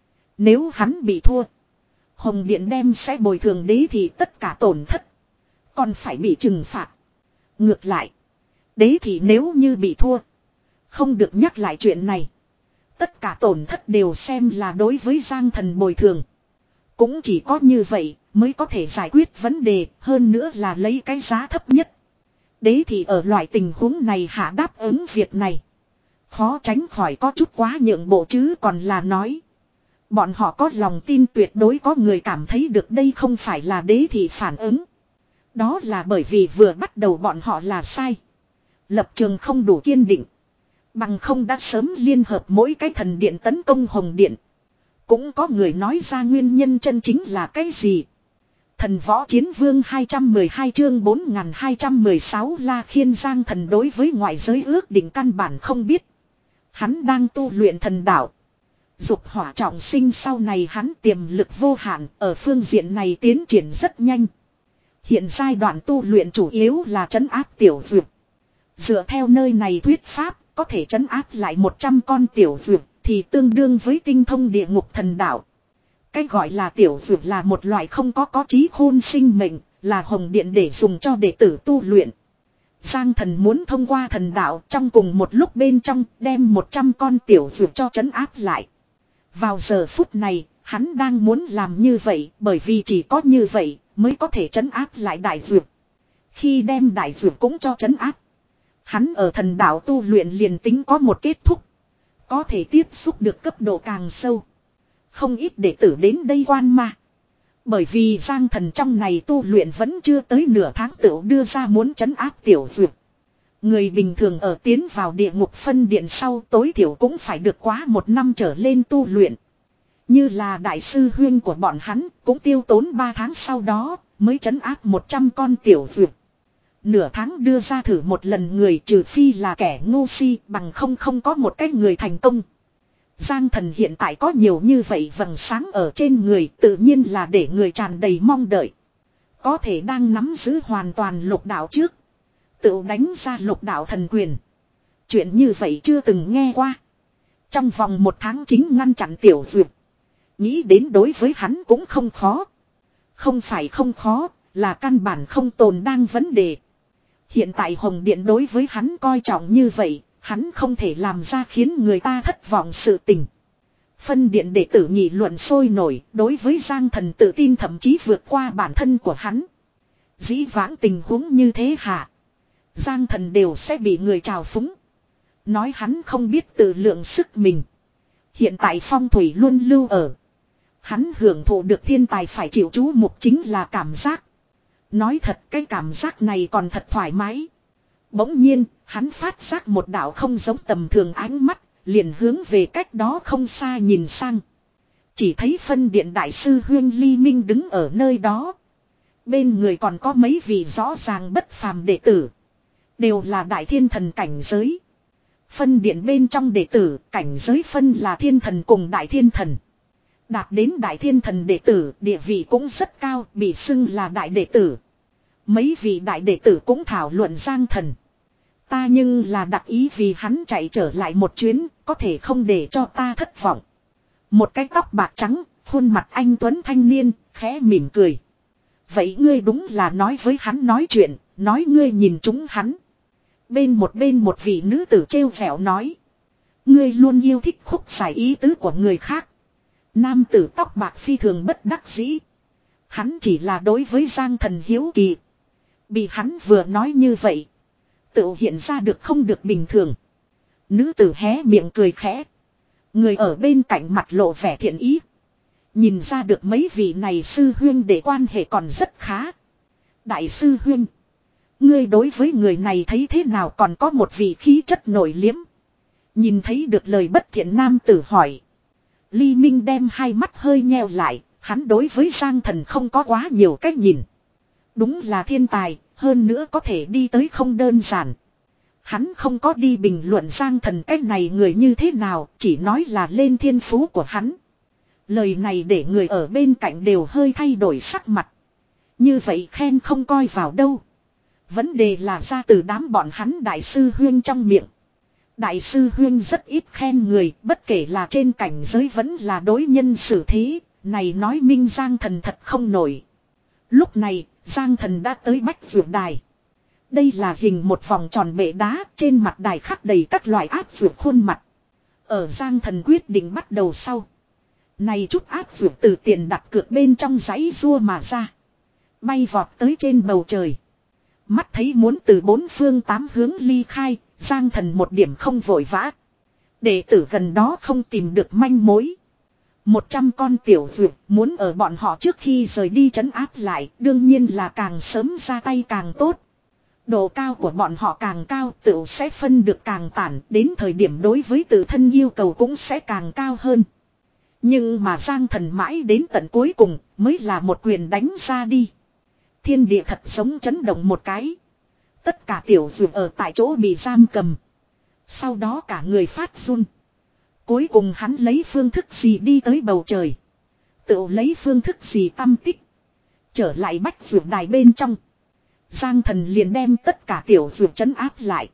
Nếu hắn bị thua, Hồng Điện đem sẽ bồi thường đế thị tất cả tổn thất. Còn phải bị trừng phạt. Ngược lại, đế thị nếu như bị thua, không được nhắc lại chuyện này. Tất cả tổn thất đều xem là đối với Giang Thần bồi thường. Cũng chỉ có như vậy mới có thể giải quyết vấn đề, hơn nữa là lấy cái giá thấp nhất. Đế thị ở loại tình huống này hạ đáp ứng việc này. Khó tránh khỏi có chút quá nhượng bộ chứ còn là nói. Bọn họ có lòng tin tuyệt đối có người cảm thấy được đây không phải là đế thị phản ứng. Đó là bởi vì vừa bắt đầu bọn họ là sai. Lập trường không đủ kiên định. Bằng không đã sớm liên hợp mỗi cái thần điện tấn công Hồng Điện. Cũng có người nói ra nguyên nhân chân chính là cái gì. Thần võ chiến vương hai trăm mười hai chương bốn nghìn hai trăm mười sáu La Khiên Giang Thần đối với ngoại giới ước định căn bản không biết. Hắn đang tu luyện thần đạo. Dục hỏa trọng sinh sau này hắn tiềm lực vô hạn, ở phương diện này tiến triển rất nhanh. Hiện giai đoạn tu luyện chủ yếu là trấn áp tiểu dược. Dựa theo nơi này thuyết pháp, có thể trấn áp lại một trăm con tiểu dược thì tương đương với tinh thông địa ngục thần đạo. Cái gọi là tiểu dược là một loại không có có trí khôn sinh mệnh, là Hồng Điện để dùng cho đệ tử tu luyện. Giang Thần muốn thông qua thần đạo trong cùng một lúc bên trong đem một trăm con tiểu dược cho trấn áp lại. Vào giờ phút này, hắn đang muốn làm như vậy bởi vì chỉ có như vậy mới có thể trấn áp lại đại dược. Khi đem đại dược cũng cho trấn áp, hắn ở thần đạo tu luyện liền tính có một kết thúc. Có thể tiếp xúc được cấp độ càng sâu. Không ít đệ tử đến đây quan ma. Bởi vì Giang Thần trong này tu luyện vẫn chưa tới nửa tháng tựu đưa ra muốn trấn áp tiểu dược. Người bình thường ở tiến vào địa ngục phân điện sau tối thiểu cũng phải được quá một năm trở lên tu luyện. Như là đại sư huyên của bọn hắn cũng tiêu tốn ba tháng sau đó mới trấn áp một trăm con tiểu dược. Nửa tháng đưa ra thử một lần người trừ phi là kẻ ngu si bằng không không có một cái người thành công. Giang Thần hiện tại có nhiều như vậy vầng sáng ở trên người tự nhiên là để người tràn đầy mong đợi. Có thể đang nắm giữ hoàn toàn lục đạo trước. Tự đánh ra lục đạo thần quyền. Chuyện như vậy chưa từng nghe qua. Trong vòng một tháng chính ngăn chặn tiểu dược. Nghĩ đến đối với hắn cũng không khó. Không phải không khó, là căn bản không tồn đang vấn đề. Hiện tại Hồng Điện đối với hắn coi trọng như vậy, hắn không thể làm ra khiến người ta thất vọng sự tình. Phân điện đệ tử nghị luận sôi nổi, đối với Giang Thần tự tin thậm chí vượt qua bản thân của hắn. Dĩ vãng tình huống như thế hả? Giang Thần đều sẽ bị người trào phúng. Nói hắn không biết tự lượng sức mình. Hiện tại phong thủy luôn lưu ở. Hắn hưởng thụ được thiên tài phải chịu chú mục chính là cảm giác. Nói thật cái cảm giác này còn thật thoải mái. Bỗng nhiên, hắn phát giác một đạo không giống tầm thường ánh mắt, liền hướng về cách đó không xa nhìn sang. Chỉ thấy phân điện đại sư Huyên Ly Minh đứng ở nơi đó. Bên người còn có mấy vị rõ ràng bất phàm đệ tử. Đều là đại thiên thần cảnh giới. Phân điện bên trong đệ tử, cảnh giới phân là thiên thần cùng đại thiên thần. Đạt đến đại thiên thần đệ tử, địa vị cũng rất cao, bị xưng là đại đệ tử. Mấy vị đại đệ tử cũng thảo luận Giang Thần. Ta nhưng là đặc ý vì hắn chạy trở lại một chuyến, có thể không để cho ta thất vọng. Một cái tóc bạc trắng, khuôn mặt anh tuấn thanh niên, khẽ mỉm cười. Vậy ngươi đúng là nói với hắn nói chuyện, nói ngươi nhìn chúng hắn. Bên một bên một vị nữ tử trêu vẻo nói. Ngươi luôn yêu thích khúc giải ý tứ của người khác. Nam tử tóc bạc phi thường bất đắc dĩ. Hắn chỉ là đối với Giang Thần hiếu kỳ. Bị hắn vừa nói như vậy. Tự hiện ra được không được bình thường. Nữ tử hé miệng cười khẽ. Người ở bên cạnh mặt lộ vẻ thiện ý. Nhìn ra được mấy vị này sư huyên để quan hệ còn rất khá. Đại sư huyên. Ngươi đối với người này thấy thế nào còn có một vị khí chất nổi liếm. Nhìn thấy được lời bất thiện nam tử hỏi. Ly Minh đem hai mắt hơi nheo lại. Hắn đối với Giang Thần không có quá nhiều cách nhìn. Đúng là thiên tài. Hơn nữa có thể đi tới không đơn giản. Hắn không có đi bình luận Giang Thần cách này người như thế nào. Chỉ nói là lên thiên phú của hắn. Lời này để người ở bên cạnh đều hơi thay đổi sắc mặt. Như vậy khen không coi vào đâu. Vấn đề là ra từ đám bọn hắn đại sư huyên trong miệng. Đại sư huyên rất ít khen người, bất kể là trên cảnh giới vẫn là đối nhân xử thế, này nói minh Giang Thần thật không nổi. Lúc này, Giang Thần đã tới Bách Vượt Đài. Đây là hình một vòng tròn bệ đá, trên mặt đài khắc đầy các loại áp vượt khuôn mặt. Ở Giang Thần quyết định bắt đầu sau. Này chút áp vượt từ tiền đặt cược bên trong giấy rua mà ra. Bay vọt tới trên bầu trời. Mắt thấy muốn từ bốn phương tám hướng ly khai, Giang Thần một điểm không vội vã. Đệ tử gần đó không tìm được manh mối. Một trăm con tiểu vượt muốn ở bọn họ trước khi rời đi trấn áp lại, đương nhiên là càng sớm ra tay càng tốt. Độ cao của bọn họ càng cao tự sẽ phân được càng tản, đến thời điểm đối với tự thân yêu cầu cũng sẽ càng cao hơn. Nhưng mà Giang Thần mãi đến tận cuối cùng mới là một quyền đánh ra đi. Thiên địa thật giống chấn động một cái. Tất cả tiểu vượt ở tại chỗ bị giam cầm. Sau đó cả người phát run. Cuối cùng hắn lấy phương thức gì đi tới bầu trời. Tự lấy phương thức gì tâm tích. Trở lại Bách Vượt Đài bên trong. Giang Thần liền đem tất cả tiểu vượt trấn áp lại.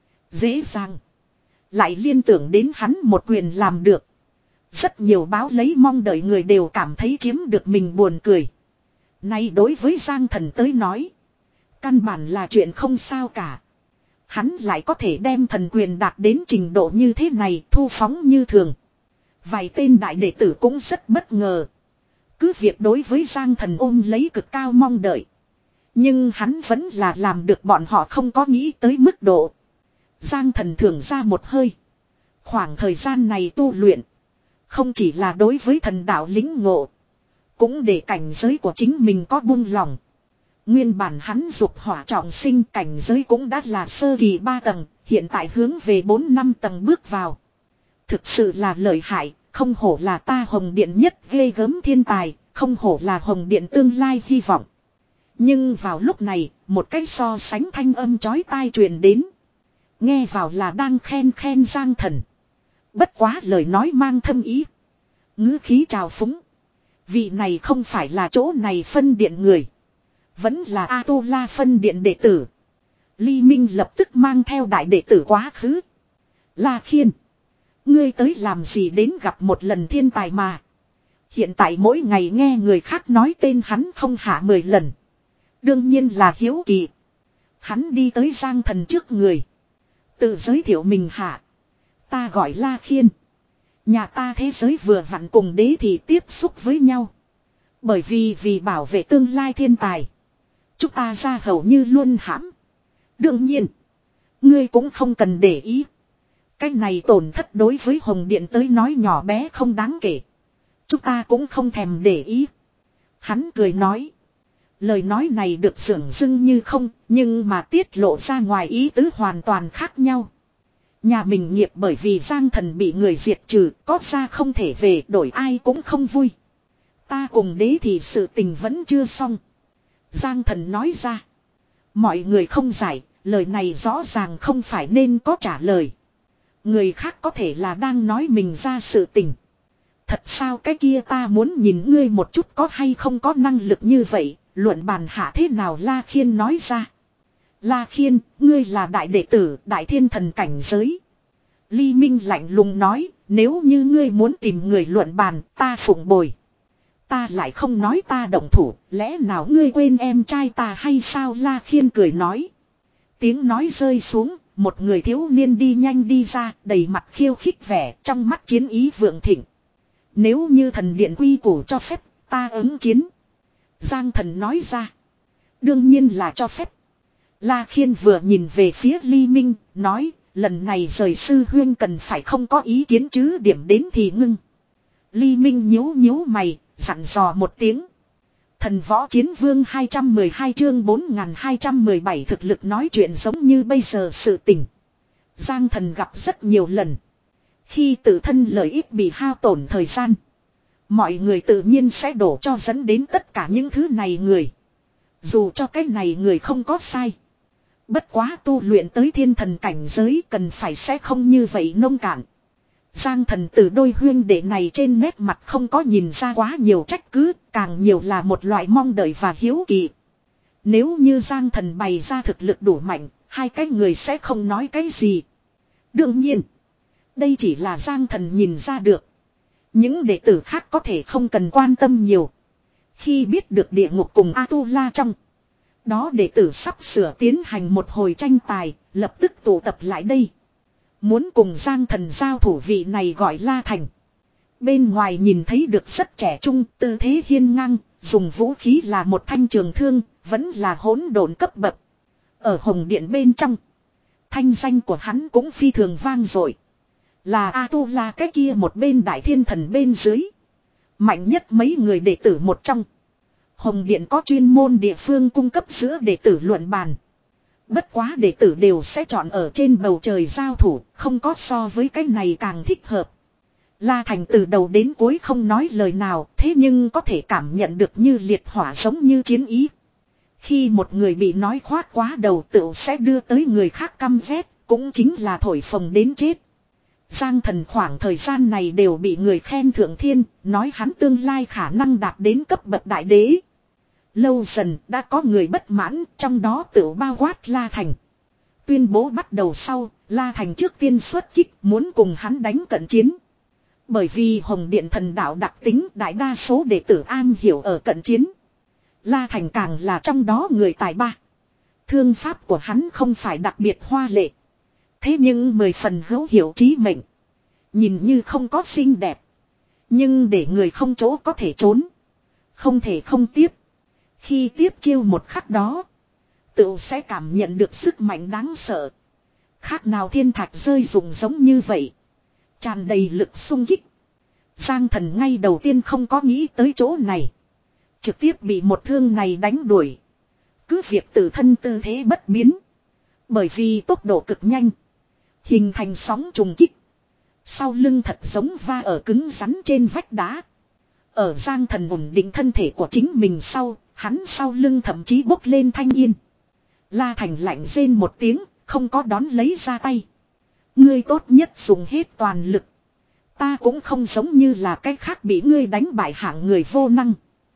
Dễ dàng. Lại liên tưởng đến hắn một quyền làm được. Rất nhiều báo lấy mong đợi người đều cảm thấy chiếm được mình buồn cười. Nay đối với Giang Thần tới nói. Căn bản là chuyện không sao cả. Hắn lại có thể đem thần quyền đạt đến trình độ như thế này thu phóng như thường. Vài tên đại đệ tử cũng rất bất ngờ. Cứ việc đối với Giang Thần ôm lấy cực cao mong đợi. Nhưng hắn vẫn là làm được bọn họ không có nghĩ tới mức độ. Giang Thần thưởng ra một hơi. Khoảng thời gian này tu luyện. Không chỉ là đối với thần đạo lĩnh ngộ. Cũng để cảnh giới của chính mình có buông lòng. Nguyên bản hắn dục hỏa trọng sinh cảnh giới cũng đã là sơ kỳ ba tầng. Hiện tại hướng về bốn năm tầng bước vào. Thực sự là lợi hại. Không hổ là ta Hồng Điện nhất ghê gớm thiên tài. Không hổ là Hồng Điện tương lai hy vọng. Nhưng vào lúc này, một cái so sánh thanh âm chói tai truyền đến. Nghe vào là đang khen khen Giang Thần. Bất quá lời nói mang thâm ý. Ngữ khí trào phúng. Vị này không phải là chỗ này phân điện người. Vẫn là A-tu-la phân điện đệ tử. Ly Minh lập tức mang theo đại đệ tử quá khứ. La Khiên. Ngươi tới làm gì đến gặp một lần thiên tài mà. Hiện tại mỗi ngày nghe người khác nói tên hắn không hạ mười lần. Đương nhiên là hiếu kỳ. Hắn đi tới Giang Thần trước người. Tự giới thiệu mình hạ. Ta gọi La Khiên. Nhà ta thế giới vừa vặn cùng đế thì tiếp xúc với nhau. Bởi vì vì bảo vệ tương lai thiên tài. Chúng ta ra hầu như luôn hãm. Đương nhiên. Ngươi cũng không cần để ý. Cái này tổn thất đối với Hồng Điện tới nói nhỏ bé không đáng kể. Chúng ta cũng không thèm để ý. Hắn cười nói. Lời nói này được xưởng dưng như không, nhưng mà tiết lộ ra ngoài ý tứ hoàn toàn khác nhau. Nhà mình nghiệp bởi vì Giang Thần bị người diệt trừ, có ra không thể về, đổi ai cũng không vui. Ta cùng đế thì sự tình vẫn chưa xong. Giang Thần nói ra. Mọi người không giải, lời này rõ ràng không phải nên có trả lời. Người khác có thể là đang nói mình ra sự tình. Thật sao cái kia ta muốn nhìn ngươi một chút có hay không có năng lực như vậy. Luận bàn hạ thế nào La Khiên nói ra. La Khiên, ngươi là đại đệ tử, đại thiên thần cảnh giới. Ly Minh lạnh lùng nói, nếu như ngươi muốn tìm người luận bàn, ta phụng bồi. Ta lại không nói ta động thủ, lẽ nào ngươi quên em trai ta hay sao? La Khiên cười nói. Tiếng nói rơi xuống, một người thiếu niên đi nhanh đi ra, đầy mặt khiêu khích vẻ, trong mắt chiến ý vượng thịnh. Nếu như thần điện quy củ cho phép, ta ứng chiến. Giang Thần nói ra. Đương nhiên là cho phép. La Khiên vừa nhìn về phía Ly Minh, nói, lần này rời sư huyên cần phải không có ý kiến chứ, điểm đến thì ngưng. Ly Minh nhíu nhíu mày, dặn dò một tiếng. Thần võ chiến vương hai trăm mười hai chương bốn nghìn hai trăm mười bảy thực lực nói chuyện giống như bây giờ sự tình. Giang Thần gặp rất nhiều lần. Khi tự thân lợi ích bị hao tổn thời gian, mọi người tự nhiên sẽ đổ cho dẫn đến tất cả những thứ này người. Dù cho cái này người không có sai. Bất quá tu luyện tới thiên thần cảnh giới cần phải sẽ không như vậy nông cạn. Giang Thần từ đôi huyên đệ này trên nét mặt không có nhìn ra quá nhiều trách cứ, càng nhiều là một loại mong đợi và hiếu kỳ. Nếu như Giang Thần bày ra thực lực đủ mạnh, hai cái người sẽ không nói cái gì. Đương nhiên, đây chỉ là Giang Thần nhìn ra được. Những đệ tử khác có thể không cần quan tâm nhiều. Khi biết được địa ngục cùng A-tu-la trong đó đệ tử sắp sửa tiến hành một hồi tranh tài, lập tức tụ tập lại đây. Muốn cùng Giang Thần giao thủ vị này gọi La Thành. Bên ngoài nhìn thấy được rất trẻ trung, tư thế hiên ngang, dùng vũ khí là một thanh trường thương, vẫn là hỗn độn cấp bậc. Ở Hồng Điện bên trong, thanh danh của hắn cũng phi thường vang dội. Là A-tu-la cái kia một bên đại thiên thần bên dưới. Mạnh nhất mấy người đệ tử một trong. Hồng Điện có chuyên môn địa phương cung cấp giữa đệ tử luận bàn. Bất quá đệ tử đều sẽ chọn ở trên bầu trời giao thủ, không có so với cái này càng thích hợp. La Thành từ đầu đến cuối không nói lời nào, thế nhưng có thể cảm nhận được như liệt hỏa giống như chiến ý. Khi một người bị nói khoát quá đầu tựu sẽ đưa tới người khác căm ghét, cũng chính là thổi phồng đến chết. Giang Thần khoảng thời gian này đều bị người khen thượng thiên, nói hắn tương lai khả năng đạt đến cấp bậc đại đế. Lâu dần đã có người bất mãn, trong đó tựu bao quát La Thành. Tuyên bố bắt đầu sau, La Thành trước tiên xuất kích muốn cùng hắn đánh cận chiến. Bởi vì Hồng Điện thần đạo đặc tính đại đa số đệ tử an hiểu ở cận chiến. La Thành càng là trong đó người tài ba. Thương pháp của hắn không phải đặc biệt hoa lệ. Thế nhưng mười phần hữu hiểu trí mệnh. Nhìn như không có xinh đẹp. Nhưng để người không chỗ có thể trốn. Không thể không tiếp. Khi tiếp chiêu một khắc đó, tự sẽ cảm nhận được sức mạnh đáng sợ. Khác nào thiên thạch rơi rụng giống như vậy. Tràn đầy lực xung kích. Giang Thần ngay đầu tiên không có nghĩ tới chỗ này. Trực tiếp bị một thương này đánh đuổi. Cứ việc tự thân tư thế bất biến. Bởi vì tốc độ cực nhanh. Hình thành sóng trùng kích. Sau lưng thật giống va ở cứng rắn trên vách đá. Ở Giang Thần ổn định thân thể của chính mình sau, hắn sau lưng thậm chí bốc lên thanh yên. La Thành lạnh rên một tiếng, không có đón lấy ra tay. Ngươi tốt nhất dùng hết toàn lực. Ta cũng không giống như là cái khác bị ngươi đánh bại hạng người vô năng.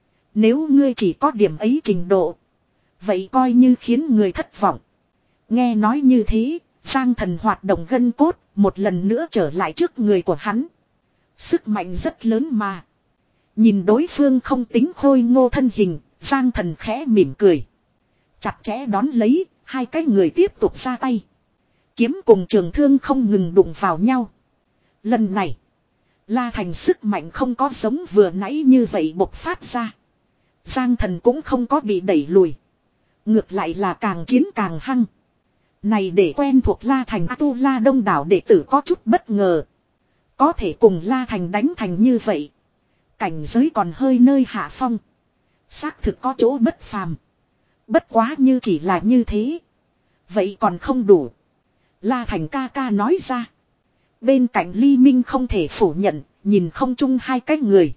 Nếu ngươi chỉ có điểm ấy trình độ, vậy coi như khiến người thất vọng. Nghe nói như thế, Giang Thần hoạt động gân cốt, một lần nữa trở lại trước người của hắn. Sức mạnh rất lớn mà. Nhìn đối phương không tính khôi ngô thân hình, Giang Thần khẽ mỉm cười. Chặt chẽ đón lấy, hai cái người tiếp tục ra tay. Kiếm cùng trường thương không ngừng đụng vào nhau. Lần này, La Thành sức mạnh không có giống vừa nãy như vậy bộc phát ra. Giang Thần cũng không có bị đẩy lùi. Ngược lại là càng chiến càng hăng. Này để quen thuộc La Thành A-tu-la đông đảo đệ tử có chút bất ngờ. Có thể cùng La Thành đánh thành như vậy. Cảnh giới còn hơi nơi hạ phong. Xác thực có chỗ bất phàm. Bất quá như chỉ là như thế. Vậy còn không đủ. La Thành ca ca nói ra. Bên cạnh Ly Minh không thể phủ nhận, nhìn không chung hai cái người.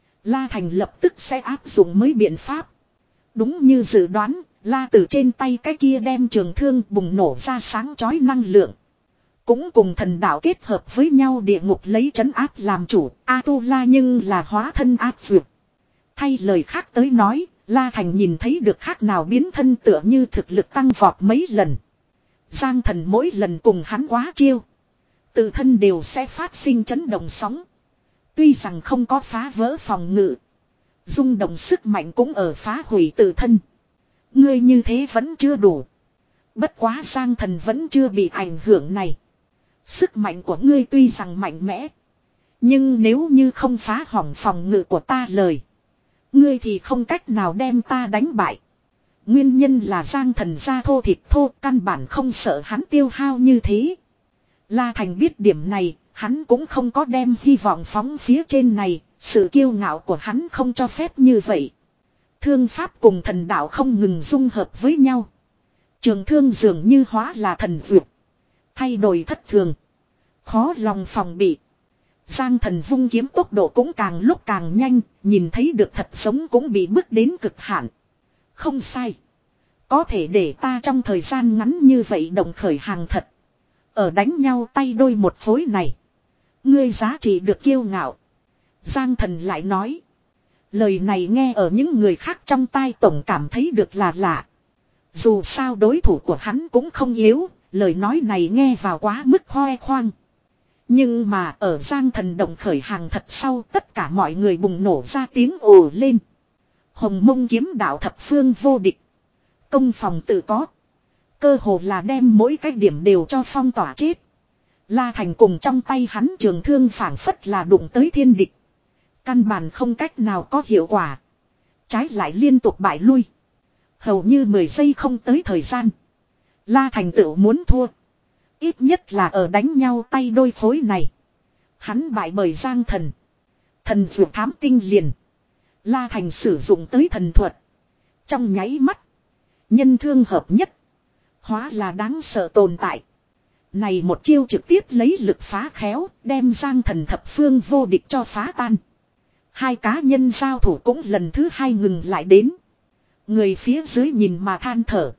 La Thành lập tức sẽ áp dụng mới biện pháp. Đúng như dự đoán, La từ trên tay cái kia đem trường thương bùng nổ ra sáng chói năng lượng. Cũng cùng thần đạo kết hợp với nhau địa ngục lấy trấn áp làm chủ, A-tu-la nhưng là hóa thân áp dược. Thay lời khác tới nói, La Thành nhìn thấy được khác nào biến thân tựa như thực lực tăng vọt mấy lần. Giang Thần mỗi lần cùng hắn quá chiêu. Tự thân đều sẽ phát sinh chấn động sóng. Tuy rằng không có phá vỡ phòng ngự. Rung động sức mạnh cũng ở phá hủy tự thân. Ngươi như thế vẫn chưa đủ. Bất quá Giang Thần vẫn chưa bị ảnh hưởng này. Sức mạnh của ngươi tuy rằng mạnh mẽ. Nhưng nếu như không phá hỏng phòng ngự của ta lời. Ngươi thì không cách nào đem ta đánh bại. Nguyên nhân là Giang Thần da thô thịt thô, căn bản không sợ hắn tiêu hao như thế. La Thành biết điểm này, hắn cũng không có đem hy vọng phóng phía trên này, sự kiêu ngạo của hắn không cho phép như vậy. Thương pháp cùng thần đạo không ngừng dung hợp với nhau. Trường thương dường như hóa là thần dược. Thay đổi thất thường. Khó lòng phòng bị. Giang Thần vung kiếm tốc độ cũng càng lúc càng nhanh, nhìn thấy được thật giống cũng bị bước đến cực hạn. Không sai. Có thể để ta trong thời gian ngắn như vậy động khởi hàng thật. Ở đánh nhau tay đôi một phối này. Ngươi giá trị được kiêu ngạo. Giang Thần lại nói. Lời này nghe ở những người khác trong tai tổng cảm thấy được là lạ. Dù sao đối thủ của hắn cũng không yếu. Lời nói này nghe vào quá mức hoe khoang. Nhưng mà ở Giang Thần động khởi hàng thật sau tất cả mọi người bùng nổ ra tiếng ồ lên. Hồng Mông kiếm đạo thập phương vô địch. Công phòng tự có. Cơ hồ là đem mỗi cái điểm đều cho phong tỏa chết. La Thành cùng trong tay hắn trường thương phảng phất là đụng tới thiên địch. Căn bản không cách nào có hiệu quả. Trái lại liên tục bại lui. Hầu như mười giây không tới thời gian. La Thành tự muốn thua. Ít nhất là ở đánh nhau tay đôi phối này. Hắn bại bởi Giang Thần. Thần dược thám tinh liền. La Thành sử dụng tới thần thuật. Trong nháy mắt. Nhân thương hợp nhất. Hóa là đáng sợ tồn tại. Này một chiêu trực tiếp lấy lực phá khéo. Đem Giang Thần thập phương vô địch cho phá tan. Hai cá nhân giao thủ cũng lần thứ hai ngừng lại đến. Người phía dưới nhìn mà than thở.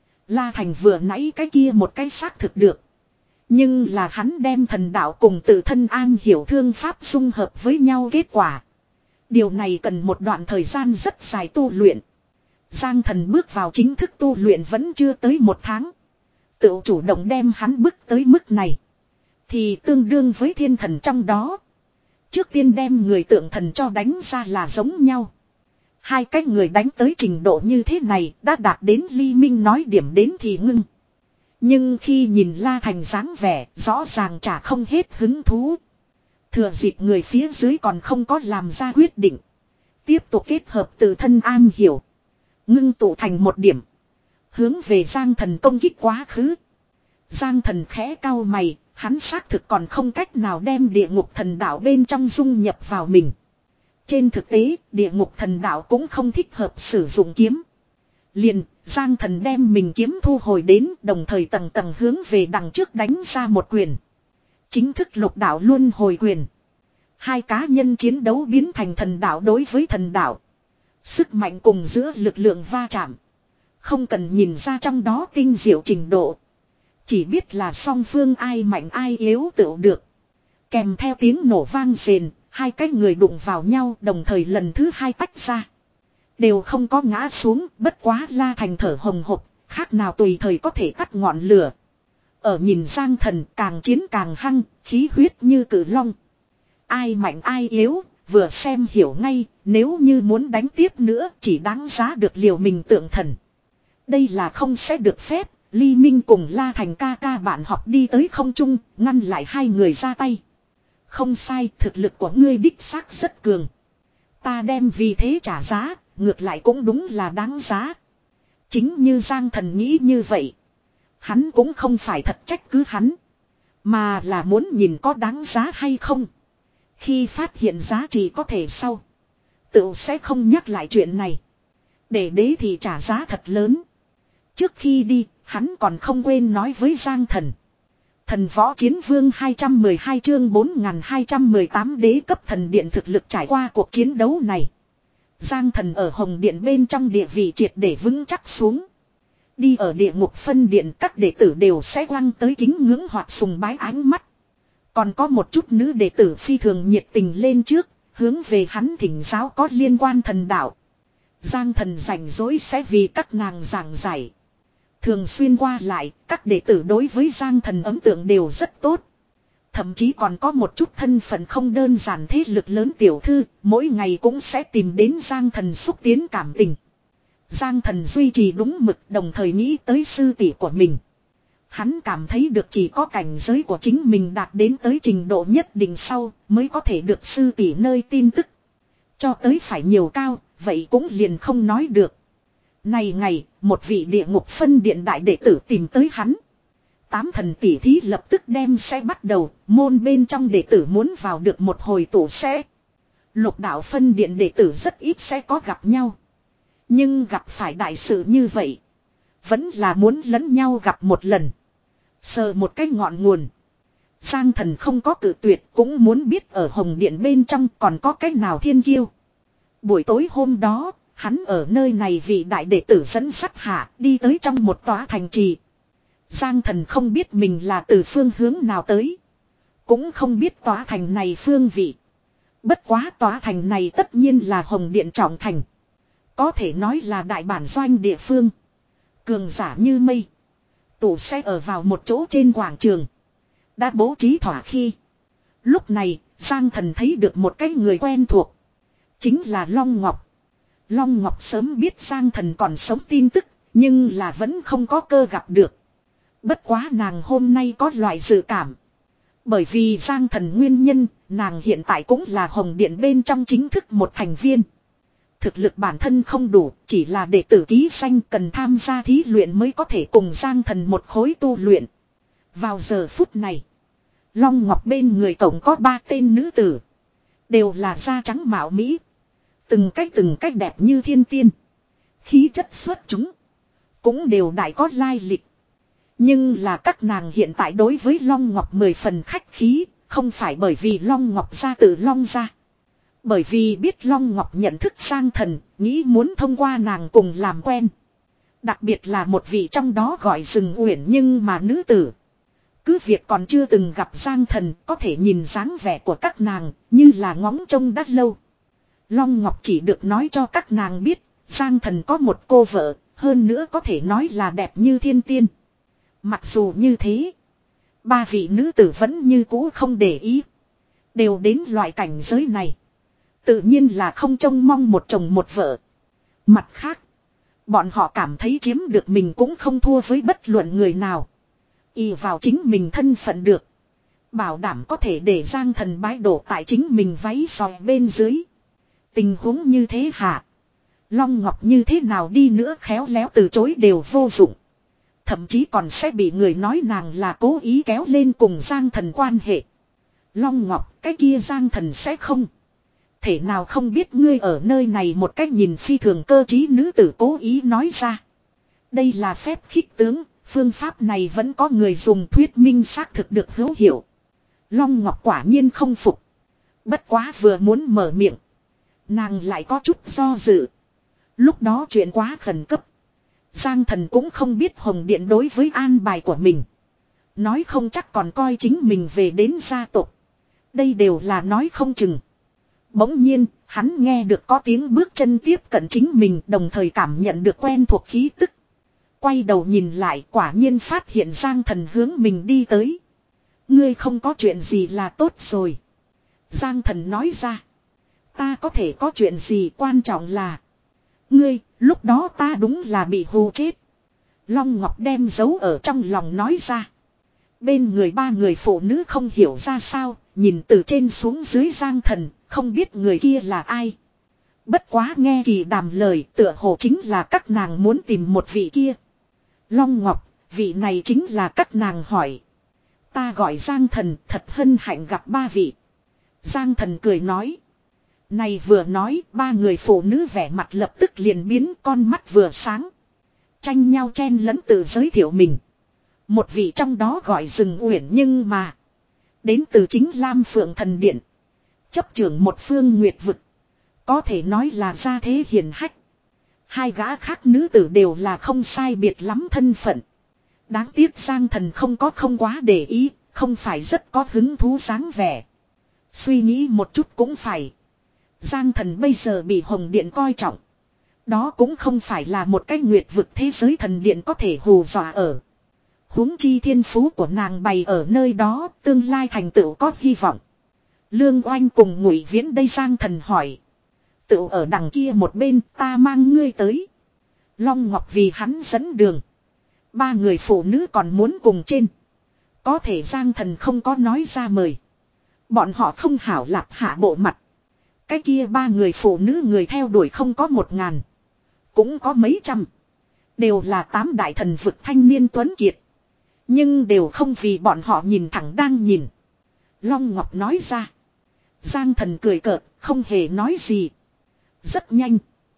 La Thành vừa nãy cái kia một cái xác thực được. Nhưng là hắn đem thần đạo cùng tự thân an hiểu thương pháp dung hợp với nhau kết quả. Điều này cần một đoạn thời gian rất dài tu luyện. Giang Thần bước vào chính thức tu luyện vẫn chưa tới một tháng. Tự chủ động đem hắn bước tới mức này. Thì tương đương với thiên thần trong đó. Trước tiên đem người tượng thần cho đánh ra là giống nhau. Hai cái người đánh tới trình độ như thế này đã đạt đến Ly Minh nói điểm đến thì ngưng. Nhưng khi nhìn La Thành dáng vẻ rõ ràng chả không hết hứng thú. Thừa dịp người phía dưới còn không có làm ra quyết định. Tiếp tục kết hợp từ thân an hiểu. Ngưng tụ thành một điểm. Hướng về Giang Thần công kích quá khứ. Giang Thần khẽ cau mày. Hắn xác thực còn không cách nào đem địa ngục thần đạo bên trong dung nhập vào mình. Trên thực tế, địa ngục thần đạo cũng không thích hợp sử dụng kiếm. Liền, Giang Thần đem mình kiếm thu hồi đến, đồng thời tầng tầng hướng về đằng trước đánh ra một quyền. Chính thức lục đạo luôn hồi quyền. Hai cá nhân chiến đấu biến thành thần đạo đối với thần đạo. Sức mạnh cùng giữa lực lượng va chạm. Không cần nhìn ra trong đó tinh diệu trình độ. Chỉ biết là song phương ai mạnh ai yếu tựu được. Kèm theo tiếng nổ vang rền, hai cái người đụng vào nhau đồng thời lần thứ hai tách ra. Đều không có ngã xuống, bất quá La Thành thở hồng hộc, khác nào tùy thời có thể cắt ngọn lửa. Ở nhìn Giang Thần càng chiến càng hăng, khí huyết như cử long. Ai mạnh ai yếu, vừa xem hiểu ngay, nếu như muốn đánh tiếp nữa chỉ đáng giá được liều mình tượng thần. Đây là không sẽ được phép, Ly Minh cùng La Thành ca ca bạn học đi tới không trung, ngăn lại hai người ra tay. Không sai, thực lực của ngươi đích xác rất cường. Ta đem vì thế trả giá, ngược lại cũng đúng là đáng giá. Chính như Giang Thần nghĩ như vậy. Hắn cũng không phải thật trách cứ hắn. Mà là muốn nhìn có đáng giá hay không. Khi phát hiện giá trị có thể sau. Tự sẽ không nhắc lại chuyện này. Để đế thì trả giá thật lớn. Trước khi đi, hắn còn không quên nói với Giang Thần. Thần võ chiến vương hai trăm mười hai chương bốn nghìn hai trăm mười tám đế cấp thần điện thực lực trải qua cuộc chiến đấu này. Giang Thần ở Hồng Điện bên trong địa vị triệt để vững chắc xuống. Đi ở địa ngục phân điện các đệ tử đều sẽ quăng tới kính ngưỡng hoặc sùng bái ánh mắt. Còn có một chút nữ đệ tử phi thường nhiệt tình lên trước, hướng về hắn thỉnh giáo có liên quan thần đạo. Giang Thần rảnh rỗi sẽ vì các nàng giảng giải. Thường xuyên qua lại, các đệ tử đối với Giang Thần ấn tượng đều rất tốt. Thậm chí còn có một chút thân phận không đơn giản thế lực lớn tiểu thư, mỗi ngày cũng sẽ tìm đến Giang Thần xúc tiến cảm tình. Giang Thần duy trì đúng mực, đồng thời nghĩ tới sư tỷ của mình. Hắn cảm thấy được chỉ có cảnh giới của chính mình đạt đến tới trình độ nhất định sau mới có thể được sư tỷ nơi tin tức. Cho tới phải nhiều cao, vậy cũng liền không nói được. Này ngày, một vị địa ngục phân điện đại đệ tử tìm tới hắn. Tám thần tỷ thí lập tức đem sẽ bắt đầu, môn bên trong đệ tử muốn vào được một hồi tổ sẽ. Lục đạo phân điện đệ tử rất ít sẽ có gặp nhau. Nhưng gặp phải đại sự như vậy, vẫn là muốn lẫn nhau gặp một lần. Sờ một cái ngọn nguồn. Giang Thần không có cự tuyệt, cũng muốn biết ở Hồng Điện bên trong còn có cách nào thiên kiêu. Buổi tối hôm đó, hắn ở nơi này vị đại đệ tử dẫn sắt hạ đi tới trong một tòa thành trì. Giang Thần không biết mình là từ phương hướng nào tới. Cũng không biết tòa thành này phương vị. Bất quá tòa thành này tất nhiên là Hồng Điện trọng thành. Có thể nói là đại bản doanh địa phương. Cường giả như mây. Tụ sẽ ở vào một chỗ trên quảng trường. Đã bố trí thỏa khi. Lúc này, Giang Thần thấy được một cái người quen thuộc. Chính là Long Ngọc. Long Ngọc sớm biết Giang Thần còn sống tin tức, nhưng là vẫn không có cơ gặp được. Bất quá nàng hôm nay có loại dự cảm. Bởi vì Giang Thần nguyên nhân, nàng hiện tại cũng là Hồng Điện bên trong chính thức một thành viên. Thực lực bản thân không đủ, chỉ là đệ tử ký danh cần tham gia thí luyện mới có thể cùng Giang Thần một khối tu luyện. Vào giờ phút này, Long Ngọc bên người tổng có ba tên nữ tử. Đều là da trắng mạo mỹ. Từng cách từng cách đẹp như thiên tiên. Khí chất xuất chúng. Cũng đều đại có lai lịch. Nhưng là các nàng hiện tại đối với Long Ngọc mười phần khách khí. Không phải bởi vì Long Ngọc ra từ Long ra. Bởi vì biết Long Ngọc nhận thức Giang Thần, nghĩ muốn thông qua nàng cùng làm quen. Đặc biệt là một vị trong đó gọi Rừng Uyển nhưng mà nữ tử. Cứ việc còn chưa từng gặp Giang Thần, có thể nhìn dáng vẻ của các nàng như là ngóng trông đắt lâu. Long Ngọc chỉ được nói cho các nàng biết, Giang Thần có một cô vợ, hơn nữa có thể nói là đẹp như thiên tiên. Mặc dù như thế, ba vị nữ tử vẫn như cũ không để ý. Đều đến loại cảnh giới này. Tự nhiên là không trông mong một chồng một vợ. Mặt khác, bọn họ cảm thấy chiếm được mình cũng không thua với bất luận người nào. Y vào chính mình thân phận được. Bảo đảm có thể để Giang Thần bái đổ tại chính mình váy sòi bên dưới. Tình huống như thế hả? Long Ngọc như thế nào đi nữa khéo léo từ chối đều vô dụng. Thậm chí còn sẽ bị người nói nàng là cố ý kéo lên cùng Giang Thần quan hệ. Long Ngọc, cái kia Giang Thần sẽ không. Thể nào không biết ngươi ở nơi này một cách nhìn phi thường cơ trí nữ tử cố ý nói ra. Đây là phép khích tướng, phương pháp này vẫn có người dùng thuyết minh xác thực được hữu hiệu. Long Ngọc quả nhiên không phục. Bất quá vừa muốn mở miệng. Nàng lại có chút do dự. Lúc đó chuyện quá khẩn cấp. Giang Thần cũng không biết Hồng Điện đối với an bài của mình. Nói không chắc còn coi chính mình về đến gia tộc. Đây đều là nói không chừng. Bỗng nhiên, hắn nghe được có tiếng bước chân tiếp cận chính mình, đồng thời cảm nhận được quen thuộc khí tức. Quay đầu nhìn lại, quả nhiên phát hiện Giang Thần hướng mình đi tới. Ngươi không có chuyện gì là tốt rồi. Giang Thần nói ra. Ta có thể có chuyện gì, quan trọng là ngươi, lúc đó ta đúng là bị hù chết. Long Ngọc đem giấu ở trong lòng nói ra. Bên người ba người phụ nữ không hiểu ra sao, nhìn từ trên xuống dưới Giang Thần, không biết người kia là ai. Bất quá nghe Kỳ Đàm lời, tựa hồ chính là các nàng muốn tìm một vị kia. Long Ngọc, vị này chính là các nàng hỏi. Ta gọi Giang Thần, thật hân hạnh gặp ba vị. Giang Thần cười nói. Này vừa nói, ba người phụ nữ vẻ mặt lập tức liền biến, con mắt vừa sáng. Tranh nhau chen lẫn tự giới thiệu mình. Một vị trong đó gọi Rừng Uyển nhưng mà đến từ chính Lam Phượng Thần Điện. Chấp trưởng một phương nguyệt vực. Có thể nói là gia thế hiền hách. Hai gã khác nữ tử đều là không sai biệt lắm thân phận. Đáng tiếc Giang Thần không có không quá để ý, không phải rất có hứng thú sáng vẻ. Suy nghĩ một chút cũng phải. Giang Thần bây giờ bị Hồng Điện coi trọng. Đó cũng không phải là một cái nguyệt vực thế giới thần điện có thể hù dọa ở. Huống chi thiên phú của nàng bày ở nơi đó, tương lai thành tựu có hy vọng. Lương Oanh cùng Ngụy Viễn đây Giang Thần hỏi. Tựu ở đằng kia một bên, ta mang ngươi tới. Long Ngọc vì hắn dẫn đường. Ba người phụ nữ còn muốn cùng trên. Có thể Giang Thần không có nói ra mời. Bọn họ không hảo lạp hạ bộ mặt. Cái kia ba người phụ nữ người theo đuổi không có một ngàn. Cũng có mấy trăm. Đều là tám đại thần vực thanh niên tuấn kiệt. Nhưng đều không vì bọn họ nhìn thẳng đang nhìn. Long Ngọc nói ra. Giang Thần cười cợt, không hề nói gì. Rất nhanh.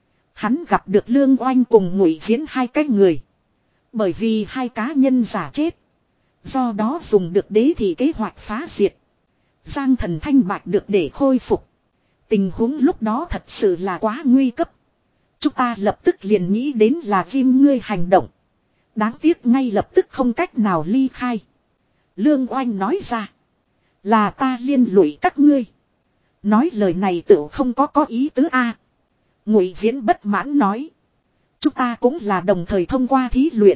Hắn gặp được Lương Oanh cùng Ngụy Viễn hai cái người. Bởi vì hai cá nhân giả chết. Do đó dùng được đế thị kế hoạch phá diệt. Giang Thần thanh bạch được để khôi phục. Tình huống lúc đó thật sự là quá nguy cấp. Chúng ta lập tức liền nghĩ đến là Viêm ngươi hành động. Đáng tiếc ngay lập tức không cách nào ly khai. Lương Oanh nói ra. Là ta liên lụy các ngươi. Nói lời này tự không có có ý tứ a. Ngụy Viễn bất mãn nói. Chúng ta cũng là đồng thời thông qua thí luyện.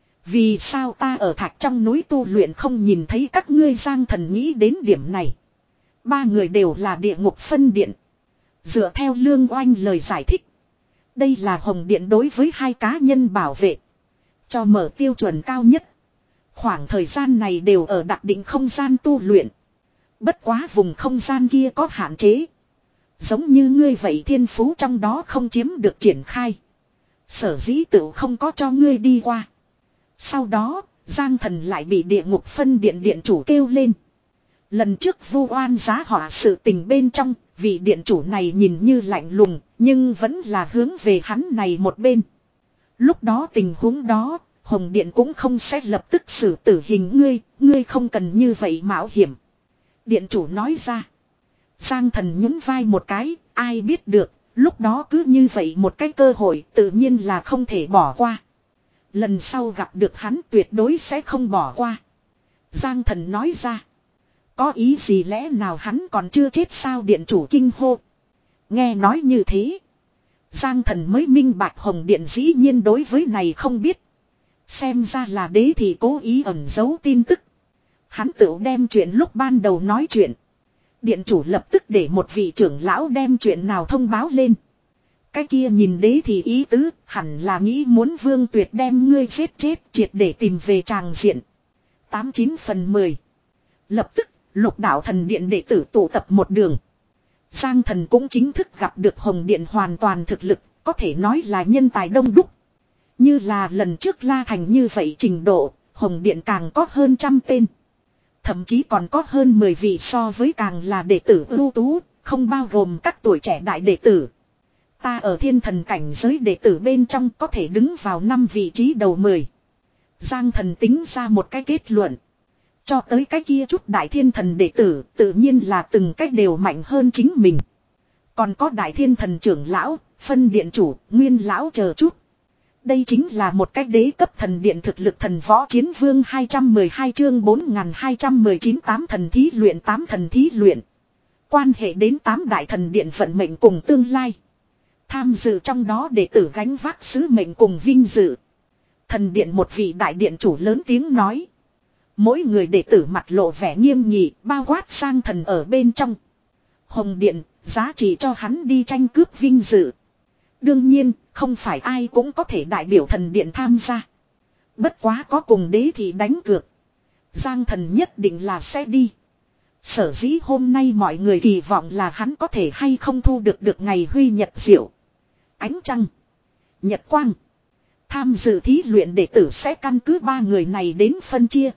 Vì sao ta ở thạch trong núi tu luyện không nhìn thấy các ngươi? Giang Thần nghĩ đến điểm này. Ba người đều là địa ngục phân điện. Dựa theo Lương Oanh lời giải thích. Đây là Hồng Điện đối với hai cá nhân bảo vệ. Cho mở tiêu chuẩn cao nhất. Khoảng thời gian này đều ở đặc định không gian tu luyện. Bất quá vùng không gian kia có hạn chế. Giống như ngươi vậy thiên phú trong đó không chiếm được triển khai. Sở dĩ tự không có cho ngươi đi qua. Sau đó, Giang Thần lại bị địa ngục phân điện điện chủ kêu lên. Lần trước vu oan giá họa sự tình bên trong, vị điện chủ này nhìn như lạnh lùng, nhưng vẫn là hướng về hắn này một bên. Lúc đó tình huống đó, Hồng Điện cũng không sẽ lập tức xử tử hình ngươi, ngươi không cần như vậy mạo hiểm. Điện chủ nói ra. Giang Thần nhún vai một cái, ai biết được, lúc đó cứ như vậy một cái cơ hội tự nhiên là không thể bỏ qua. Lần sau gặp được hắn tuyệt đối sẽ không bỏ qua. Giang Thần nói ra. Có ý gì lẽ nào hắn còn chưa chết sao? Điện chủ kinh hô. Nghe nói như thế. Giang Thần mới minh bạch Hồng Điện dĩ nhiên đối với này không biết. Xem ra là đế thì cố ý ẩn giấu tin tức. Hắn tự đem chuyện lúc ban đầu nói chuyện. Điện chủ lập tức để một vị trưởng lão đem chuyện nào thông báo lên. Cái kia nhìn đế thì ý tứ hẳn là nghĩ muốn Vương Tuyệt đem ngươi giết chết triệt để tìm về tràng diện. Tám chín phần mười. Lập tức Lục Đạo Thần Điện đệ tử tụ tập một đường. Giang Thần cũng chính thức gặp được Hồng Điện hoàn toàn thực lực, có thể nói là nhân tài đông đúc. Như là lần trước La Thành như vậy trình độ, Hồng Điện càng có hơn trăm tên. Thậm chí còn có hơn mười vị so với càng là đệ tử ưu tú, không bao gồm các tuổi trẻ đại đệ tử. Ta ở thiên thần cảnh giới đệ tử bên trong có thể đứng vào năm vị trí đầu mười. Giang Thần tính ra một cái kết luận. Cho tới cái kia chút đại thiên thần đệ tử tự nhiên là từng cách đều mạnh hơn chính mình. Còn có đại thiên thần trưởng lão, phân điện chủ, nguyên lão chờ chút. Đây chính là một cách đế cấp thần điện thực lực. Thần võ chiến vương hai trăm mười hai chương bốn nghìn hai trăm mười chín tám thần thí luyện. Tám thần thí luyện. Quan hệ đến tám đại thần điện vận mệnh cùng tương lai. Tham dự trong đó đệ tử gánh vác sứ mệnh cùng vinh dự. Thần điện một vị đại điện chủ lớn tiếng nói. Mỗi người đệ tử mặt lộ vẻ nghiêm nghị, bao quát Giang Thần ở bên trong. Hồng Điện, giá trị cho hắn đi tranh cướp vinh dự. Đương nhiên, không phải ai cũng có thể đại biểu thần điện tham gia. Bất quá có cùng đế thì đánh cược. Giang Thần nhất định là sẽ đi. Sở dĩ hôm nay mọi người kỳ vọng là hắn có thể hay không thu được được ngày huy nhật diệu. Ánh trăng. Nhật quang. Tham dự thí luyện đệ tử sẽ căn cứ ba người này đến phân chia.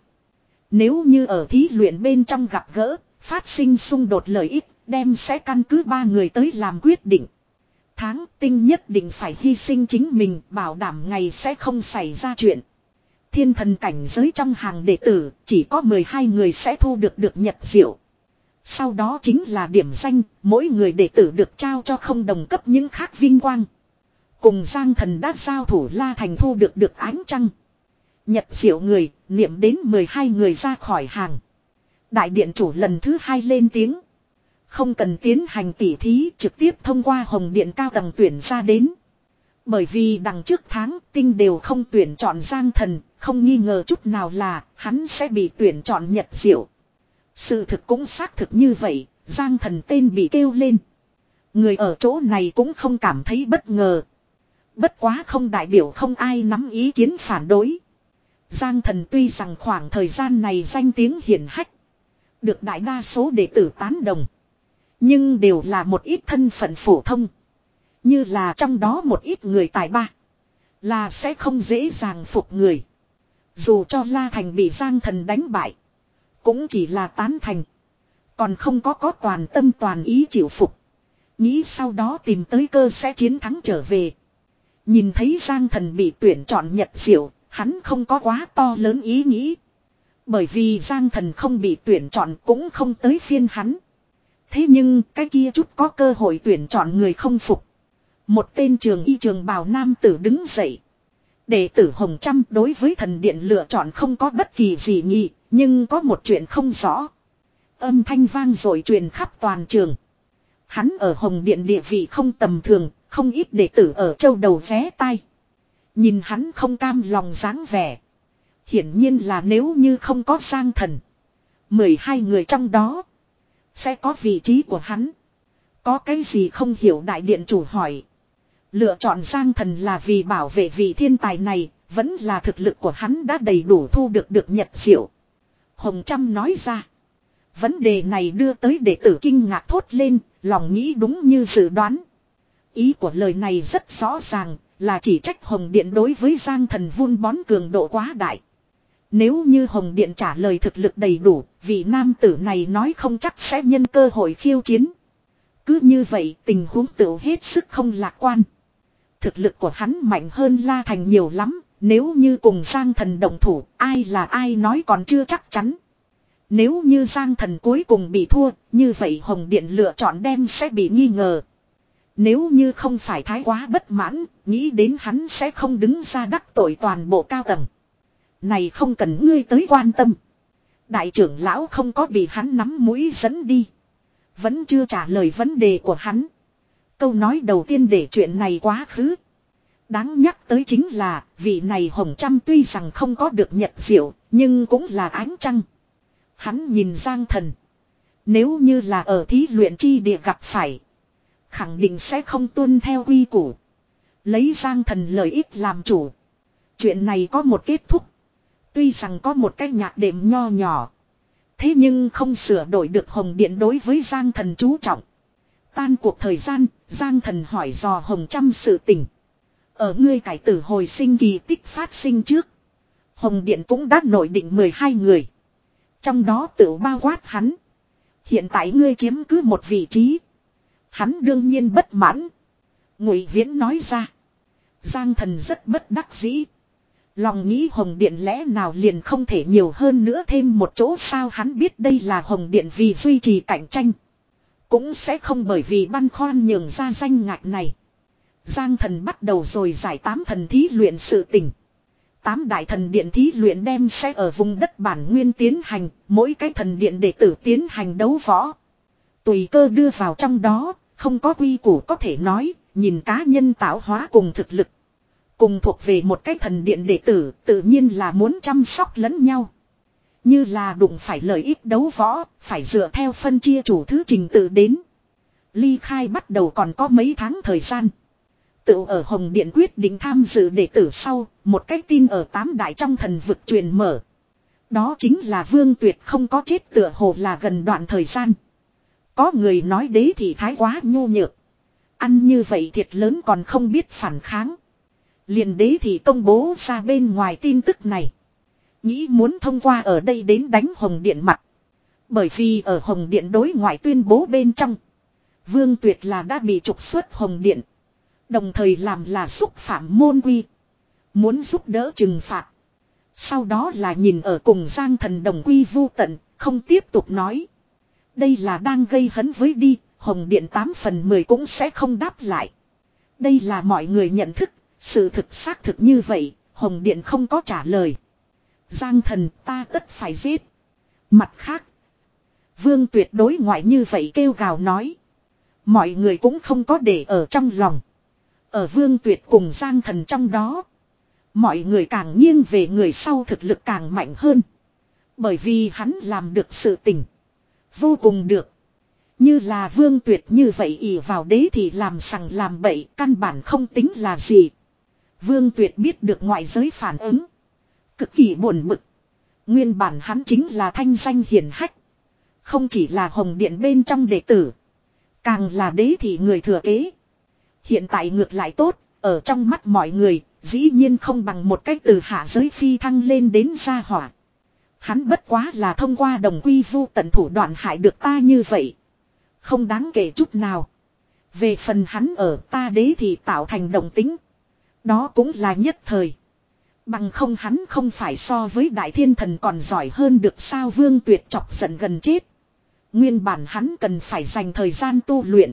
Nếu như ở thí luyện bên trong gặp gỡ, phát sinh xung đột lợi ích, đem sẽ căn cứ ba người tới làm quyết định. Tháng tinh nhất định phải hy sinh chính mình, bảo đảm ngày sẽ không xảy ra chuyện. Thiên thần cảnh giới trong hàng đệ tử, chỉ có mười hai người sẽ thu được được nhật diệu. Sau đó chính là điểm danh, mỗi người đệ tử được trao cho không đồng cấp những khác vinh quang. Cùng Giang Thần đã giao thủ La Thành thu được được ánh trăng. Nhật diệu người, niệm đến mười hai người ra khỏi hàng. Đại điện chủ lần thứ hai lên tiếng. Không cần tiến hành tỉ thí, trực tiếp thông qua Hồng Điện cao tầng tuyển ra đến. Bởi vì đằng trước tháng tinh đều không tuyển chọn Giang Thần, không nghi ngờ chút nào là hắn sẽ bị tuyển chọn Nhật Diệu. Sự thực cũng xác thực như vậy, Giang Thần tên bị kêu lên. Người ở chỗ này cũng không cảm thấy bất ngờ. Bất quá không đại biểu không ai nắm ý kiến phản đối. Giang Thần tuy rằng khoảng thời gian này danh tiếng hiển hách, được đại đa số đệ tử tán đồng, nhưng đều là một ít thân phận phổ thông. Như là trong đó một ít người tài ba, là sẽ không dễ dàng phục người. Dù cho La Thành bị Giang Thần đánh bại, cũng chỉ là tán thành, còn không có có toàn tâm toàn ý chịu phục. Nghĩ sau đó tìm tới cơ sẽ chiến thắng trở về. Nhìn thấy Giang Thần bị tuyển chọn Nhật Diệu, hắn không có quá to lớn ý nghĩ. Bởi vì Giang Thần không bị tuyển chọn cũng không tới phiên hắn. Thế nhưng cái kia chút có cơ hội tuyển chọn người không phục. Một tên trường y trường bào nam tử đứng dậy. Đệ tử Hồng Trăm đối với thần điện lựa chọn không có bất kỳ gì nhị, nhưng có một chuyện không rõ. Âm thanh vang rồi truyền khắp toàn trường. Hắn ở Hồng Điện địa vị không tầm thường, không ít đệ tử ở châu đầu vé tai. Nhìn hắn không cam lòng dáng vẻ. Hiển nhiên là nếu như không có Giang Thần, mười hai người trong đó sẽ có vị trí của hắn. Có cái gì không hiểu, đại điện chủ hỏi. Lựa chọn Giang Thần là vì bảo vệ vị thiên tài này, vẫn là thực lực của hắn đã đầy đủ thu được được Nhật Diệu? Hồng Trăm nói ra. Vấn đề này đưa tới đệ tử kinh ngạc thốt lên, lòng nghĩ đúng như dự đoán. Ý của lời này rất rõ ràng, là chỉ trách Hồng Điện đối với Giang Thần vun bón cường độ quá đại. Nếu như Hồng Điện trả lời thực lực đầy đủ, vị nam tử này nói không chắc sẽ nhân cơ hội khiêu chiến. Cứ như vậy tình huống tựu hết sức không lạc quan. Thực lực của hắn mạnh hơn La Thành nhiều lắm, nếu như cùng Giang Thần đồng thủ, ai là ai nói còn chưa chắc chắn. Nếu như Giang Thần cuối cùng bị thua, như vậy Hồng Điện lựa chọn đem sẽ bị nghi ngờ. Nếu như không phải thái quá bất mãn, nghĩ đến hắn sẽ không đứng ra đắc tội toàn bộ cao tầng. Này không cần ngươi tới quan tâm. Đại trưởng lão không có bị hắn nắm mũi dẫn đi. Vẫn chưa trả lời vấn đề của hắn. Câu nói đầu tiên để chuyện này quá khứ. Đáng nhắc tới chính là, vị này Hồng Trăm tuy rằng không có được Nhật Diệu, nhưng cũng là ánh trăng. Hắn nhìn Giang Thần. Nếu như là ở thí luyện chi địa gặp phải, khẳng định sẽ không tuân theo quy củ, lấy Giang Thần lợi ích làm chủ. Chuyện này có một kết thúc. Tuy rằng có một cái nhạc đệm nho nhỏ, thế nhưng không sửa đổi được Hồng Điện đối với Giang Thần chú trọng. Tan cuộc thời gian, Giang Thần hỏi dò Hồng Trăm sự tình. Ở ngươi cải tử hồi sinh kỳ tích phát sinh trước, Hồng Điện cũng đã nội định mười hai người. Trong đó tự bao quát hắn. Hiện tại ngươi chiếm cứ một vị trí. Hắn đương nhiên bất mãn. Ngụy Viễn nói ra. Giang Thần rất bất đắc dĩ. Lòng nghĩ Hồng Điện lẽ nào liền không thể nhiều hơn nữa thêm một chỗ sao, hắn biết đây là Hồng Điện vì duy trì cạnh tranh. Cũng sẽ không bởi vì băn khoăn nhường ra danh ngạch này. Giang Thần bắt đầu rồi giải tám thần thí luyện sự tình. Tám đại thần điện thí luyện đem sẽ ở vùng đất bản nguyên tiến hành, mỗi cái thần điện đệ tử tiến hành đấu võ. Tùy cơ đưa vào trong đó, không có quy củ có thể nói, nhìn cá nhân tạo hóa cùng thực lực. Cùng thuộc về một cái thần điện đệ tử, tự nhiên là muốn chăm sóc lẫn nhau. Như là đụng phải lợi ích đấu võ, phải dựa theo phân chia chủ thứ trình tự đến. Ly khai bắt đầu còn có mấy tháng thời gian. Tự ở Hồng Điện quyết định tham dự đệ tử sau, một cái tin ở tám đại trong thần vực truyền mở. Đó chính là Vương Tuyệt không có chết, tựa hồ là gần đoạn thời gian. Có người nói đế thì thái quá nhu nhược. Ăn như vậy thiệt lớn còn không biết phản kháng. Liền đế thì công bố ra bên ngoài tin tức này. Nghĩ muốn thông qua ở đây đến đánh Hồng Điện mặt. Bởi vì ở Hồng Điện đối ngoại tuyên bố bên trong, Vương Tuyệt là đã bị trục xuất Hồng Điện. Đồng thời làm là xúc phạm môn quy. Muốn giúp đỡ trừng phạt. Sau đó là nhìn ở cùng Giang Thần đồng quy vu tận, không tiếp tục nói. Đây là đang gây hấn với đi, Hồng Điện tám phần mười cũng sẽ không đáp lại. Đây là mọi người nhận thức, sự thực xác thực như vậy, Hồng Điện không có trả lời. Giang Thần, ta tất phải giết. Mặt khác, Vương Tuyệt đối ngoại như vậy kêu gào nói. Mọi người cũng không có để ở trong lòng. Ở Vương Tuyệt cùng Giang Thần trong đó. Mọi người càng nghiêng về người sau thực lực càng mạnh hơn. Bởi vì hắn làm được sự tình. Vô cùng được. Như là Vương Tuyệt như vậy ỷ vào đế thì làm sằng làm bậy căn bản không tính là gì. Vương Tuyệt biết được ngoại giới phản ứng. Cực kỳ buồn bực. Nguyên bản hắn chính là thanh danh hiển hách. Không chỉ là Hồng Điện bên trong đệ tử. Càng là đế thị người thừa kế. Hiện tại ngược lại tốt. Ở trong mắt mọi người. Dĩ nhiên không bằng một cách từ hạ giới phi thăng lên đến gia hỏa. Hắn bất quá là thông qua đồng quy vu tận thủ đoạn hại được ta như vậy. Không đáng kể chút nào. Về phần hắn ở ta đế thì tạo thành đồng tính. Đó cũng là nhất thời. Bằng không hắn không phải so với đại thiên thần còn giỏi hơn được sao. Vương Tuyệt chọc giận gần chết. Nguyên bản hắn cần phải dành thời gian tu luyện.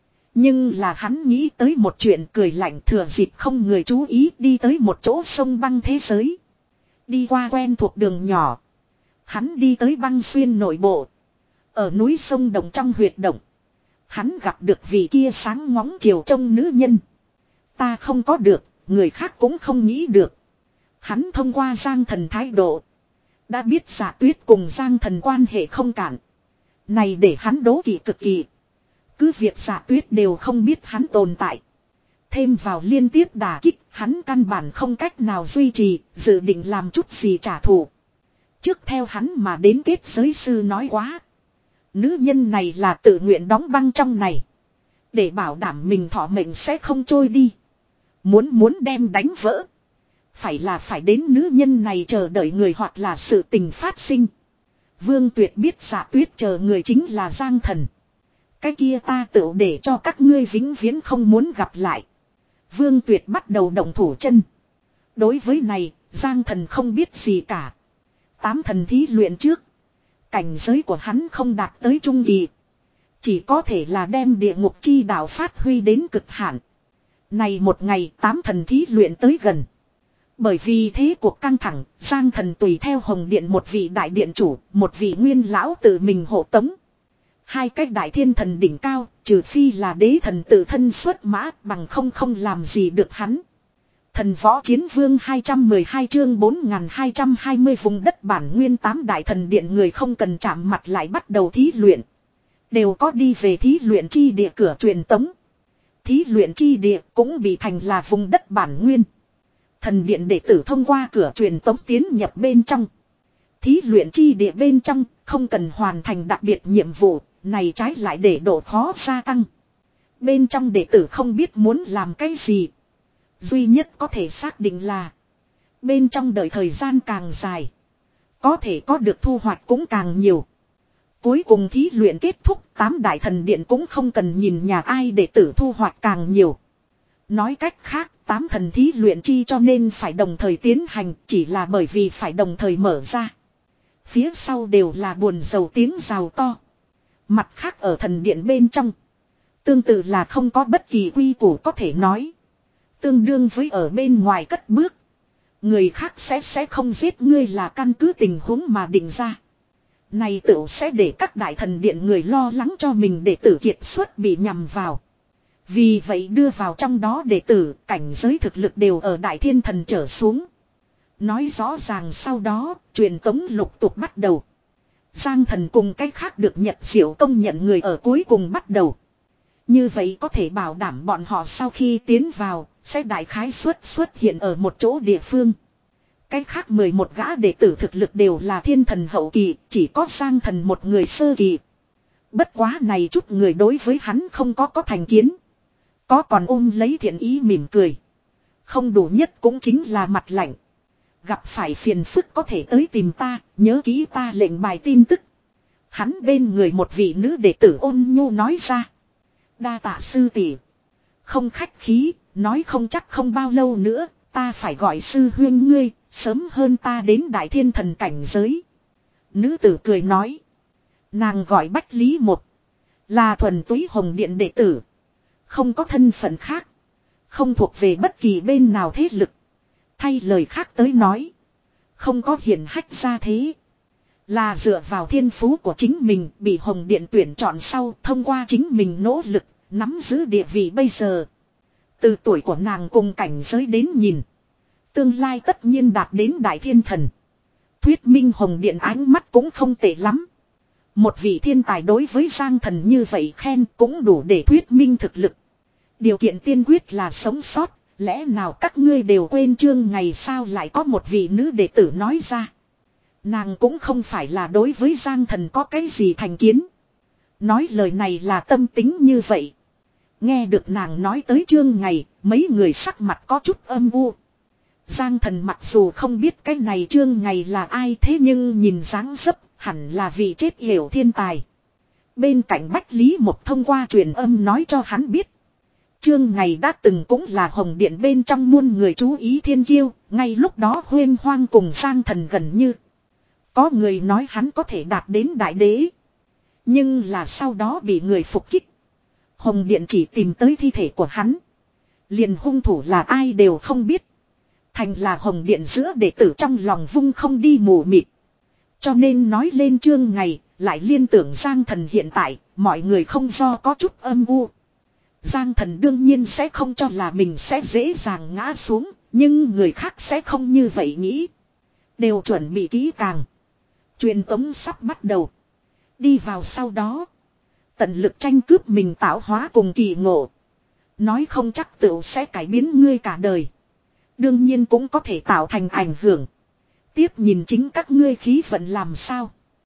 Nhưng là hắn nghĩ tới một chuyện cười lạnh thừa dịp không người chú ý đi tới một chỗ sông băng thế giới. Đi qua quen thuộc đường nhỏ. Hắn đi tới băng xuyên nội bộ. Ở núi sông Đồng trong huyệt động. Hắn gặp được vị kia sáng ngóng chiều trông nữ nhân. Ta không có được, người khác cũng không nghĩ được. Hắn thông qua Giang Thần thái độ. Đã biết Dạ Tuyết cùng Giang Thần quan hệ không cản. Này để hắn đố kỵ cực kỳ. Cứ việc Dạ Tuyết đều không biết hắn tồn tại. Thêm vào liên tiếp đả kích, hắn căn bản không cách nào duy trì, dự định làm chút gì trả thù. Trước theo hắn mà đến kết giới sư nói quá. Nữ nhân này là tự nguyện đóng băng trong này. Để bảo đảm mình thọ mệnh sẽ không trôi đi. Muốn muốn đem đánh vỡ. Phải là phải đến nữ nhân này chờ đợi người hoặc là sự tình phát sinh. Vương Tuyệt biết Dạ Tuyết chờ người chính là Giang Thần. Cái kia ta tự để cho các ngươi vĩnh viễn không muốn gặp lại. Vương Tuyệt bắt đầu động thủ chân. Đối với này, Giang Thần không biết gì cả. Tám thần thí luyện trước. Cảnh giới của hắn không đạt tới trung kỳ. Chỉ có thể là đem địa ngục chi đạo phát huy đến cực hạn. Này một ngày tám thần thí luyện tới gần. Bởi vì thế cuộc căng thẳng, Giang Thần tùy theo Hồng Điện một vị đại điện chủ, một vị nguyên lão tự mình hộ tống. Hai cách đại thiên thần đỉnh cao, trừ phi là đế thần tự thân xuất mã bằng không không làm gì được hắn. Thần võ chiến vương hai trăm mười hai chương bốn nghìn hai trăm hai mươi vùng đất bản nguyên tám đại thần điện người không cần chạm mặt lại bắt đầu thí luyện. Đều có đi về thí luyện chi địa cửa truyền tống. Thí luyện chi địa cũng bị thành là vùng đất bản nguyên. Thần điện đệ tử thông qua cửa truyền tống tiến nhập bên trong. Thí luyện chi địa bên trong không cần hoàn thành đặc biệt nhiệm vụ, này trái lại để độ khó gia tăng. Bên trong đệ tử không biết muốn làm cái gì. Duy nhất có thể xác định là bên trong đợi thời gian càng dài, có thể có được thu hoạch cũng càng nhiều. Cuối cùng thí luyện kết thúc, tám đại thần điện cũng không cần nhìn nhà ai để tử thu hoạch càng nhiều. Nói cách khác, tám thần thí luyện chi cho nên phải đồng thời tiến hành, chỉ là bởi vì phải đồng thời mở ra. Phía sau đều là buồn rầu tiếng rào to. Mặt khác ở thần điện bên trong, tương tự là không có bất kỳ quy củ có thể nói. Tương đương với ở bên ngoài cất bước. Người khác sẽ sẽ không giết ngươi là căn cứ tình huống mà định ra. Này tựu sẽ để các đại thần điện người lo lắng cho mình để tử kiệt xuất bị nhầm vào. Vì vậy đưa vào trong đó đệ tử, cảnh giới thực lực đều ở đại thiên thần trở xuống. Nói rõ ràng sau đó, truyền tống lục tục bắt đầu. Giang Thần cùng cách khác được Nhật Diệu công nhận người ở cuối cùng bắt đầu. Như vậy có thể bảo đảm bọn họ sau khi tiến vào, sẽ đại khái suất xuất hiện ở một chỗ địa phương. Cách khác mười một gã đệ tử thực lực đều là thiên thần hậu kỳ, chỉ có Giang Thần một người sơ kỳ. Bất quá này chút người đối với hắn không có có thành kiến. Có còn ôm lấy thiện ý mỉm cười. Không đủ nhất cũng chính là mặt lạnh. Gặp phải phiền phức có thể tới tìm ta, nhớ kỹ ta lệnh bài tin tức. Hắn bên người một vị nữ đệ tử ôn nhu nói ra. Đa tạ sư tỷ. Không khách khí, nói không chắc không bao lâu nữa, ta phải gọi sư huyên ngươi, sớm hơn ta đến đại thiên thần cảnh giới. Nữ tử cười nói. Nàng gọi Bách Lý Một. Là thuần túy Hồng Điện đệ tử. Không có thân phận khác. Không thuộc về bất kỳ bên nào thế lực. Thay lời khác tới nói. Không có hiển hách ra thế. Là dựa vào thiên phú của chính mình bị Hồng Điện tuyển chọn sau thông qua chính mình nỗ lực, nắm giữ địa vị bây giờ. Từ tuổi của nàng cùng cảnh giới đến nhìn. Tương lai tất nhiên đạt đến đại thiên thần. Thuyết minh Hồng Điện ánh mắt cũng không tệ lắm. Một vị thiên tài đối với Giang Thần như vậy khen cũng đủ để thuyết minh thực lực. Điều kiện tiên quyết là sống sót. Lẽ nào các ngươi đều quên chương ngày sao lại có một vị nữ đệ tử nói ra. Nàng cũng không phải là đối với Giang Thần có cái gì thành kiến. Nói lời này là tâm tính như vậy. Nghe được nàng nói tới chương ngày, mấy người sắc mặt có chút âm u. Giang Thần mặc dù không biết cái này chương ngày là ai thế nhưng nhìn dáng dấp hẳn là vị chết yểu thiên tài. Bên cạnh Bách Lý Một thông qua truyền âm nói cho hắn biết. Chương ngày đã từng cũng là Hồng Điện bên trong muôn người chú ý thiên kiêu, ngay lúc đó huyên hoang cùng Giang Thần gần như. Có người nói hắn có thể đạt đến đại đế. Nhưng là sau đó bị người phục kích. Hồng Điện chỉ tìm tới thi thể của hắn. Liền hung thủ là ai đều không biết. Thành là Hồng Điện giữa đệ tử trong lòng vung không đi mù mịt. Cho nên nói lên chương ngày, lại liên tưởng Giang Thần hiện tại, mọi người không do có chút âm u. Giang Thần đương nhiên sẽ không cho là mình sẽ dễ dàng ngã xuống, nhưng người khác sẽ không như vậy nghĩ. Đều chuẩn bị kỹ càng. Truyền tống sắp bắt đầu. Đi vào sau đó. Tận lực tranh cướp mình tạo hóa cùng kỳ ngộ. Nói không chắc tựu sẽ cải biến ngươi cả đời. Đương nhiên cũng có thể tạo thành ảnh hưởng. Tiếp nhìn chính các ngươi khí vận làm sao.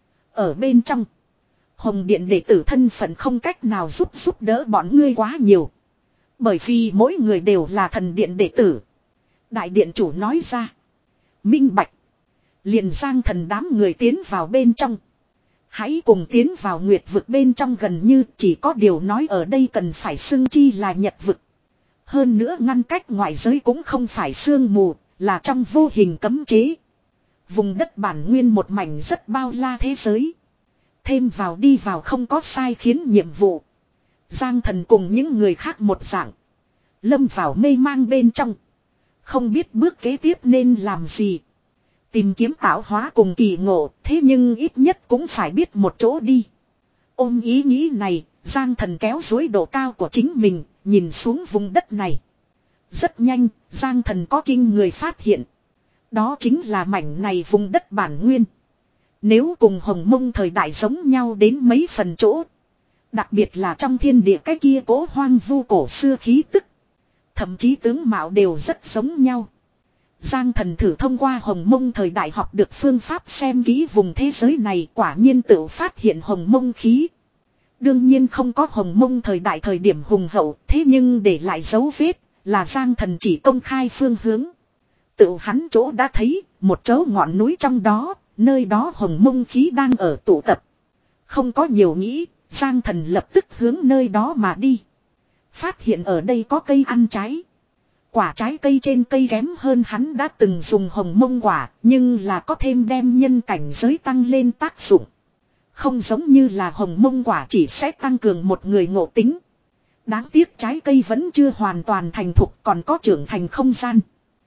Ở bên trong. Hồng Điện đệ tử thân phận không cách nào giúp giúp đỡ bọn ngươi quá nhiều. Bởi vì mỗi người đều là thần điện đệ tử. Đại điện chủ nói ra. Minh bạch. Liền Giang Thần đám người tiến vào bên trong. Hãy cùng tiến vào nguyệt vực bên trong gần như chỉ có điều nói ở đây cần phải xưng chi là nhật vực. Hơn nữa ngăn cách ngoại giới cũng không phải sương mù, là trong vô hình cấm chế. Vùng đất bản nguyên một mảnh rất bao la thế giới. Thêm vào đi vào không có sai khiến nhiệm vụ. Giang Thần cùng những người khác một dạng. Lâm vào mê mang bên trong. Không biết bước kế tiếp nên làm gì. Tìm kiếm tạo hóa cùng kỳ ngộ, thế nhưng ít nhất cũng phải biết một chỗ đi. Ôm ý nghĩ này, Giang Thần kéo dối độ cao của chính mình, nhìn xuống vùng đất này. Rất nhanh, Giang Thần có kinh người phát hiện. Đó chính là mảnh này vùng đất bản nguyên. Nếu cùng Hồng Mông thời đại giống nhau đến mấy phần chỗ. Đặc biệt là trong thiên địa cái kia cố hoang vu cổ xưa khí tức. Thậm chí tướng mạo đều rất giống nhau. Giang Thần thử thông qua Hồng Mông thời đại học được phương pháp xem kỹ vùng thế giới này, quả nhiên tự phát hiện Hồng Mông khí. Đương nhiên không có Hồng Mông thời đại thời điểm hùng hậu, thế nhưng để lại dấu vết là Giang Thần chỉ công khai phương hướng. Tự hắn chỗ đã thấy, một chỗ ngọn núi trong đó, nơi đó Hồng Mông khí đang ở tụ tập. Không có nhiều nghĩ, Giang Thần lập tức hướng nơi đó mà đi. Phát hiện ở đây có cây ăn trái. Quả trái cây trên cây kém hơn hắn đã từng dùng Hồng Mông quả, nhưng là có thêm đem nhân cảnh giới tăng lên tác dụng. Không giống như là Hồng Mông quả chỉ sẽ tăng cường một người ngộ tính. Đáng tiếc trái cây vẫn chưa hoàn toàn thành thục, còn có trưởng thành không gian.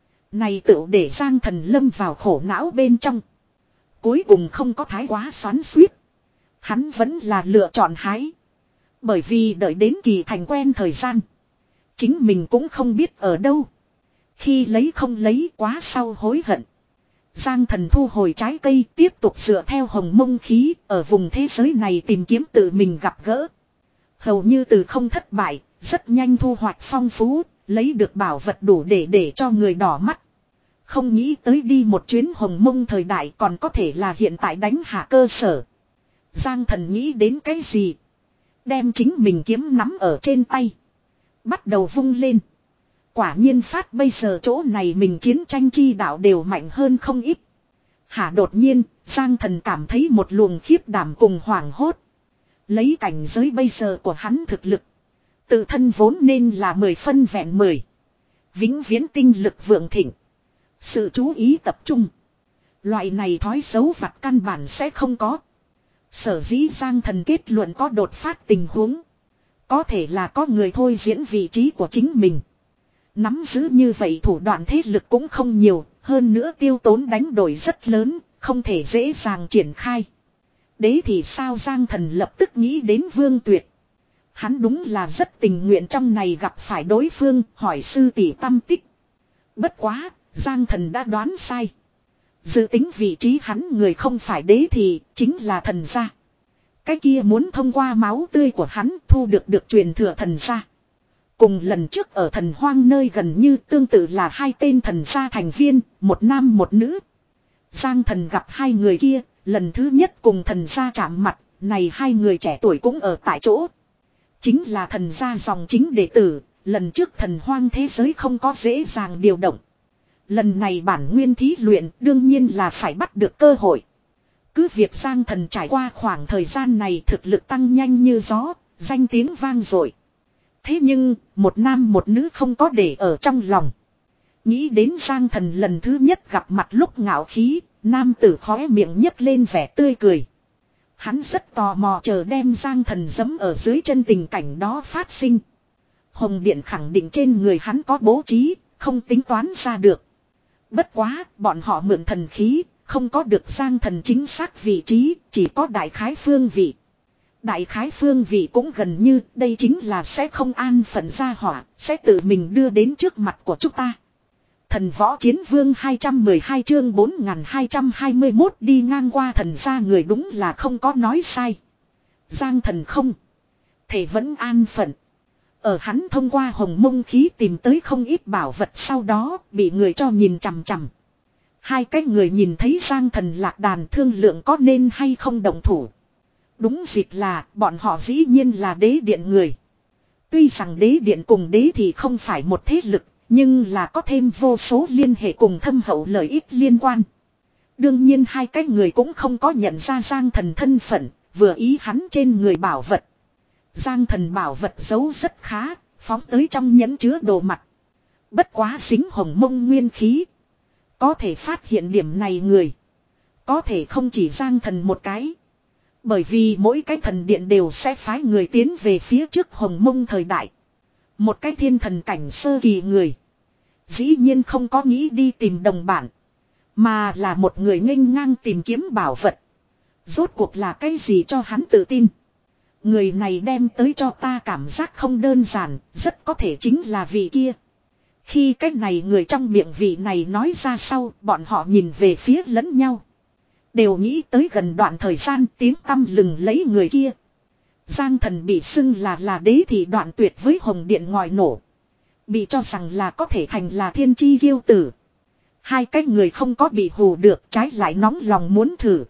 Này tựu để Giang Thần lâm vào khổ não bên trong. Cuối cùng không có thái quá xoắn xuýt. Hắn vẫn là lựa chọn hái. Bởi vì đợi đến kỳ thành quen thời gian. Chính mình cũng không biết ở đâu. Khi lấy không lấy quá sau hối hận. Giang Thần thu hồi trái cây, tiếp tục dựa theo Hồng Mông khí ở vùng thế giới này tìm kiếm tự mình gặp gỡ. Hầu như từ không thất bại, rất nhanh thu hoạch phong phú, lấy được bảo vật đủ để để cho người đỏ mắt. Không nghĩ tới đi một chuyến Hồng Mông thời đại còn có thể là hiện tại đánh hạ cơ sở. Giang Thần nghĩ đến cái gì? Đem chính mình kiếm nắm ở trên tay. Bắt đầu vung lên. Quả nhiên phát bây giờ chỗ này mình chiến tranh chi đạo đều mạnh hơn không ít. Hả đột nhiên, Giang Thần cảm thấy một luồng khiếp đảm cùng hoảng hốt. Lấy cảnh giới bây giờ của hắn thực lực. Tự thân vốn nên là mười phân vẹn mười. Vĩnh viễn tinh lực vượng thịnh. Sự chú ý tập trung. Loại này thói xấu vặt căn bản sẽ không có. Sở dĩ Giang Thần kết luận có đột phát tình huống. Có thể là có người thôi diễn vị trí của chính mình. Nắm giữ như vậy thủ đoạn thế lực cũng không nhiều. Hơn nữa tiêu tốn đánh đổi rất lớn. Không thể dễ dàng triển khai. Đế thì sao Giang Thần lập tức nghĩ đến Vương Tuyệt. Hắn đúng là rất tình nguyện trong này gặp phải đối phương, hỏi sư tỷ tâm tích. Bất quá, Giang Thần đã đoán sai. Dự tính vị trí hắn người không phải đế thì, chính là thần gia. Cái kia muốn thông qua máu tươi của hắn thu được được truyền thừa thần gia. Cùng lần trước ở thần hoang nơi gần như tương tự là hai tên thần gia thành viên, một nam một nữ. Giang Thần gặp hai người kia, lần thứ nhất cùng thần gia chạm mặt, này hai người trẻ tuổi cũng ở tại chỗ. Chính là thần gia dòng chính đệ tử, lần trước thần hoang thế giới không có dễ dàng điều động. Lần này bản nguyên thí luyện đương nhiên là phải bắt được cơ hội. Cứ việc Giang Thần trải qua khoảng thời gian này thực lực tăng nhanh như gió, danh tiếng vang dội. Thế nhưng, một nam một nữ không có để ở trong lòng. Nghĩ đến Giang Thần lần thứ nhất gặp mặt lúc ngạo khí, nam tử khóe miệng nhấc lên vẻ tươi cười. Hắn rất tò mò chờ đem Giang Thần giẫm ở dưới chân tình cảnh đó phát sinh. Hồng Điện khẳng định trên người hắn có bố trí, không tính toán ra được. Bất quá, bọn họ mượn thần khí, không có được Giang Thần chính xác vị trí, chỉ có đại khái phương vị. Đại khái phương vị cũng gần như, đây chính là sẽ không an phận ra hỏa, sẽ tự mình đưa đến trước mặt của chúng ta. Thần võ chiến vương hai trăm mười hai chương bốn nghìn hai trăm hai mươi mốt đi ngang qua thần gia người đúng là không có nói sai. Giang Thần không thể vẫn an phận. Ở hắn thông qua hồng mông khí tìm tới không ít bảo vật sau đó bị người cho nhìn chằm chằm. Hai cái người nhìn thấy Giang Thần lạc đàn thương lượng có nên hay không động thủ. Đúng dịp là bọn họ dĩ nhiên là đế điện người. Tuy rằng đế điện cùng đế thì không phải một thế lực, nhưng là có thêm vô số liên hệ cùng thâm hậu lợi ích liên quan. Đương nhiên hai cái người cũng không có nhận ra Giang Thần thân phận, vừa ý hắn trên người bảo vật. Giang Thần bảo vật giấu rất khá, phóng tới trong nhẫn chứa đồ mặt. Bất quá dính hồng mông nguyên khí. Có thể phát hiện điểm này người. Có thể không chỉ Giang Thần một cái. Bởi vì mỗi cái thần điện đều sẽ phái người tiến về phía trước hồng mông thời đại. Một cái thiên thần cảnh sơ kỳ người. Dĩ nhiên không có nghĩ đi tìm đồng bản. Mà là một người nghênh ngang tìm kiếm bảo vật. Rốt cuộc là cái gì cho hắn tự tin. Người này đem tới cho ta cảm giác không đơn giản, rất có thể chính là vị kia. Khi cái này người trong miệng vị này nói ra sau, bọn họ nhìn về phía lẫn nhau. Đều nghĩ tới gần đoạn thời gian tiếng tăm lừng lấy người kia. Giang Thần bị xưng là là đế thì đoạn tuyệt với hồng điện ngòi nổ. Bị cho rằng là có thể thành là thiên chi kiêu tử. Hai cái người không có bị hù được, trái lại nóng lòng muốn thử.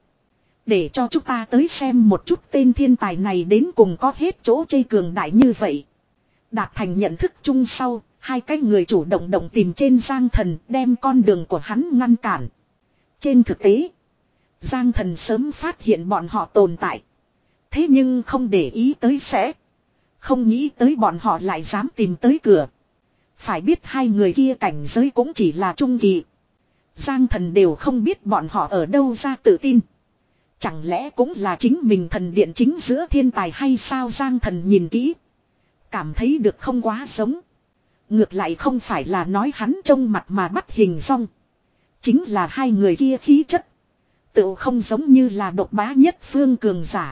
Để cho chúng ta tới xem một chút tên thiên tài này đến cùng có hết chỗ chê cường đại như vậy. Đạt thành nhận thức chung sau, hai cái người chủ động động tìm trên Giang Thần đem con đường của hắn ngăn cản. Trên thực tế, Giang Thần sớm phát hiện bọn họ tồn tại. Thế nhưng không để ý tới sẽ. Không nghĩ tới bọn họ lại dám tìm tới cửa. Phải biết hai người kia cảnh giới cũng chỉ là trung kỳ. Giang Thần đều không biết bọn họ ở đâu ra tự tin. Chẳng lẽ cũng là chính mình thần điện chính giữa thiên tài hay sao? Giang Thần nhìn kỹ. Cảm thấy được không quá giống. Ngược lại không phải là nói hắn trông mặt mà bắt hình dong. Chính là hai người kia khí chất. Tự không giống như là độc bá nhất phương cường giả.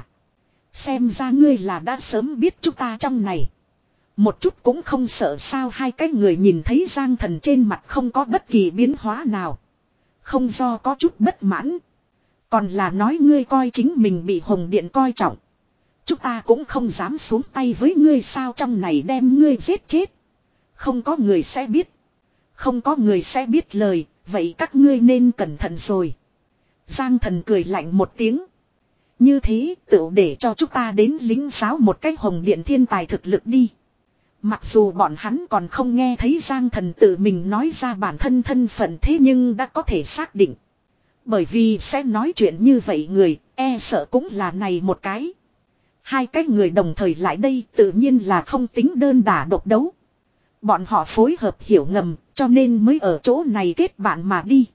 Xem ra ngươi là đã sớm biết chúng ta trong này. Một chút cũng không sợ sao? Hai cái người nhìn thấy Giang Thần trên mặt không có bất kỳ biến hóa nào. Không do có chút bất mãn. Còn là nói ngươi coi chính mình bị hồng điện coi trọng. Chúng ta cũng không dám xuống tay với ngươi sao? Trong này đem ngươi giết chết. Không có người sẽ biết. Không có người sẽ biết lời. Vậy các ngươi nên cẩn thận rồi. Giang Thần cười lạnh một tiếng. Như thế tự để cho chúng ta đến lính giáo một cái hồng điện thiên tài thực lực đi. Mặc dù bọn hắn còn không nghe thấy Giang Thần tự mình nói ra bản thân thân phận, thế nhưng đã có thể xác định. Bởi vì sẽ nói chuyện như vậy người, e sợ cũng là này một cái. Hai cái người đồng thời lại đây tự nhiên là không tính đơn đả độc đấu. Bọn họ phối hợp hiểu ngầm, cho nên mới ở chỗ này kết bạn mà đi.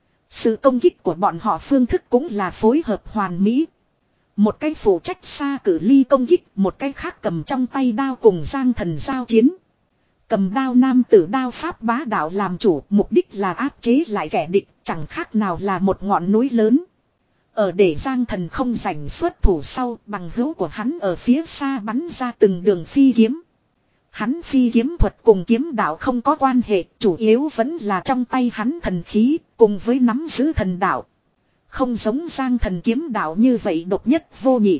Sự công kích của bọn họ phương thức cũng là phối hợp hoàn mỹ. Một cái phụ trách xa cử ly công kích, một cái khác cầm trong tay đao cùng Giang Thần giao chiến. Cầm đao nam tử đao pháp bá đạo làm chủ, mục đích là áp chế lại kẻ địch, chẳng khác nào là một ngọn núi lớn. Ở để Giang Thần không giành xuất thủ sau, bằng hữu của hắn ở phía xa bắn ra từng đường phi kiếm. Hắn phi kiếm thuật cùng kiếm đạo không có quan hệ, chủ yếu vẫn là trong tay hắn thần khí, cùng với nắm giữ thần đạo. Không giống Giang Thần kiếm đạo như vậy độc nhất vô nhị.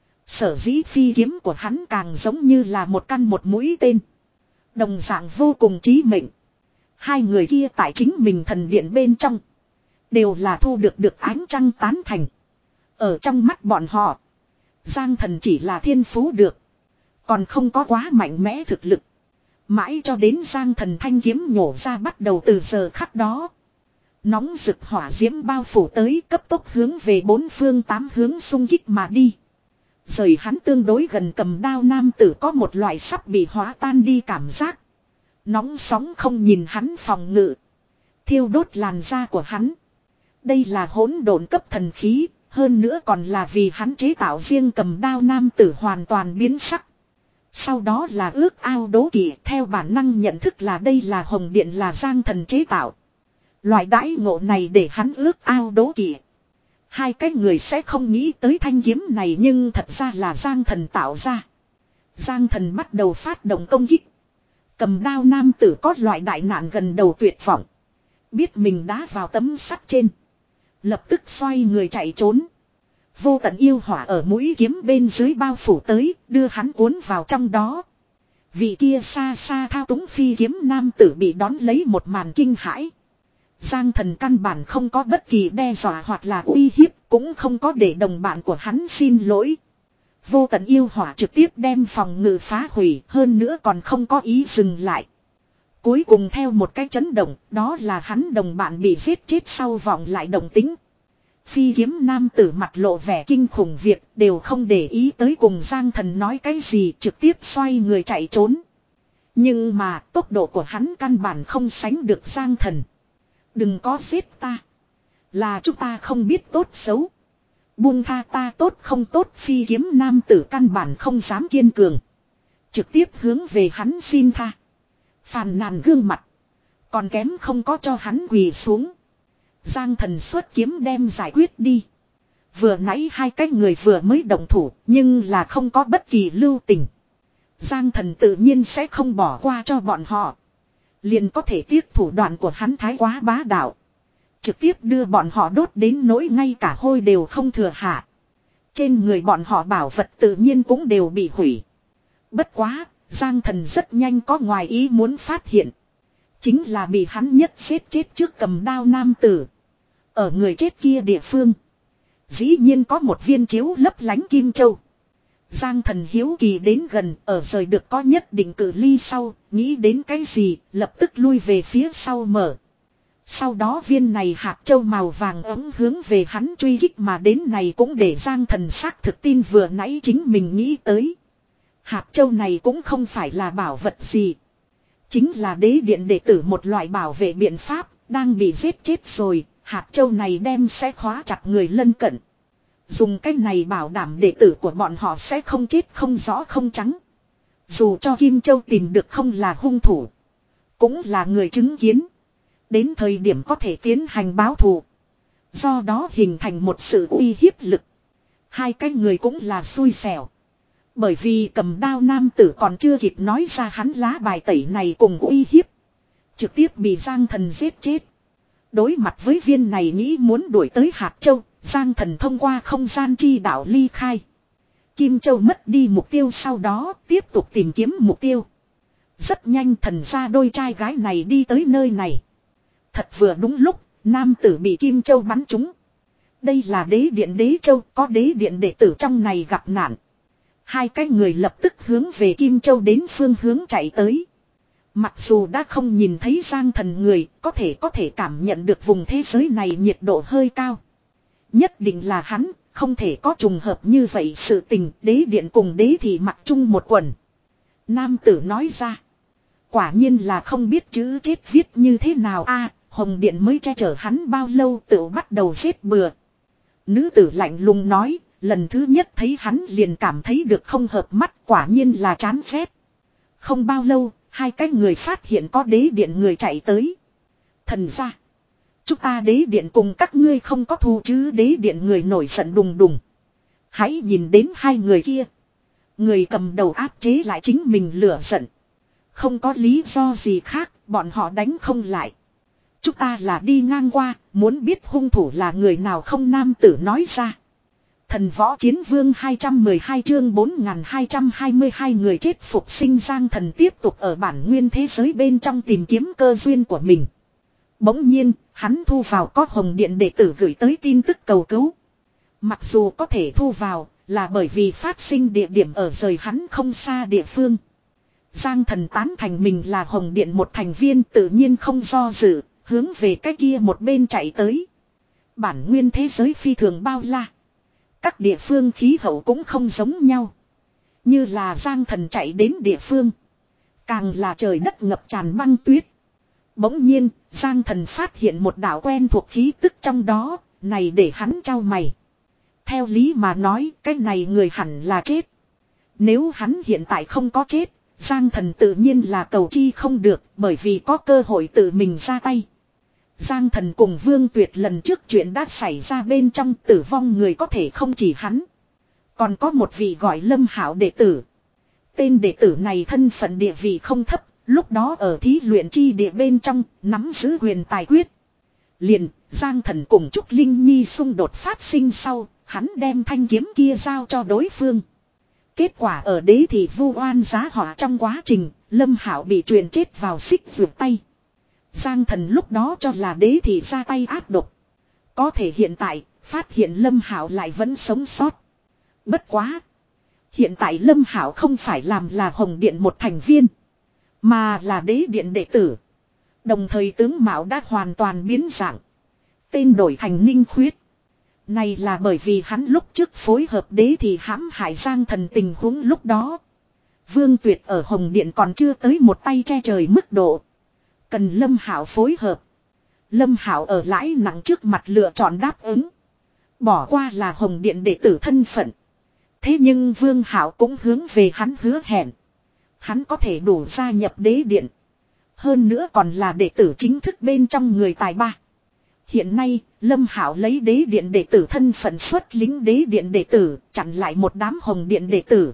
Sở dĩ phi kiếm của hắn càng giống như là một căn một mũi tên. Đồng dạng vô cùng chí mệnh. Hai người kia tại chính mình thần điện bên trong. Đều là thu được được ánh trăng tán thành. Ở trong mắt bọn họ. Giang Thần chỉ là thiên phú được. Còn không có quá mạnh mẽ thực lực. Mãi cho đến Giang Thần thanh kiếm nhổ ra bắt đầu từ giờ khắc đó. Nóng rực hỏa diễm bao phủ tới cấp tốc hướng về bốn phương tám hướng xung kích mà đi. Rời hắn tương đối gần cầm đao nam tử có một loại sắp bị hóa tan đi cảm giác. Nóng sóng không nhìn hắn phòng ngự. Thiêu đốt làn da của hắn. Đây là hỗn độn cấp thần khí, hơn nữa còn là vì hắn chế tạo riêng cầm đao nam tử hoàn toàn biến sắc. Sau đó là ước ao đố kỵ theo bản năng nhận thức là đây là hồng điện là Giang Thần chế tạo. Loại đãi ngộ này để hắn ước ao đố kỵ. Hai cái người sẽ không nghĩ tới thanh kiếm này nhưng thật ra là Giang Thần tạo ra. Giang Thần bắt đầu phát động công kích. Cầm đao nam tử có loại đại nạn gần đầu tuyệt vọng. Biết mình đã vào tấm sắt trên. Lập tức xoay người chạy trốn. Vô tận yêu hỏa ở mũi kiếm bên dưới bao phủ tới, đưa hắn cuốn vào trong đó. Vị kia xa xa thao túng phi kiếm nam tử bị đón lấy một màn kinh hãi. Giang Thần căn bản không có bất kỳ đe dọa hoặc là uy hiếp, cũng không có để đồng bạn của hắn xin lỗi. Vô tận yêu hỏa trực tiếp đem phòng ngự phá hủy, hơn nữa còn không có ý dừng lại. Cuối cùng theo một cái chấn động, đó là hắn đồng bạn bị giết chết sau vọng lại động tính. Phi kiếm nam tử mặt lộ vẻ kinh khủng việc, đều không để ý tới cùng Giang Thần nói cái gì, trực tiếp xoay người chạy trốn. Nhưng mà tốc độ của hắn căn bản không sánh được Giang Thần. Đừng có giết ta. Là chúng ta không biết tốt xấu. Buông tha ta tốt không tốt, phi kiếm nam tử căn bản không dám kiên cường. Trực tiếp hướng về hắn xin tha. Phàn nàn gương mặt. Còn kém không có cho hắn quỳ xuống. Giang Thần xuất kiếm đem giải quyết đi. Vừa nãy hai cái người vừa mới động thủ, nhưng là không có bất kỳ lưu tình. Giang Thần tự nhiên sẽ không bỏ qua cho bọn họ. Liền có thể tiếc thủ đoạn của hắn thái quá bá đạo. Trực tiếp đưa bọn họ đốt đến nỗi ngay cả hôi đều không thừa hạ. Trên người bọn họ bảo vật tự nhiên cũng đều bị hủy. Bất quá, Giang Thần rất nhanh có ngoài ý muốn phát hiện. Chính là bị hắn nhất giết chết trước cầm đao nam tử. Ở người chết kia địa phương. Dĩ nhiên có một viên chiếu lấp lánh kim châu. Giang Thần hiếu kỳ đến gần, ở rời được có nhất định cự ly sau, nghĩ đến cái gì, lập tức lui về phía sau mở. Sau đó viên này hạt châu màu vàng ấm hướng về hắn truy kích mà đến này cũng để Giang Thần xác thực tin vừa nãy chính mình nghĩ tới. Hạt châu này cũng không phải là bảo vật gì. Chính là đế điện đệ tử một loại bảo vệ biện pháp, đang bị giết chết rồi, hạt châu này đem sẽ khóa chặt người lân cận. Dùng cái này bảo đảm đệ tử của bọn họ sẽ không chết không rõ không trắng. Dù cho Kim Châu tìm được không là hung thủ, cũng là người chứng kiến. Đến thời điểm có thể tiến hành báo thù. Do đó hình thành một sự uy hiếp lực. Hai cái người cũng là xui xẻo. Bởi vì cầm đao nam tử còn chưa kịp nói ra hắn lá bài tẩy này cùng uy hiếp. Trực tiếp bị Giang Thần giết chết. Đối mặt với viên này nghĩ muốn đuổi tới hạt châu, Giang Thần thông qua không gian chi đạo ly khai. Kim Châu mất đi mục tiêu sau đó tiếp tục tìm kiếm mục tiêu. Rất nhanh thần ra đôi trai gái này đi tới nơi này. Thật vừa đúng lúc, nam tử bị Kim Châu bắn trúng. Đây là đế điện đế châu, có đế điện đệ tử trong này gặp nạn. Hai cái người lập tức hướng về Kim Châu đến phương hướng chạy tới. Mặc dù đã không nhìn thấy Giang Thần người, có thể có thể cảm nhận được vùng thế giới này nhiệt độ hơi cao. Nhất định là hắn, không thể có trùng hợp như vậy sự tình, đế điện cùng đế thì mặc chung một quần. Nam tử nói ra. Quả nhiên là không biết chữ chết viết như thế nào a. Hồng điện mới che chở hắn bao lâu tự bắt đầu giết bừa. Nữ tử lạnh lùng nói, lần thứ nhất thấy hắn liền cảm thấy được không hợp mắt, quả nhiên là chán ghét. Không bao lâu, hai cái người phát hiện có đế điện người chạy tới. Thần ra, Chúng ta đế điện cùng các ngươi không có thù chứ, đế điện người nổi giận đùng đùng. Hãy nhìn đến hai người kia. Người cầm đầu áp chế lại chính mình lửa giận. Không có lý do gì khác, bọn họ đánh không lại. Chúng ta là đi ngang qua, muốn biết hung thủ là người nào không, nam tử nói ra. Thần võ chiến vương hai trăm mười hai chương bốn nghìn hai trăm hai mươi hai người chết phục sinh. Giang Thần tiếp tục ở bản nguyên thế giới bên trong tìm kiếm cơ duyên của mình. Bỗng nhiên, hắn thu vào có Hồng Điện đệ tử gửi tới tin tức cầu cứu. Mặc dù có thể thu vào, là bởi vì phát sinh địa điểm ở rời hắn không xa địa phương. Giang Thần tán thành mình là Hồng Điện một thành viên, tự nhiên không do dự, hướng về cái kia một bên chạy tới. Bản nguyên thế giới phi thường bao la. Các địa phương khí hậu cũng không giống nhau. Như là Giang Thần chạy đến địa phương, càng là trời đất ngập tràn băng tuyết. Bỗng nhiên, Giang Thần phát hiện một đạo quen thuộc khí tức trong đó, này để hắn chau mày. Theo lý mà nói, cái này người hẳn là chết. Nếu hắn hiện tại không có chết, Giang Thần tự nhiên là cầu chi không được, bởi vì có cơ hội tự mình ra tay. Giang Thần cùng Vương Tuyệt lần trước chuyện đã xảy ra bên trong, tử vong người có thể không chỉ hắn. Còn có một vị gọi Lâm Hạo đệ tử. Tên đệ tử này thân phận địa vị không thấp, lúc đó ở thí luyện chi địa bên trong, nắm giữ huyền tài quyết. Liền, Giang Thần cùng Trúc Linh Nhi xung đột phát sinh sau, hắn đem thanh kiếm kia giao cho đối phương. Kết quả ở đế thì vu oan giá họa trong quá trình, Lâm Hạo bị truyền chết vào xích vượt tay. Giang Thần lúc đó cho là đế thì ra tay ác độc. Có thể hiện tại, phát hiện Lâm Hạo lại vẫn sống sót. Bất quá. Hiện tại Lâm Hạo không phải làm là Hồng Điện một thành viên, mà là đế điện đệ tử. Đồng thời tướng mạo đã hoàn toàn biến dạng. Tên đổi thành Ninh Khuyết. Này là bởi vì hắn lúc trước phối hợp đế thì hãm hại Giang Thần tình huống lúc đó. Vương Tuyệt ở Hồng Điện còn chưa tới một tay che trời mức độ. Cần Lâm Hạo phối hợp. Lâm Hạo ở lãi nặng trước mặt lựa chọn đáp ứng. Bỏ qua là Hồng Điện đệ tử thân phận. Thế nhưng Vương Hạo cũng hướng về hắn hứa hẹn. Hắn có thể đủ gia nhập đế điện. Hơn nữa còn là đệ tử chính thức bên trong người tài ba. Hiện nay, Lâm Hạo lấy đế điện đệ tử thân phận xuất lính đế điện đệ tử, chặn lại một đám Hồng Điện đệ tử.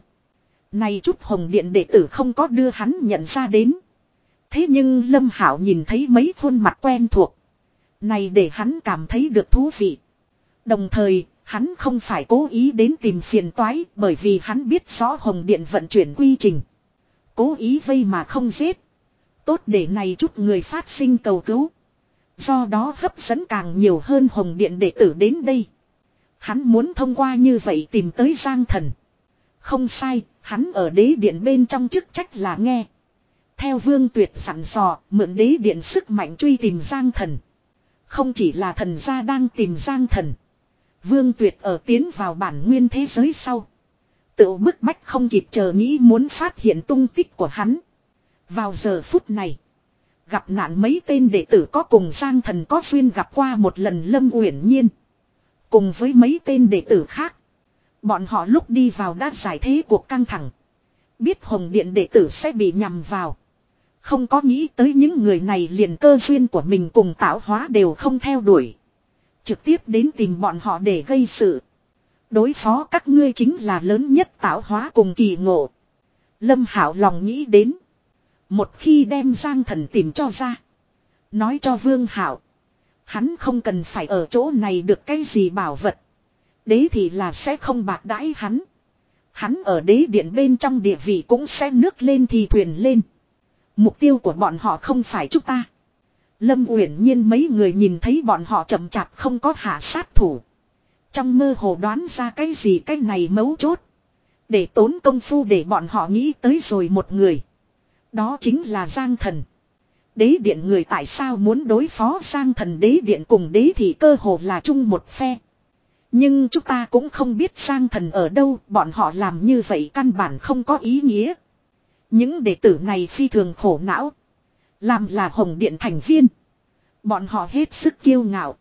Này chút Hồng Điện đệ tử không có đưa hắn nhận ra đến. Thế nhưng Lâm Hạo nhìn thấy mấy khuôn mặt quen thuộc. Này để hắn cảm thấy được thú vị. Đồng thời, hắn không phải cố ý đến tìm phiền toái, bởi vì hắn biết rõ Hồng Điện vận chuyển quy trình. Cố ý vây mà không giết. Tốt để này chút người phát sinh cầu cứu. Do đó hấp dẫn càng nhiều hơn Hồng Điện đệ tử đến đây. Hắn muốn thông qua như vậy tìm tới Giang Thần. Không sai, hắn ở đế điện bên trong chức trách là nghe. Theo Vương Tuyệt sẵn sò, mượn đế điện sức mạnh truy tìm Giang Thần. Không chỉ là thần gia đang tìm Giang Thần. Vương Tuyệt ở tiến vào bản nguyên thế giới sau. Tự bức bách không kịp chờ nghĩ muốn phát hiện tung tích của hắn. Vào giờ phút này. Gặp nạn mấy tên đệ tử có cùng Giang Thần có duyên gặp qua một lần Lâm Uyển Nhiên. Cùng với mấy tên đệ tử khác. Bọn họ lúc đi vào đã giải thế cuộc căng thẳng. Biết Hồng Điện đệ tử sẽ bị nhằm vào. Không có nghĩ tới những người này liền cơ duyên của mình cùng tạo hóa đều không theo đuổi. Trực tiếp đến tìm bọn họ để gây sự. Đối phó các ngươi chính là lớn nhất tạo hóa cùng kỳ ngộ. Lâm Hạo lòng nghĩ đến. Một khi đem Giang Thần tìm cho ra. Nói cho Vương Hạo. Hắn không cần phải ở chỗ này được cái gì bảo vật. Đế thì là sẽ không bạc đãi hắn. Hắn ở đế điện bên trong địa vị cũng sẽ nước lên thì thuyền lên. Mục tiêu của bọn họ không phải chúng ta. Lâm Uyển Nhiên mấy người nhìn thấy bọn họ chậm chạp không có hạ sát thủ. Trong mơ hồ đoán ra cái gì cái này mấu chốt. Để tốn công phu để bọn họ nghĩ tới rồi một người. Đó chính là Giang Thần. Đế điện người tại sao muốn đối phó Giang Thần, đế điện cùng đế thì cơ hồ là chung một phe. Nhưng chúng ta cũng không biết Giang Thần ở đâu, bọn họ làm như vậy căn bản không có ý nghĩa. Những đệ tử này phi thường khổ não. Làm là Hồng Điện thành viên. Bọn họ hết sức kiêu ngạo.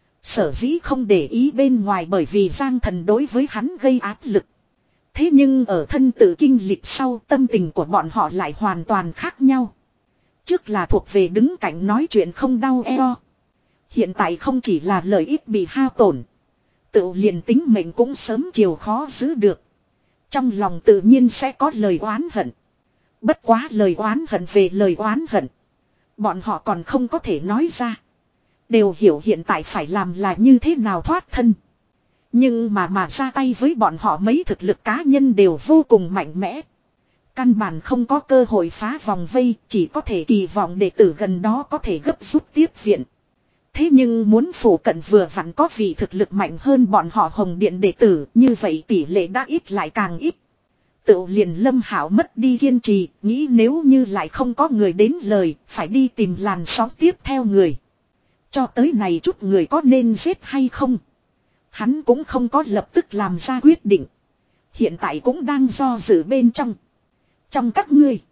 Sở dĩ không để ý bên ngoài bởi vì Giang Thần đối với hắn gây áp lực. Thế nhưng ở thân tự kinh lịch sau tâm tình của bọn họ lại hoàn toàn khác nhau. Trước là thuộc về đứng cạnh nói chuyện không đau eo. Hiện tại không chỉ là lợi ích bị hao tổn. Tự liền tính mệnh cũng sớm chiều khó giữ được. Trong lòng tự nhiên sẽ có lời oán hận. Bất quá lời oán hận về lời oán hận. Bọn họ còn không có thể nói ra. Đều hiểu hiện tại phải làm là như thế nào thoát thân. Nhưng mà mà ra tay với bọn họ mấy thực lực cá nhân đều vô cùng mạnh mẽ. Căn bản không có cơ hội phá vòng vây, chỉ có thể kỳ vọng đệ tử gần đó có thể gấp rút tiếp viện. Thế nhưng muốn phủ cận vừa vặn có vị thực lực mạnh hơn bọn họ Hồng Điện đệ tử, như vậy tỷ lệ đã ít lại càng ít. Tự liền Lâm Hạo mất đi kiên trì, nghĩ nếu như lại không có người đến lời, phải đi tìm làn sóng tiếp theo người. Cho tới này chút người có nên giết hay không? Hắn cũng không có lập tức làm ra quyết định. Hiện tại cũng đang do dự bên trong. Trong các ngươi,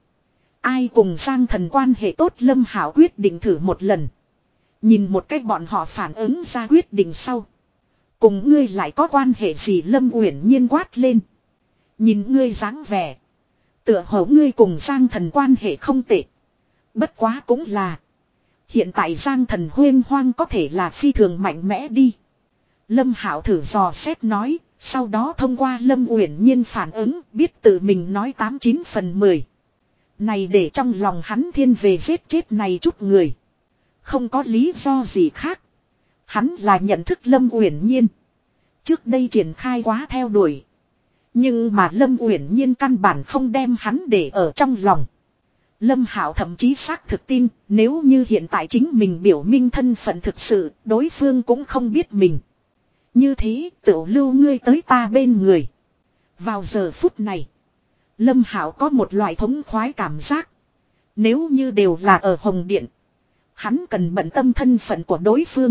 ai cùng Giang Thần quan hệ tốt? Lâm Hạo quyết định thử một lần. Nhìn một cách bọn họ phản ứng ra quyết định sau. Cùng ngươi lại có quan hệ gì? Lâm Uyển Nhiên quát lên. Nhìn ngươi dáng vẻ, tựa hồ ngươi cùng Giang Thần quan hệ không tệ. Bất quá cũng là, hiện tại Giang Thần huyên hoang có thể là phi thường mạnh mẽ đi. Lâm Hạo thử dò xét nói, sau đó thông qua Lâm Uyển Nhiên phản ứng biết tự mình nói tám chín phần mười. Này để trong lòng hắn thiên về giết chết này chút người. Không có lý do gì khác. Hắn là nhận thức Lâm Uyển Nhiên. Trước đây triển khai quá theo đuổi. Nhưng mà Lâm Uyển Nhiên căn bản không đem hắn để ở trong lòng. Lâm Hạo thậm chí xác thực tin, nếu như hiện tại chính mình biểu minh thân phận thực sự, đối phương cũng không biết mình. Như thế, tự lưu ngươi tới ta bên người. Vào giờ phút này, Lâm Hạo có một loại thống khoái cảm giác. Nếu như đều là ở Hồng Điện, hắn cần bận tâm thân phận của đối phương.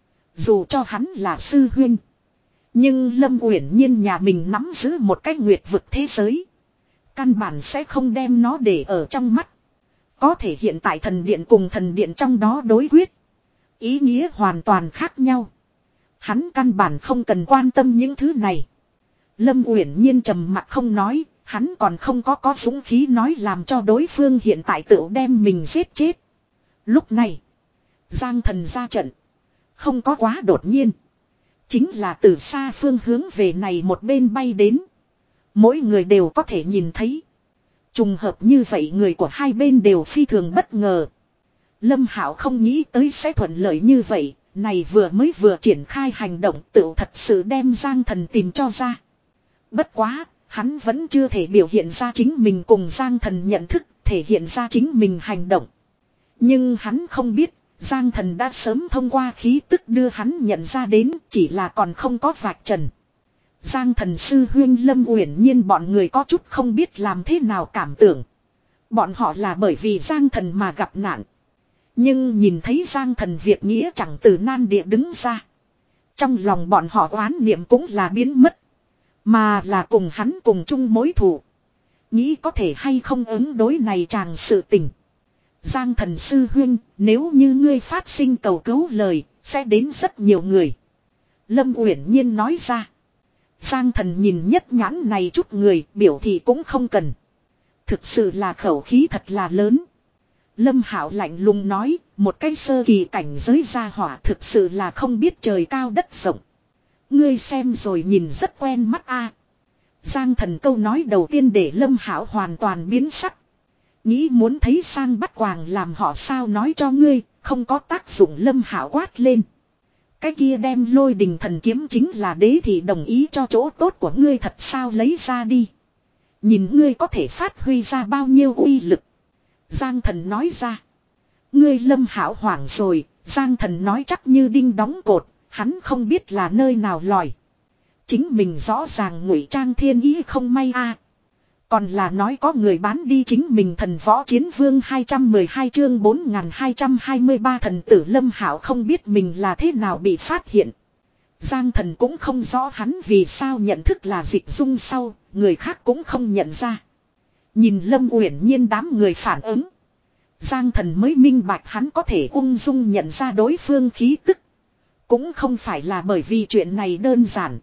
Dù cho hắn là sư huynh, nhưng Lâm Uyển Nhiên nhà mình nắm giữ một cái nguyệt vực thế giới, căn bản sẽ không đem nó để ở trong mắt. Có thể hiện tại thần điện cùng thần điện trong đó đối quyết, ý nghĩa hoàn toàn khác nhau. Hắn căn bản không cần quan tâm những thứ này. Lâm Uyển Nhiên trầm mặc không nói, hắn còn không có có dũng khí nói làm cho đối phương hiện tại tự đem mình giết chết. Lúc này, Giang Thần ra trận, không có quá đột nhiên. Chính là từ xa phương hướng về này một bên bay đến. Mỗi người đều có thể nhìn thấy. Trùng hợp như vậy người của hai bên đều phi thường bất ngờ. Lâm Hạo không nghĩ tới sẽ thuận lợi như vậy. Này vừa mới vừa triển khai hành động tự thật sự đem Giang Thần tìm cho ra. Bất quá, hắn vẫn chưa thể biểu hiện ra chính mình cùng Giang Thần nhận thức, thể hiện ra chính mình hành động. Nhưng hắn không biết, Giang Thần đã sớm thông qua khí tức đưa hắn nhận ra đến, chỉ là còn không có vạch trần. Giang Thần sư huynh Lâm Uyển Nhiên bọn người có chút không biết làm thế nào cảm tưởng. Bọn họ là bởi vì Giang Thần mà gặp nạn. Nhưng nhìn thấy Giang Thần việc nghĩa chẳng từ nan địa đứng ra. Trong lòng bọn họ oán niệm cũng là biến mất. Mà là cùng hắn cùng chung mối thù. Nghĩ có thể hay không ứng đối này chàng sự tình. Giang Thần sư huynh, nếu như ngươi phát sinh cầu cứu lời, sẽ đến rất nhiều người. Lâm Uyển Nhiên nói ra. Giang Thần nhìn nhất nhãn này chút người, biểu thị cũng không cần. Thực sự là khẩu khí thật là lớn. Lâm Hạo lạnh lùng nói, một cái sơ kỳ cảnh giới gia hỏa thực sự là không biết trời cao đất rộng. Ngươi xem rồi nhìn rất quen mắt a. Giang Thần câu nói đầu tiên để Lâm Hạo hoàn toàn biến sắc. Nghĩ muốn thấy sang bắt quàng làm họ sao nói cho ngươi, không có tác dụng. Lâm Hạo quát lên. Cái kia đem Lôi Đình Thần Kiếm chính là đế thì đồng ý cho chỗ tốt của ngươi thật sao, lấy ra đi. Nhìn ngươi có thể phát huy ra bao nhiêu uy lực. Giang Thần nói ra. Ngươi Lâm Hạo hoảng rồi, Giang Thần nói chắc như đinh đóng cột, hắn không biết là nơi nào lòi. Chính mình rõ ràng ngụy trang thiên ý không may a. Còn là nói có người bán đi chính mình. Thần Võ Chiến Vương hai trăm mười hai chương bốn nghìn hai trăm hai mươi ba. Thần tử Lâm Hạo không biết mình là thế nào bị phát hiện. Giang Thần cũng không rõ hắn vì sao nhận thức là Dịch Dung sau, người khác cũng không nhận ra. Nhìn Lâm Uyển Nhiên đám người phản ứng, Giang Thần mới minh bạch hắn có thể ung dung nhận ra đối phương khí tức. Cũng không phải là bởi vì chuyện này đơn giản,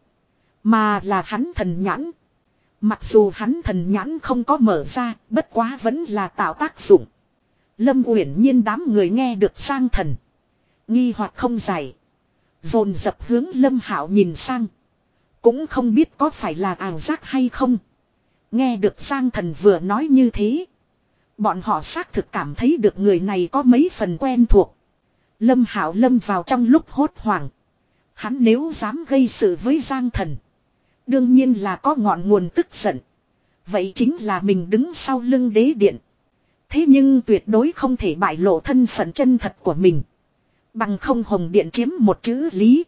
mà là hắn thần nhãn. Mặc dù hắn thần nhãn không có mở ra, bất quá vẫn là tạo tác dụng. Lâm Uyển Nhiên đám người nghe được Giang Thần, Nghi hoặc không giải. Dồn dập hướng Lâm Hạo nhìn sang. Cũng không biết có phải là ảo giác hay không. Nghe được Giang Thần vừa nói như thế. Bọn họ xác thực cảm thấy được người này có mấy phần quen thuộc. Lâm Hạo lâm vào trong lúc hốt hoảng. Hắn nếu dám gây sự với Giang Thần. Đương nhiên là có ngọn nguồn tức giận. Vậy chính là mình đứng sau lưng đế điện. Thế nhưng tuyệt đối không thể bại lộ thân phận chân thật của mình. Bằng không Hồng Điện chiếm một chữ lý.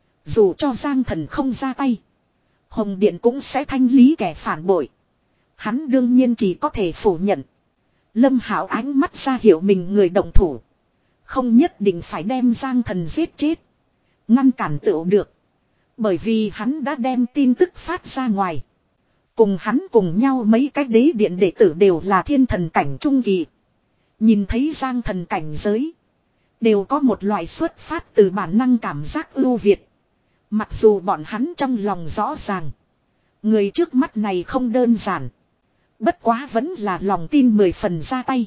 Dù cho Giang Thần không ra tay. Hồng Điện cũng sẽ thanh lý kẻ phản bội. Hắn đương nhiên chỉ có thể phủ nhận. Lâm Hạo ánh mắt ra hiểu mình người động thủ. Không nhất định phải đem Giang Thần giết chết. Ngăn cản tựu được. Bởi vì hắn đã đem tin tức phát ra ngoài. Cùng hắn cùng nhau mấy cái đế điện đệ tử đều là thiên thần cảnh trung kỳ. Nhìn thấy Giang Thần cảnh giới. Đều có một loại xuất phát từ bản năng cảm giác ưu việt. Mặc dù bọn hắn trong lòng rõ ràng. Người trước mắt này không đơn giản. Bất quá vẫn là lòng tin mười phần ra tay.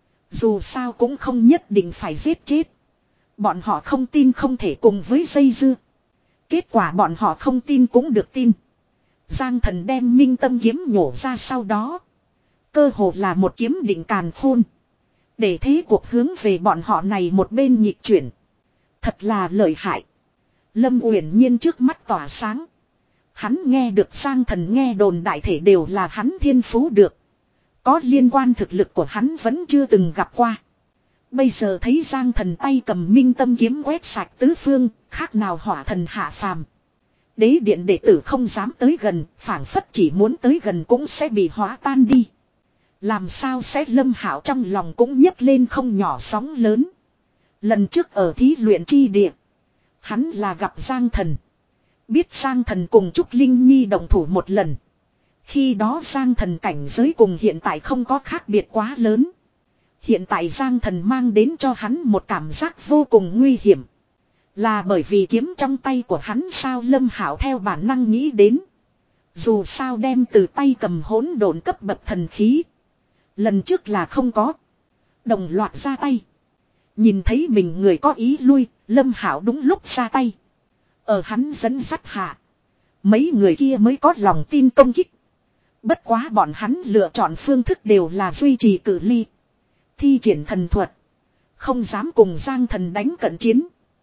Dù sao cũng không nhất định phải giết chết. Bọn họ không tin không thể cùng với dây dưa. Kết quả bọn họ không tin cũng được tin. Giang Thần đem minh tâm kiếm nhổ ra sau đó. Cơ hồ là một kiếm định càn khôn. Để thế cuộc hướng về bọn họ này một bên nhịp chuyển. Thật là lợi hại. Lâm Uyển Nhiên trước mắt tỏa sáng. Hắn nghe được Giang Thần nghe đồn đại thể đều là hắn thiên phú được. Có liên quan thực lực của hắn vẫn chưa từng gặp qua. Bây giờ thấy Giang Thần tay cầm minh tâm kiếm quét sạch tứ phương, khác nào hỏa thần hạ phàm. Đế điện đệ tử không dám tới gần, phảng phất chỉ muốn tới gần cũng sẽ bị hóa tan đi. Làm sao sẽ Lâm Hạo trong lòng cũng nhấc lên không nhỏ sóng lớn. Lần trước ở thí luyện chi địa, hắn là gặp Giang Thần. Biết Giang Thần cùng Trúc Linh Nhi đồng thủ một lần. Khi đó Giang Thần cảnh giới cùng hiện tại không có khác biệt quá lớn. Hiện tại Giang Thần mang đến cho hắn một cảm giác vô cùng nguy hiểm. Là bởi vì kiếm trong tay của hắn sao Lâm Hạo theo bản năng nghĩ đến. Dù sao đem từ tay cầm hỗn độn cấp bậc thần khí. Lần trước là không có. Đồng loạt ra tay. Nhìn thấy mình người có ý lui, Lâm Hạo đúng lúc ra tay. Ở hắn dẫn dắt hạ. Mấy người kia mới có lòng tin công kích. Bất quá bọn hắn lựa chọn phương thức đều là duy trì cự ly. Thi triển thần thuật. Không dám cùng Giang Thần đánh cận chiến.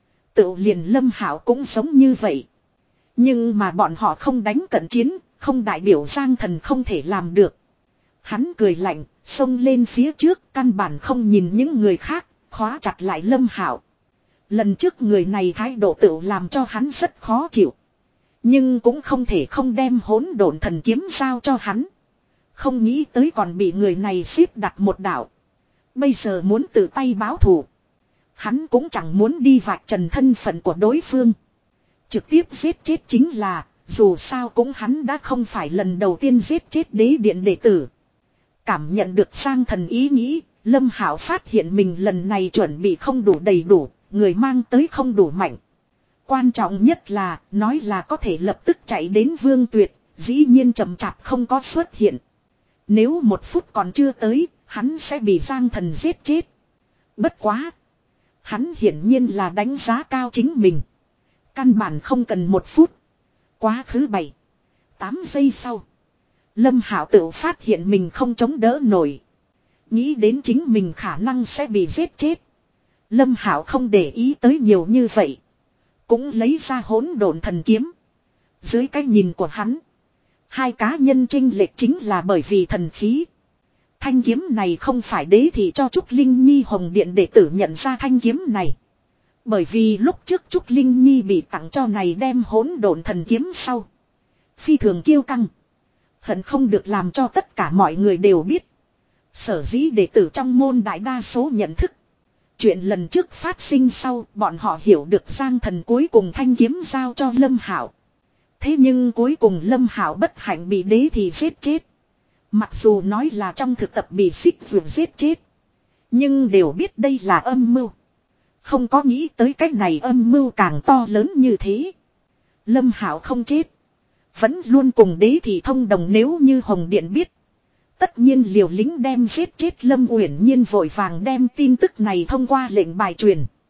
Tự liền Lâm Hạo cũng giống như vậy. Nhưng mà bọn họ không đánh cận chiến, không đại biểu Giang Thần không thể làm được. Hắn cười lạnh, xông lên phía trước, căn bản không nhìn những người khác, khóa chặt lại Lâm Hạo. Lần trước người này thái độ tự làm cho hắn rất khó chịu. Nhưng cũng không thể không đem hỗn độn thần kiếm giao cho hắn. Không nghĩ tới còn bị người này xếp đặt một đạo. Bây giờ muốn tự tay báo thù. Hắn cũng chẳng muốn đi vạch trần thân phận của đối phương. Trực tiếp giết chết chính là, dù sao cũng hắn đã không phải lần đầu tiên giết chết đế điện đệ tử. Cảm nhận được Giang Thần ý nghĩ, Lâm Hạo phát hiện mình lần này chuẩn bị không đủ đầy đủ, người mang tới không đủ mạnh. Quan trọng nhất là, nói là có thể lập tức chạy đến Vương Tuyệt, dĩ nhiên chậm chạp không có xuất hiện. Nếu một phút còn chưa tới, hắn sẽ bị Giang Thần giết chết. Bất quá. Hắn hiển nhiên là đánh giá cao chính mình. Căn bản không cần một phút. Quá khứ bảy, tám giây sau. Lâm Hạo tự phát hiện mình không chống đỡ nổi. Nghĩ đến chính mình khả năng sẽ bị giết chết. Lâm Hạo không để ý tới nhiều như vậy. Cũng lấy ra hỗn độn thần kiếm. Dưới cái nhìn của hắn. Hai cá nhân chênh lệch chính là bởi vì thần khí. Thanh kiếm này không phải đế thì cho Trúc Linh Nhi Hồng Điện đệ tử nhận ra thanh kiếm này. Bởi vì lúc trước Trúc Linh Nhi bị tặng cho này đem hỗn độn thần kiếm sau. Phi thường kiêu căng. Hận không được làm cho tất cả mọi người đều biết. Sở dĩ đệ tử trong môn đại đa số nhận thức. Chuyện lần trước phát sinh sau bọn họ hiểu được Giang Thần cuối cùng thanh kiếm giao cho Lâm Hạo. Thế nhưng cuối cùng Lâm Hạo bất hạnh bị đế thì giết chết. Mặc dù nói là trong thực tập bị xích vượt giết chết. Nhưng đều biết đây là âm mưu. Không có nghĩ tới cách này âm mưu càng to lớn như thế. Lâm Hạo không chết. Vẫn luôn cùng đế thì thông đồng nếu như Hồng Điện biết. Tất nhiên liều lính đem giết chết Lâm Uyển Nhiên vội vàng đem tin tức này thông qua lệnh bài truyền.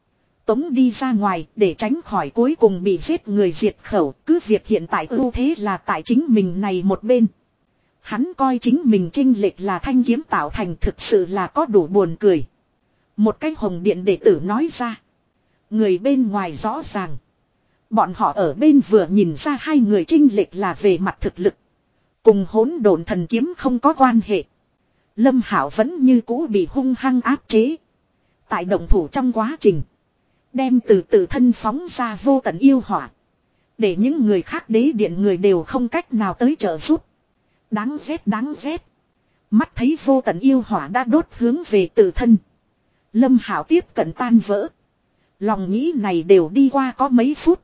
tống đi ra ngoài để tránh khỏi cuối cùng bị giết người diệt khẩu. Cứ việc hiện tại ưu thế là tại chính mình này một bên. Hắn coi chính mình chênh lệch là thanh kiếm tạo thành, thực sự là có đủ buồn cười. Một cái hồng điện đệ tử nói ra. Người bên ngoài rõ ràng. Bọn họ ở bên vừa nhìn ra hai người chênh lệch là về mặt thực lực. Cùng hỗn độn thần kiếm không có quan hệ. Lâm Hạo vẫn như cũ bị hung hăng áp chế. Tại động thủ trong quá trình. Đem từ tự thân phóng ra vô tận yêu hỏa. Để những người khác đế điện người đều không cách nào tới trợ giúp. Đáng ghét đáng ghét. Mắt thấy vô tận yêu hỏa đã đốt hướng về tự thân. Lâm Hạo tiếp cận tan vỡ. Lòng nghĩ này đều đi qua có mấy phút.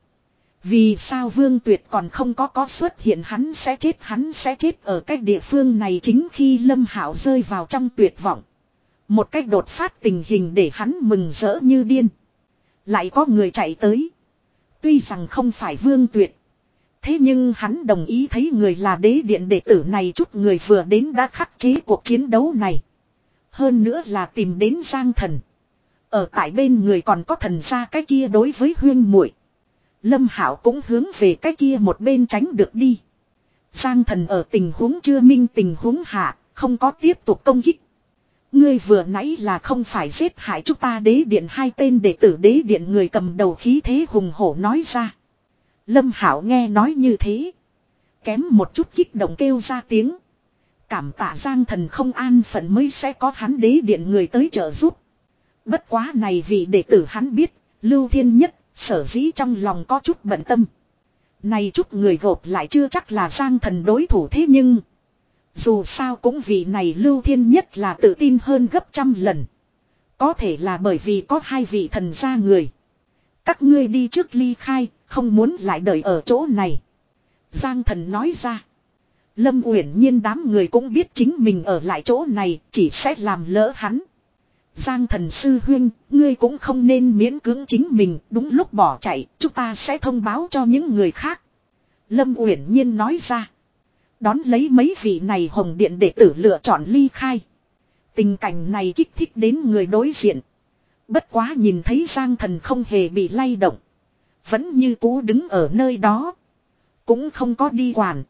Vì sao Vương Tuyệt còn không có có xuất hiện, hắn sẽ chết hắn sẽ chết ở cái địa phương này. Chính khi Lâm Hạo rơi vào trong tuyệt vọng. Một cách đột phát tình hình để hắn mừng rỡ như điên. Lại có người chạy tới. Tuy rằng không phải Vương Tuyệt. Thế nhưng hắn đồng ý thấy người là đế điện đệ tử này. Chút người vừa đến đã khắc chế cuộc chiến đấu này. Hơn nữa là tìm đến Giang Thần. Ở tại bên người còn có thần gia cái kia đối với Huyên muội. Lâm Hạo cũng hướng về cái kia một bên tránh được đi. Giang Thần ở tình huống chưa minh tình huống hạ, không có tiếp tục công kích. Ngươi vừa nãy là không phải giết hại chúng ta đế điện hai tên đệ tử đế điện người cầm đầu khí thế hùng hổ nói ra. Lâm Hạo nghe nói như thế. Kém một chút kích động kêu ra tiếng. Cảm tạ Giang Thần không an phận mới sẽ có hắn đế điện người tới trợ giúp. Bất quá này vì đệ tử hắn biết, Lưu Thiên Nhất, sở dĩ trong lòng có chút bận tâm. Này chút người gộp lại chưa chắc là Giang Thần đối thủ, thế nhưng dù sao cũng vì này Lưu Thiên Nhất là tự tin hơn gấp trăm lần. Có thể là bởi vì có hai vị thần gia người. Các ngươi đi trước ly khai, không muốn lại đợi ở chỗ này. Giang Thần nói ra. Lâm Uyển Nhiên đám người cũng biết chính mình ở lại chỗ này chỉ sẽ làm lỡ hắn. Giang Thần sư huynh, ngươi cũng không nên miễn cưỡng chính mình, đúng lúc bỏ chạy, chúng ta sẽ thông báo cho những người khác. Lâm Uyển Nhiên nói ra. Đón lấy mấy vị này hồng điện đệ tử lựa chọn ly khai. Tình cảnh này kích thích đến người đối diện. Bất quá nhìn thấy Giang Thần không hề bị lay động. Vẫn như cũ đứng ở nơi đó. Cũng không có đi quản.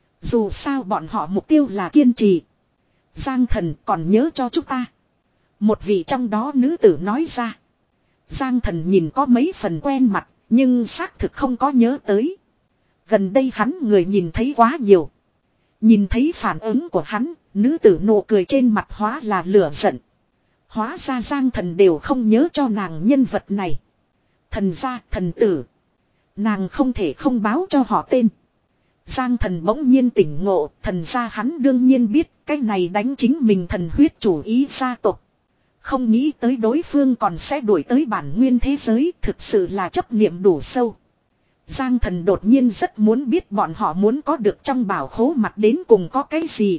Dù sao bọn họ mục tiêu là kiên trì. Giang Thần còn nhớ cho chúng ta. Một vị trong đó nữ tử nói ra. Giang Thần nhìn có mấy phần quen mặt, nhưng xác thực không có nhớ tới. Gần đây hắn người nhìn thấy quá nhiều. Nhìn thấy phản ứng của hắn, nữ tử nụ cười trên mặt hóa là lửa giận. Hóa ra Giang Thần đều không nhớ cho nàng nhân vật này. Thần gia, thần tử. Nàng không thể không báo cho họ tên. Giang Thần bỗng nhiên tỉnh ngộ, thần gia hắn đương nhiên biết, cái này đánh chính mình thần huyết chủ ý gia tộc. Không nghĩ tới đối phương còn sẽ đuổi tới bản nguyên thế giới, thực sự là chấp niệm đủ sâu. Giang Thần đột nhiên rất muốn biết bọn họ muốn có được trong bảo khố mặt đến cùng có cái gì.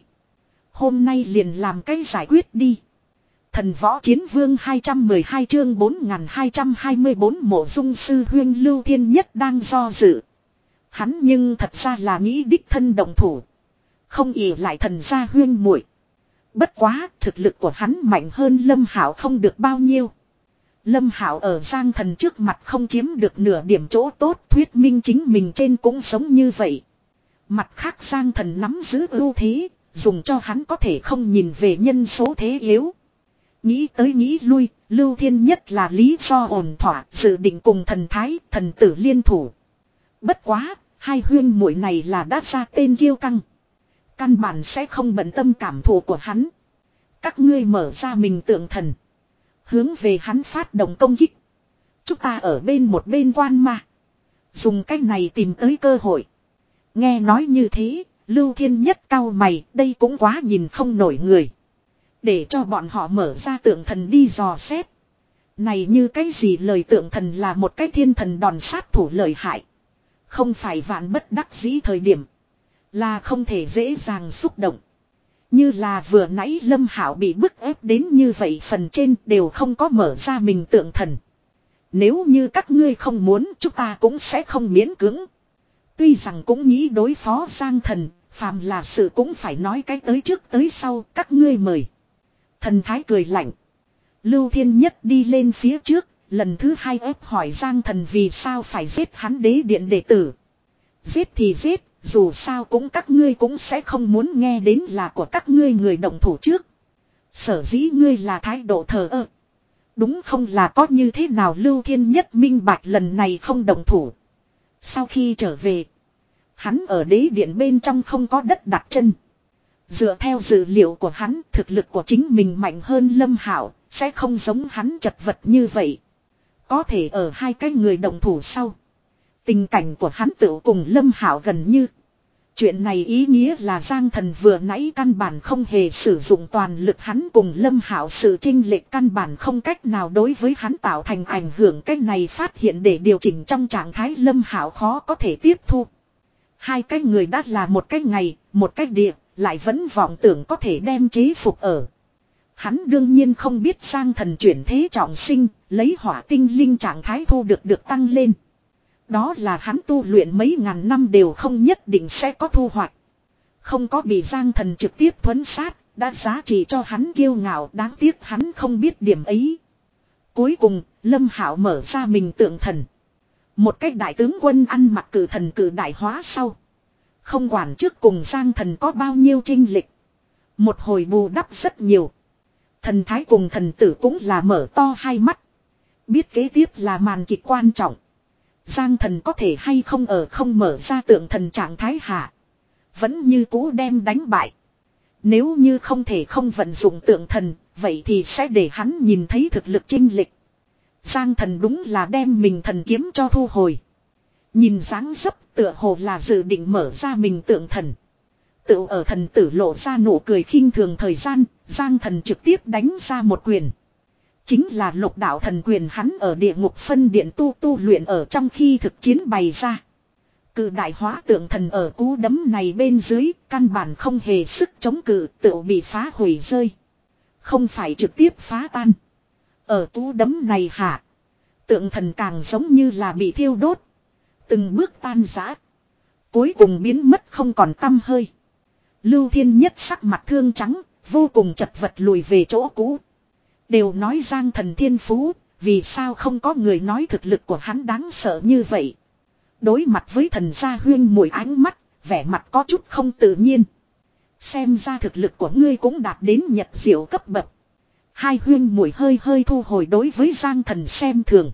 Hôm nay liền làm cái giải quyết đi. Thần võ chiến vương hai trăm mười hai chương bốn nghìn hai trăm hai mươi bốn mộ dung sư huyên Lưu Thiên Nhất đang do dự. Hắn nhưng thật ra là nghĩ đích thân động thủ. Không ỷ lại thần gia huyên muội. Bất quá thực lực của hắn mạnh hơn Lâm Hạo không được bao nhiêu. Lâm Hạo ở Giang Thần trước mặt không chiếm được nửa điểm chỗ tốt, thuyết minh chính mình trên cũng sống như vậy. Mặt khác Giang Thần nắm giữ ưu thế, dùng cho hắn có thể không nhìn về nhân số thế yếu. Nghĩ tới nghĩ lui, Lưu Thiên Nhất là lý do ổn thỏa, dự định cùng thần thái, thần tử liên thủ. Bất quá, hai huyên muội này là đã ra tên kiêu căng. Căn bản sẽ không bận tâm cảm thụ của hắn. Các ngươi mở ra mình tượng thần. Hướng về hắn phát động công kích. Chúng ta ở bên một bên quan ma. Dùng cách này tìm tới cơ hội. Nghe nói như thế, Lưu Thiên Nhất cau mày, đây cũng quá nhìn không nổi người. Để cho bọn họ mở ra tượng thần đi dò xét. Này như cái gì lời tượng thần là một cái thiên thần đòn sát thủ lợi hại. Không phải vạn bất đắc dĩ thời điểm. Là không thể dễ dàng xúc động. Như là vừa nãy Lâm Hạo bị bức ép đến như vậy, phần trên đều không có mở ra mình tượng thần. Nếu như các ngươi không muốn, chúng ta cũng sẽ không miễn cưỡng. Tuy rằng cũng nghĩ đối phó Giang Thần, phàm là sự cũng phải nói cái tới trước tới sau, các ngươi mời. Thần thái cười lạnh. Lưu Thiên Nhất đi lên phía trước, lần thứ hai ép hỏi Giang Thần vì sao phải giết hắn đế điện đệ tử. Giết thì giết, dù sao cũng các ngươi cũng sẽ không muốn nghe đến là của các ngươi người động thủ trước. Sở dĩ ngươi là thái độ thờ ơ. Đúng không là có như thế nào Lưu Thiên Nhất minh bạch lần này không động thủ. Sau khi trở về, hắn ở đế điện bên trong không có đất đặt chân. Dựa theo dữ liệu của hắn, thực lực của chính mình mạnh hơn Lâm Hạo, sẽ không giống hắn chật vật như vậy. Có thể ở hai cái người động thủ sau, tình cảnh của hắn tự cùng Lâm Hạo gần như. Chuyện này ý nghĩa là Giang Thần vừa nãy căn bản không hề sử dụng toàn lực, hắn cùng Lâm Hạo sự chênh lệch căn bản không cách nào đối với hắn tạo thành ảnh hưởng. Cái này phát hiện để điều chỉnh trong trạng thái Lâm Hạo khó có thể tiếp thu. Hai cái người đã là một cái ngày, một cái địa, lại vẫn vọng tưởng có thể đem chế phục ở. Hắn đương nhiên không biết Giang Thần chuyển thế trọng sinh, lấy hỏa tinh linh trạng thái thu được được tăng lên. Đó là hắn tu luyện mấy ngàn năm đều không nhất định sẽ có thu hoạch. Không có bị Giang Thần trực tiếp thuấn sát, đã giá trị cho hắn kiêu ngạo, đáng tiếc hắn không biết điểm ấy. Cuối cùng, Lâm Hạo mở ra mình tượng thần. Một cách đại tướng quân ăn mặc cử thần cử đại hóa sau. Không quản trước cùng Giang Thần có bao nhiêu chênh lệch. Một hồi bù đắp rất nhiều. Thần thái cùng thần tử cũng là mở to hai mắt. Biết kế tiếp là màn kịch quan trọng. Giang Thần có thể hay không ở không mở ra tượng thần trạng thái hạ. Vẫn như cũ đem đánh bại. Nếu như không thể không vận dụng tượng thần, vậy thì sẽ để hắn nhìn thấy thực lực chênh lệch. Giang Thần đúng là đem mình thần kiếm cho thu hồi. Nhìn dáng dấp tựa hồ là dự định mở ra mình tượng thần. Tự ở thần tử lộ ra nụ cười khinh thường thời gian, Giang Thần trực tiếp đánh ra một quyền. Chính là lục đạo thần quyền, hắn ở địa ngục phân điện tu tu luyện ở trong khi thực chiến bày ra. Cự đại hóa tượng thần ở cú đấm này bên dưới, căn bản không hề sức chống cự, tự bị phá hủy rơi. Không phải trực tiếp phá tan. Ở cú đấm này hả? Tượng thần càng giống như là bị thiêu đốt. Từng bước tan rã. Cuối cùng biến mất không còn tăm hơi. Lưu Thiên Nhất sắc mặt thương trắng, vô cùng chật vật lùi về chỗ cũ. Đều nói Giang Thần thiên phú, vì sao không có người nói thực lực của hắn đáng sợ như vậy. Đối mặt với thần gia huyên mùi ánh mắt, vẻ mặt có chút không tự nhiên. Xem ra thực lực của ngươi cũng đạt đến nhật diệu cấp bậc. Hai huyên mùi hơi hơi thu hồi đối với Giang Thần xem thường.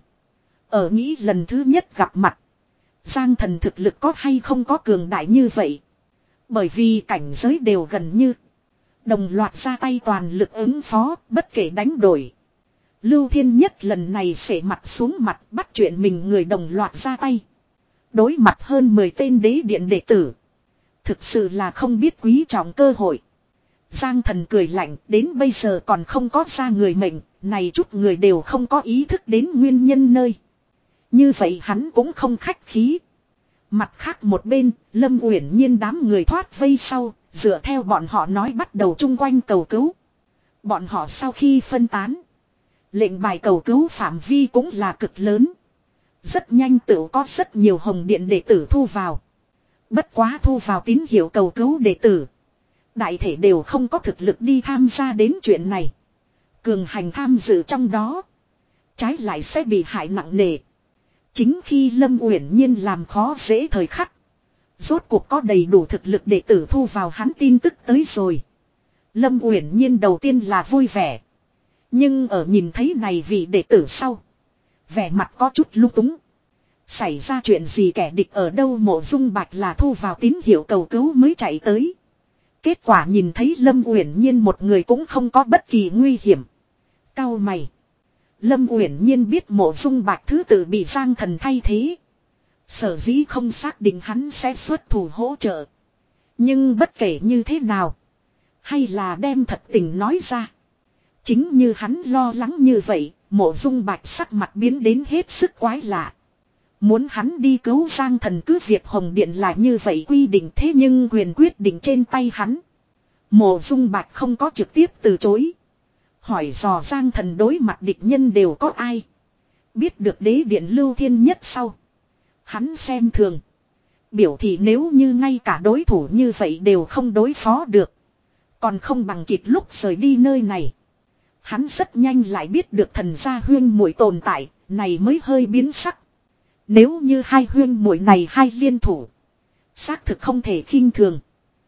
Ở nghĩ lần thứ nhất gặp mặt, Giang Thần thực lực có hay không có cường đại như vậy. Bởi vì cảnh giới đều gần như. Đồng loạt ra tay toàn lực ứng phó, bất kể đánh đổi. Lưu Thiên Nhất lần này xể mặt xuống mặt, bắt chuyện mình người đồng loạt ra tay. Đối mặt hơn mười tên đế điện đệ tử. Thực sự là không biết quý trọng cơ hội. Giang Thần cười lạnh, đến bây giờ còn không có ra người mệnh, này chút người đều không có ý thức đến nguyên nhân nơi. Như vậy hắn cũng không khách khí. Mặt khác một bên, Lâm Uyển Nhiên đám người thoát vây sau, dựa theo bọn họ nói bắt đầu chung quanh cầu cứu. Bọn họ sau khi phân tán, lệnh bài cầu cứu phạm vi cũng là cực lớn. Rất nhanh tự có rất nhiều hồng điện đệ tử thu vào. Bất quá thu vào tín hiệu cầu cứu đệ tử, đại thể đều không có thực lực đi tham gia đến chuyện này. Cường hành tham dự trong đó, trái lại sẽ bị hại nặng nề. Chính khi Lâm Uyển Nhiên làm khó dễ thời khắc, rốt cuộc có đầy đủ thực lực để tử thu vào hắn tin tức tới rồi. Lâm Uyển Nhiên đầu tiên là vui vẻ. Nhưng ở nhìn thấy này vị đệ tử sau, vẻ mặt có chút lung túng. Xảy ra chuyện gì, kẻ địch ở đâu? Mộ Dung Bạch là thu vào tín hiệu cầu cứu mới chạy tới. Kết quả nhìn thấy Lâm Uyển Nhiên một người cũng không có bất kỳ nguy hiểm. Cau mày. Lâm Uyển Nhiên biết Mộ Dung Bạch thứ tự bị Giang Thần thay thế. Sở dĩ không xác định hắn sẽ xuất thủ hỗ trợ. Nhưng bất kể như thế nào, hay là đem thật tình nói ra. Chính như hắn lo lắng như vậy, Mộ Dung Bạch sắc mặt biến đến hết sức quái lạ. Muốn hắn đi cứu Giang Thần, cứ việc Hồng Điện là như vậy quy định, thế nhưng quyền quyết định trên tay hắn. Mộ Dung Bạch không có trực tiếp từ chối. Hỏi dò Giang Thần đối mặt địch nhân đều có ai. Biết được đế điện Lưu Thiên Nhất sau, hắn xem thường. Biểu thị nếu như ngay cả đối thủ như vậy đều không đối phó được, còn không bằng kịp lúc rời đi nơi này. Hắn rất nhanh lại biết được thần gia huyên muội tồn tại, này mới hơi biến sắc. Nếu như hai huyên muội này hai liên thủ, xác thực không thể khinh thường.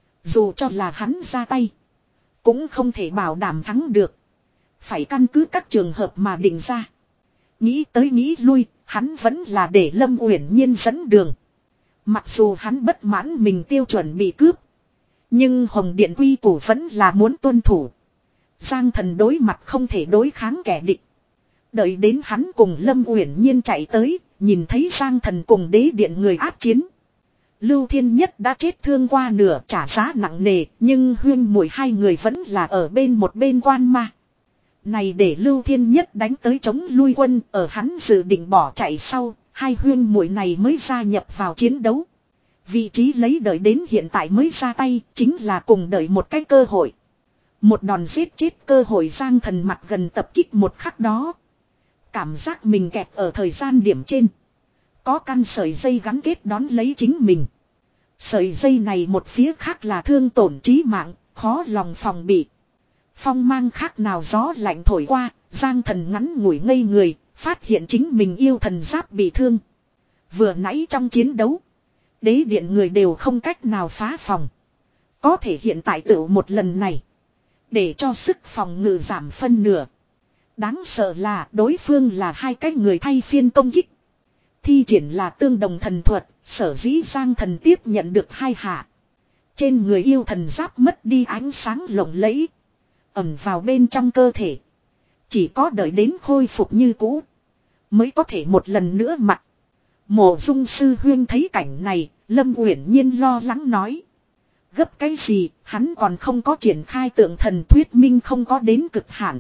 Dù cho là hắn ra tay, cũng không thể bảo đảm thắng được. Phải căn cứ các trường hợp mà định ra. Nghĩ tới nghĩ lui, hắn vẫn là để Lâm Uyển Nhiên dẫn đường. Mặc dù hắn bất mãn mình tiêu chuẩn bị cướp, nhưng Hồng Điện quy củ vẫn là muốn tuân thủ. Giang Thần đối mặt không thể đối kháng kẻ địch. Đợi đến hắn cùng Lâm Uyển Nhiên chạy tới, nhìn thấy Giang Thần cùng đế điện người áp chiến. Lưu Thiên Nhất đã chết thương qua nửa, trả giá nặng nề, nhưng huyên muội hai người vẫn là ở bên một bên quan ma. Này để Lưu Thiên Nhất đánh tới chống lui quân, ở hắn dự định bỏ chạy sau, hai huyên muội này mới gia nhập vào chiến đấu. Vị trí lấy đợi đến hiện tại mới ra tay, chính là cùng đợi một cái cơ hội. Một đòn giết chết cơ hội. Giang Thần mặt gần tập kích một khắc đó. Cảm giác mình kẹt ở thời gian điểm trên. Có căn sợi dây gắn kết đón lấy chính mình. Sợi dây này một phía khác là thương tổn trí mạng, khó lòng phòng bị. Phong mang khác nào gió lạnh thổi qua, Giang Thần ngắn ngủi ngây người, phát hiện chính mình yêu thần giáp bị thương. Vừa nãy trong chiến đấu, đế điện người đều không cách nào phá phòng. Có thể hiện tại tự một lần này, để cho sức phòng ngự giảm phân nửa. Đáng sợ là đối phương là hai cái người thay phiên công kích. Thi triển là tương đồng thần thuật, sở dĩ Giang Thần tiếp nhận được hai hạ. Trên người yêu thần giáp mất đi ánh sáng lộng lẫy, ẩn vào bên trong cơ thể. Chỉ có đợi đến khôi phục như cũ, mới có thể một lần nữa mặc. Mộ Dung sư huyên thấy cảnh này, Lâm Uyển Nhiên lo lắng nói. Gấp cái gì, hắn còn không có triển khai tượng thần thuyết minh không có đến cực hạn.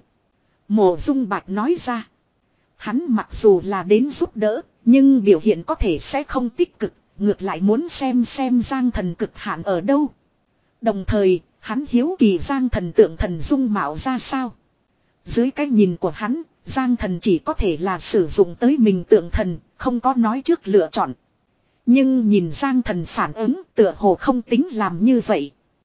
Mộ Dung Bạch nói ra. Hắn mặc dù là đến giúp đỡ, nhưng biểu hiện có thể sẽ không tích cực, ngược lại muốn xem xem Giang Thần cực hạn ở đâu. Đồng thời, hắn hiếu kỳ Giang Thần tượng thần dung mạo ra sao. Dưới cái nhìn của hắn, Giang Thần chỉ có thể là sử dụng tới mình tượng thần, không có nói trước lựa chọn. Nhưng nhìn Giang Thần phản ứng tựa hồ không tính làm như vậy.